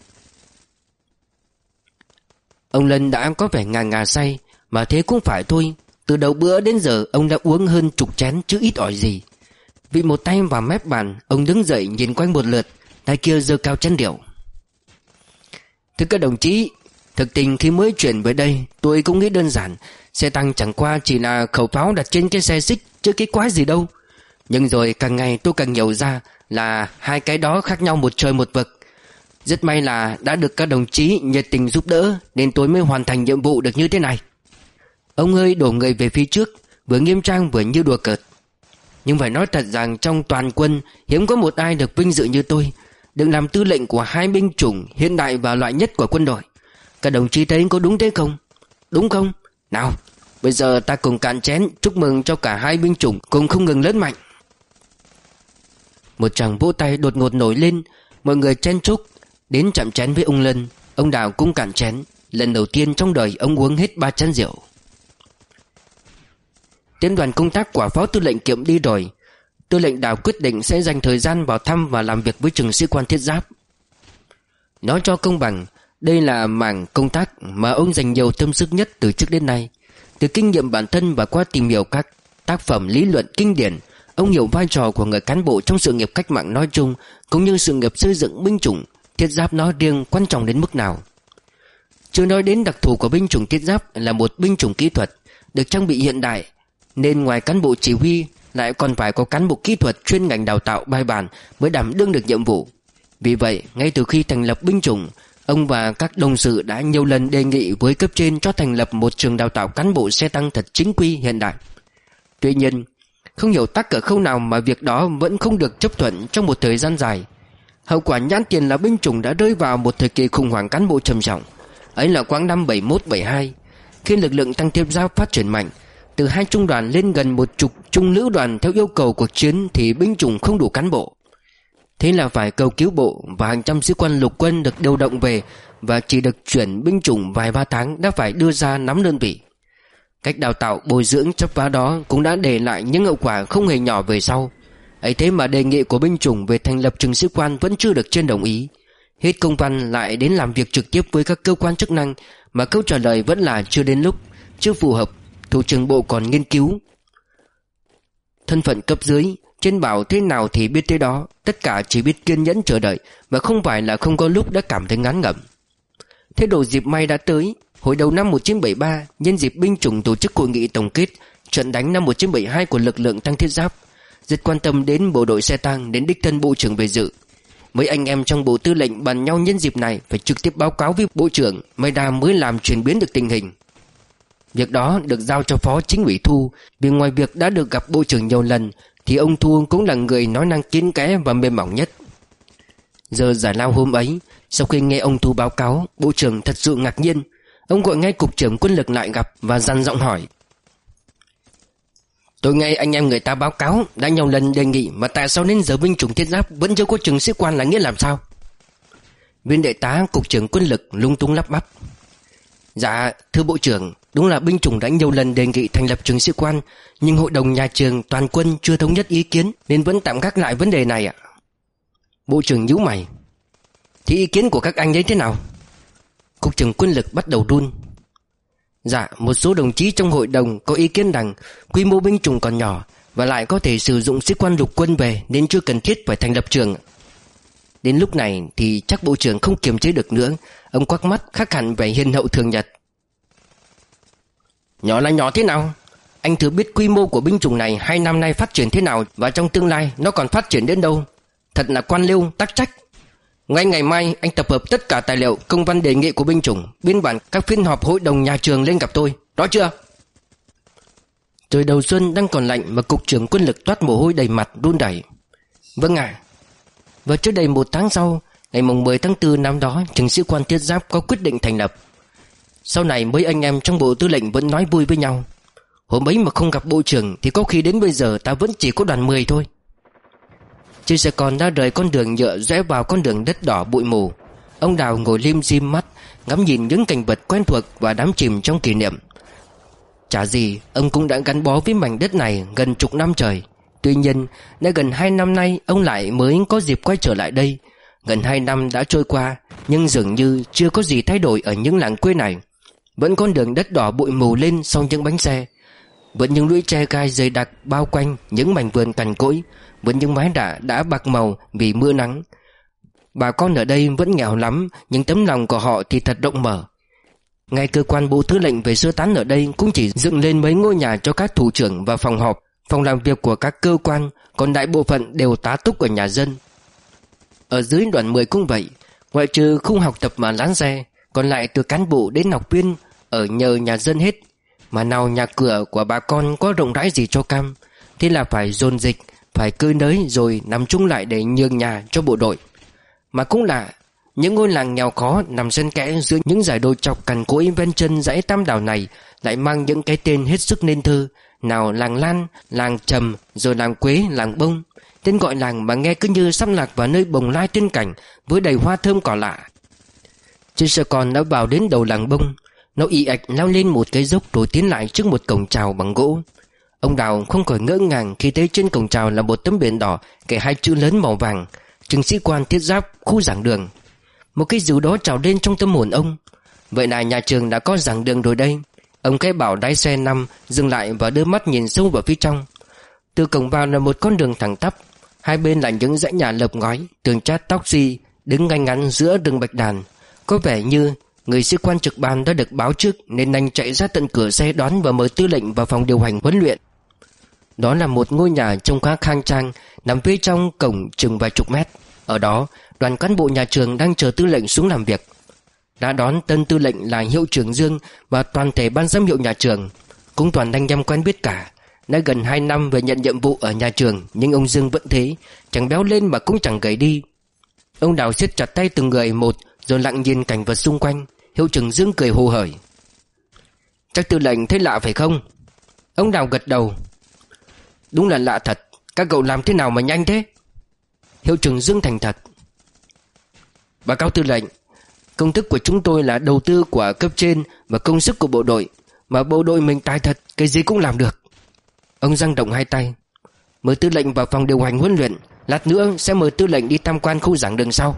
Ông Lân đã có vẻ ngà ngà say, mà thế cũng phải thôi. Từ đầu bữa đến giờ ông đã uống hơn chục chén chứ ít ỏi gì. Vị một tay vào mép bàn, ông đứng dậy nhìn quanh một lượt, tay kia giơ cao chén rượu. Thưa các đồng chí, thực tình khi mới chuyển về đây tôi cũng nghĩ đơn giản xe tăng chẳng qua chỉ là khẩu pháo đặt trên cái xe xích chứ cái quái gì đâu. Nhưng rồi càng ngày tôi càng hiểu ra là hai cái đó khác nhau một trời một vực. Rất may là đã được các đồng chí nhiệt tình giúp đỡ nên tôi mới hoàn thành nhiệm vụ được như thế này. Ông hơi đổ người về phía trước, vừa nghiêm trang vừa như đùa cợt. Nhưng phải nói thật rằng trong toàn quân hiếm có một ai được vinh dự như tôi, được làm tư lệnh của hai binh chủng hiện đại và loại nhất của quân đội. Các đồng chí thấy có đúng thế không? Đúng không? Nào, bây giờ ta cùng cạn chén chúc mừng cho cả hai binh chủng cùng không ngừng lớn mạnh. Một tràng vỗ tay đột ngột nổi lên, mọi người chen chúc đến chạm chén với ông Lân. Ông Đào cũng cạn chén. Lần đầu tiên trong đời ông uống hết ba chén rượu. Tiến đoàn công tác của Phó Tư lệnh Kiệm đi rồi. Tư lệnh Đào quyết định sẽ dành thời gian vào thăm và làm việc với trường sĩ quan thiết giáp. Nói cho công bằng, đây là mảng công tác mà ông dành nhiều tâm sức nhất từ trước đến nay. Từ kinh nghiệm bản thân và qua tìm hiểu các tác phẩm lý luận kinh điển, ông hiểu vai trò của người cán bộ trong sự nghiệp cách mạng nói chung, cũng như sự nghiệp xây dựng binh chủng thiết giáp nói riêng quan trọng đến mức nào. Chưa nói đến đặc thù của binh chủng thiết giáp là một binh chủng kỹ thuật được trang bị hiện đại, nên ngoài cán bộ chỉ huy lại còn phải có cán bộ kỹ thuật chuyên ngành đào tạo bài bản mới đảm đương được nhiệm vụ. Vì vậy, ngay từ khi thành lập binh chủng, ông và các đồng sự đã nhiều lần đề nghị với cấp trên cho thành lập một trường đào tạo cán bộ xe tăng thật chính quy hiện đại. Tuy nhiên, không hiểu tắc ở khâu nào mà việc đó vẫn không được chấp thuận trong một thời gian dài. Hậu quả nhãn tiền là binh chủng đã rơi vào một thời kỳ khủng hoảng cán bộ trầm trọng. Ấy là quãng năm bảy mốt bảy hai, khi lực lượng tăng thiết giáp phát triển mạnh, từ hai trung đoàn lên gần một chục trung lữ đoàn theo yêu cầu cuộc chiến, thì binh chủng không đủ cán bộ. Thế là phải cầu cứu bộ và hàng trăm sĩ quan lục quân được điều động về, và chỉ được chuyển binh chủng vài ba tháng đã phải đưa ra nắm đơn vị. Cách đào tạo bồi dưỡng chấp vá đó cũng đã để lại những hậu quả không hề nhỏ về sau. Ấy thế mà đề nghị của binh chủng về thành lập trường sĩ quan vẫn chưa được trên đồng ý. Hết công văn lại đến làm việc trực tiếp với các cơ quan chức năng, mà câu trả lời vẫn là chưa đến lúc, chưa phù hợp. Thủ trưởng bộ còn nghiên cứu. Thân phận cấp dưới, trên bảo thế nào thì biết thế đó. Tất cả chỉ biết kiên nhẫn chờ đợi, mà không phải là không có lúc đã cảm thấy ngán ngẩm. Thế độ dịp may đã tới. Hồi đầu năm một nghìn chín trăm bảy mươi ba, nhân dịp binh chủng tổ chức hội nghị tổng kết trận đánh năm một nghìn chín trăm bảy mươi hai của lực lượng tăng thiết giáp, rất quan tâm đến bộ đội xe tăng, đến đích thân bộ trưởng về dự. Mấy anh em trong bộ tư lệnh bàn nhau nhân dịp này phải trực tiếp báo cáo với bộ trưởng, may ra mới làm chuyển biến được tình hình. Việc đó được giao cho Phó Chính ủy Thu, vì ngoài việc đã được gặp bộ trưởng nhiều lần thì ông Thu cũng là người nói năng kín kẽ và mềm mỏng nhất. Giờ giải lao hôm ấy, sau khi nghe ông Thu báo cáo, bộ trưởng thật sự ngạc nhiên. Ông gọi ngay cục trưởng quân lực lại gặp và dằn giọng hỏi: Tôi nghe anh em người ta báo cáo đã nhiều lần đề nghị, mà tại sao đến giờ binh chủng thiết giáp vẫn chưa có trường sĩ quan là nghĩa làm sao? Viên đại tá cục trưởng quân lực lung tung lắp bắp: Dạ thưa bộ trưởng, đúng là binh chủng đã nhiều lần đề nghị thành lập trường sĩ quan, nhưng hội đồng nhà trường toàn quân chưa thống nhất ý kiến nên vẫn tạm gác lại vấn đề này ạ. Bộ trưởng nhíu mày: Thì ý kiến của các anh ấy thế nào? Cục trưởng quân lực bắt đầu run. Dạ, một số đồng chí trong hội đồng có ý kiến rằng quy mô binh chủng còn nhỏ và lại có thể sử dụng sĩ quan lục quân về, nên chưa cần thiết phải thành lập trường. Đến lúc này thì chắc bộ trưởng không kiềm chế được nữa, ông quắc mắt khác hẳn vẻ hiền hậu thường nhật. Nhỏ là nhỏ thế nào? Anh thử biết quy mô của binh chủng này hai năm nay phát triển thế nào, và trong tương lai nó còn phát triển đến đâu. Thật là quan liêu tắc trách. Ngay ngày mai anh tập hợp tất cả tài liệu, công văn đề nghị của binh chủng, biên bản các phiên họp hội đồng nhà trường lên gặp tôi, rõ chưa? Trời đầu xuân đang còn lạnh mà cục trưởng quân lực toát mồ hôi đầy mặt run rẩy. Vâng ạ. À. Và trước đây một tháng sau, ngày mùng mười tháng tư năm đó, trưởng sĩ quan thiết giáp có quyết định thành lập. Sau này mấy anh em trong bộ tư lệnh vẫn nói vui với nhau, hôm ấy mà không gặp bộ trưởng thì có khi đến bây giờ ta vẫn chỉ có đoàn mười thôi. Chiếc xe con đã rời con đường nhựa rẽ vào con đường đất đỏ bụi mù. Ông Đào ngồi lim dim mắt, ngắm nhìn những cảnh vật quen thuộc và đắm chìm trong kỷ niệm. Chả gì, ông cũng đã gắn bó với mảnh đất này gần chục năm trời. Tuy nhiên, đã gần hai năm nay ông lại mới có dịp quay trở lại đây. Gần hai năm đã trôi qua, nhưng dường như chưa có gì thay đổi ở những làng quê này. Vẫn con đường đất đỏ bụi mù lên sau những bánh xe, vẫn những lũy tre gai dày đặc bao quanh những mảnh vườn cằn cỗi, vẫn những mái đá đã bạc màu vì mưa nắng. Bà con ở đây vẫn nghèo lắm, nhưng tấm lòng của họ thì thật rộng mở. Ngay cơ quan bộ tư lệnh về sơ tán ở đây cũng chỉ dựng lên mấy ngôi nhà cho các thủ trưởng và phòng họp, phòng làm việc của các cơ quan, còn đại bộ phận đều tá túc ở nhà dân. Ở dưới đoàn mười cũng vậy, ngoại trừ không học tập mà lái xe, còn lại từ cán bộ đến học viên ở nhờ nhà dân hết. Mà nào nhà cửa của bà con có rộng rãi gì cho cam, thế là phải dồn dịch, phải cơi nới rồi nằm chung lại để nhường nhà cho bộ đội. Mà cũng lạ, những ngôi làng nghèo khó nằm xen kẽ giữa những dải đồi chọc cằn cỗi ven chân dãy Tam Đảo này lại mang những cái tên hết sức nên thơ. Nào làng Lan, làng Trầm, rồi làng Quế, làng Bông. Tên gọi làng mà nghe cứ như sắp lạc vào nơi bồng lai tiên cảnh với đầy hoa thơm cỏ lạ. Chiếc xe con đã vào đến đầu làng Bông. Nó ì ạch lao lên một cái dốc rồi tiến lại trước một cổng chào bằng gỗ. Ông Đào không khỏi ngỡ ngàng khi thấy trên cổng chào là một tấm biển đỏ kẻ hai chữ lớn màu vàng: Trưởng sĩ quan thiết giáp khu giảng đường. Một cái dịu đó trào lên trong tâm hồn ông. Vậy là nhà trường đã có giảng đường rồi đây. Ông cái bảo lái xe nằm dừng lại và đưa mắt nhìn sâu vào phía trong. Từ cổng vào là một con đường thẳng tắp, hai bên là những dãy nhà lợp ngói, tường chát tóc xi đứng ngay ngắn giữa rừng bạch đàn. Có vẻ như người sĩ quan trực ban đã được báo trước nên anh chạy ra tận cửa xe đón và mời tư lệnh vào phòng điều hành huấn luyện. Đó là một ngôi nhà trông khá khang trang, nằm phía trong cổng chừng vài chục mét. Ở đó, đoàn cán bộ nhà trường đang chờ tư lệnh xuống làm việc. Đã đón tân tư lệnh là hiệu trưởng Dương và toàn thể ban giám hiệu nhà trường, cũng toàn anh em quen biết cả. Đã gần hai năm về nhận nhiệm vụ ở nhà trường, nhưng ông Dương vẫn thế, chẳng béo lên mà cũng chẳng gầy đi. Ông Đào siết chặt tay từng người một rồi lặng nhìn cảnh vật xung quanh. Hiệu trưởng Dương cười hồ hởi: Chắc tư lệnh thấy lạ phải không? Ông Đào gật đầu: Đúng là lạ thật, các cậu làm thế nào mà nhanh thế? Hiệu trưởng Dương thành thật: Báo cáo tư lệnh, công thức của chúng tôi là đầu tư của cấp trên và công sức của bộ đội, mà bộ đội mình tài thật, cái gì cũng làm được. Ông dang động hai tay: Mời tư lệnh vào phòng điều hành huấn luyện, lát nữa sẽ mời tư lệnh đi tham quan khu giảng đường sau.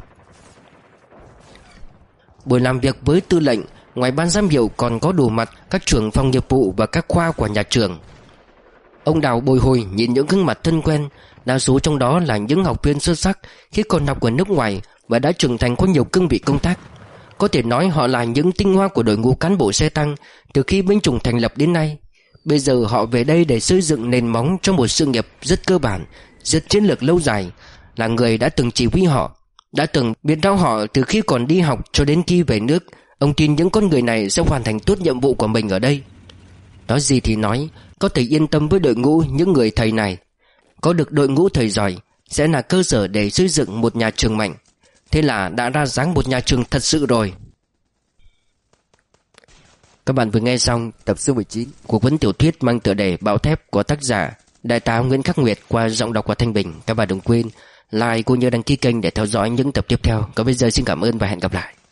Buổi làm việc với tư lệnh, ngoài ban giám hiệu còn có đủ mặt các trưởng phòng nghiệp vụ và các khoa của nhà trường. Ông Đào bồi hồi nhìn những gương mặt thân quen, đa số trong đó là những học viên xuất sắc khi còn học ở nước ngoài và đã trưởng thành có nhiều cương vị công tác. Có thể nói họ là những tinh hoa của đội ngũ cán bộ xe tăng từ khi binh chủng thành lập đến nay. Bây giờ họ về đây để xây dựng nền móng cho một sự nghiệp rất cơ bản, rất chiến lược lâu dài. Là người đã từng chỉ huy họ, đã từng biết rõ họ từ khi còn đi học cho đến khi về nước. Ông tin những con người này sẽ hoàn thành tốt nhiệm vụ của mình ở đây. Nói gì thì nói, có thể yên tâm với đội ngũ những người thầy này. Có được đội ngũ thầy giỏi sẽ là cơ sở để xây dựng một nhà trường mạnh. Thế là đã ra dáng một nhà trường thật sự rồi. Các bạn vừa nghe xong tập số mười chín của cuốn tiểu thuyết mang tựa đề Bão Thép của tác giả Đại tá Nguyễn Khắc Nguyệt qua giọng đọc của Thanh Bình. Các bạn đừng quên like cũng như đăng ký kênh để theo dõi những tập tiếp theo. Còn bây giờ xin cảm ơn và hẹn gặp lại.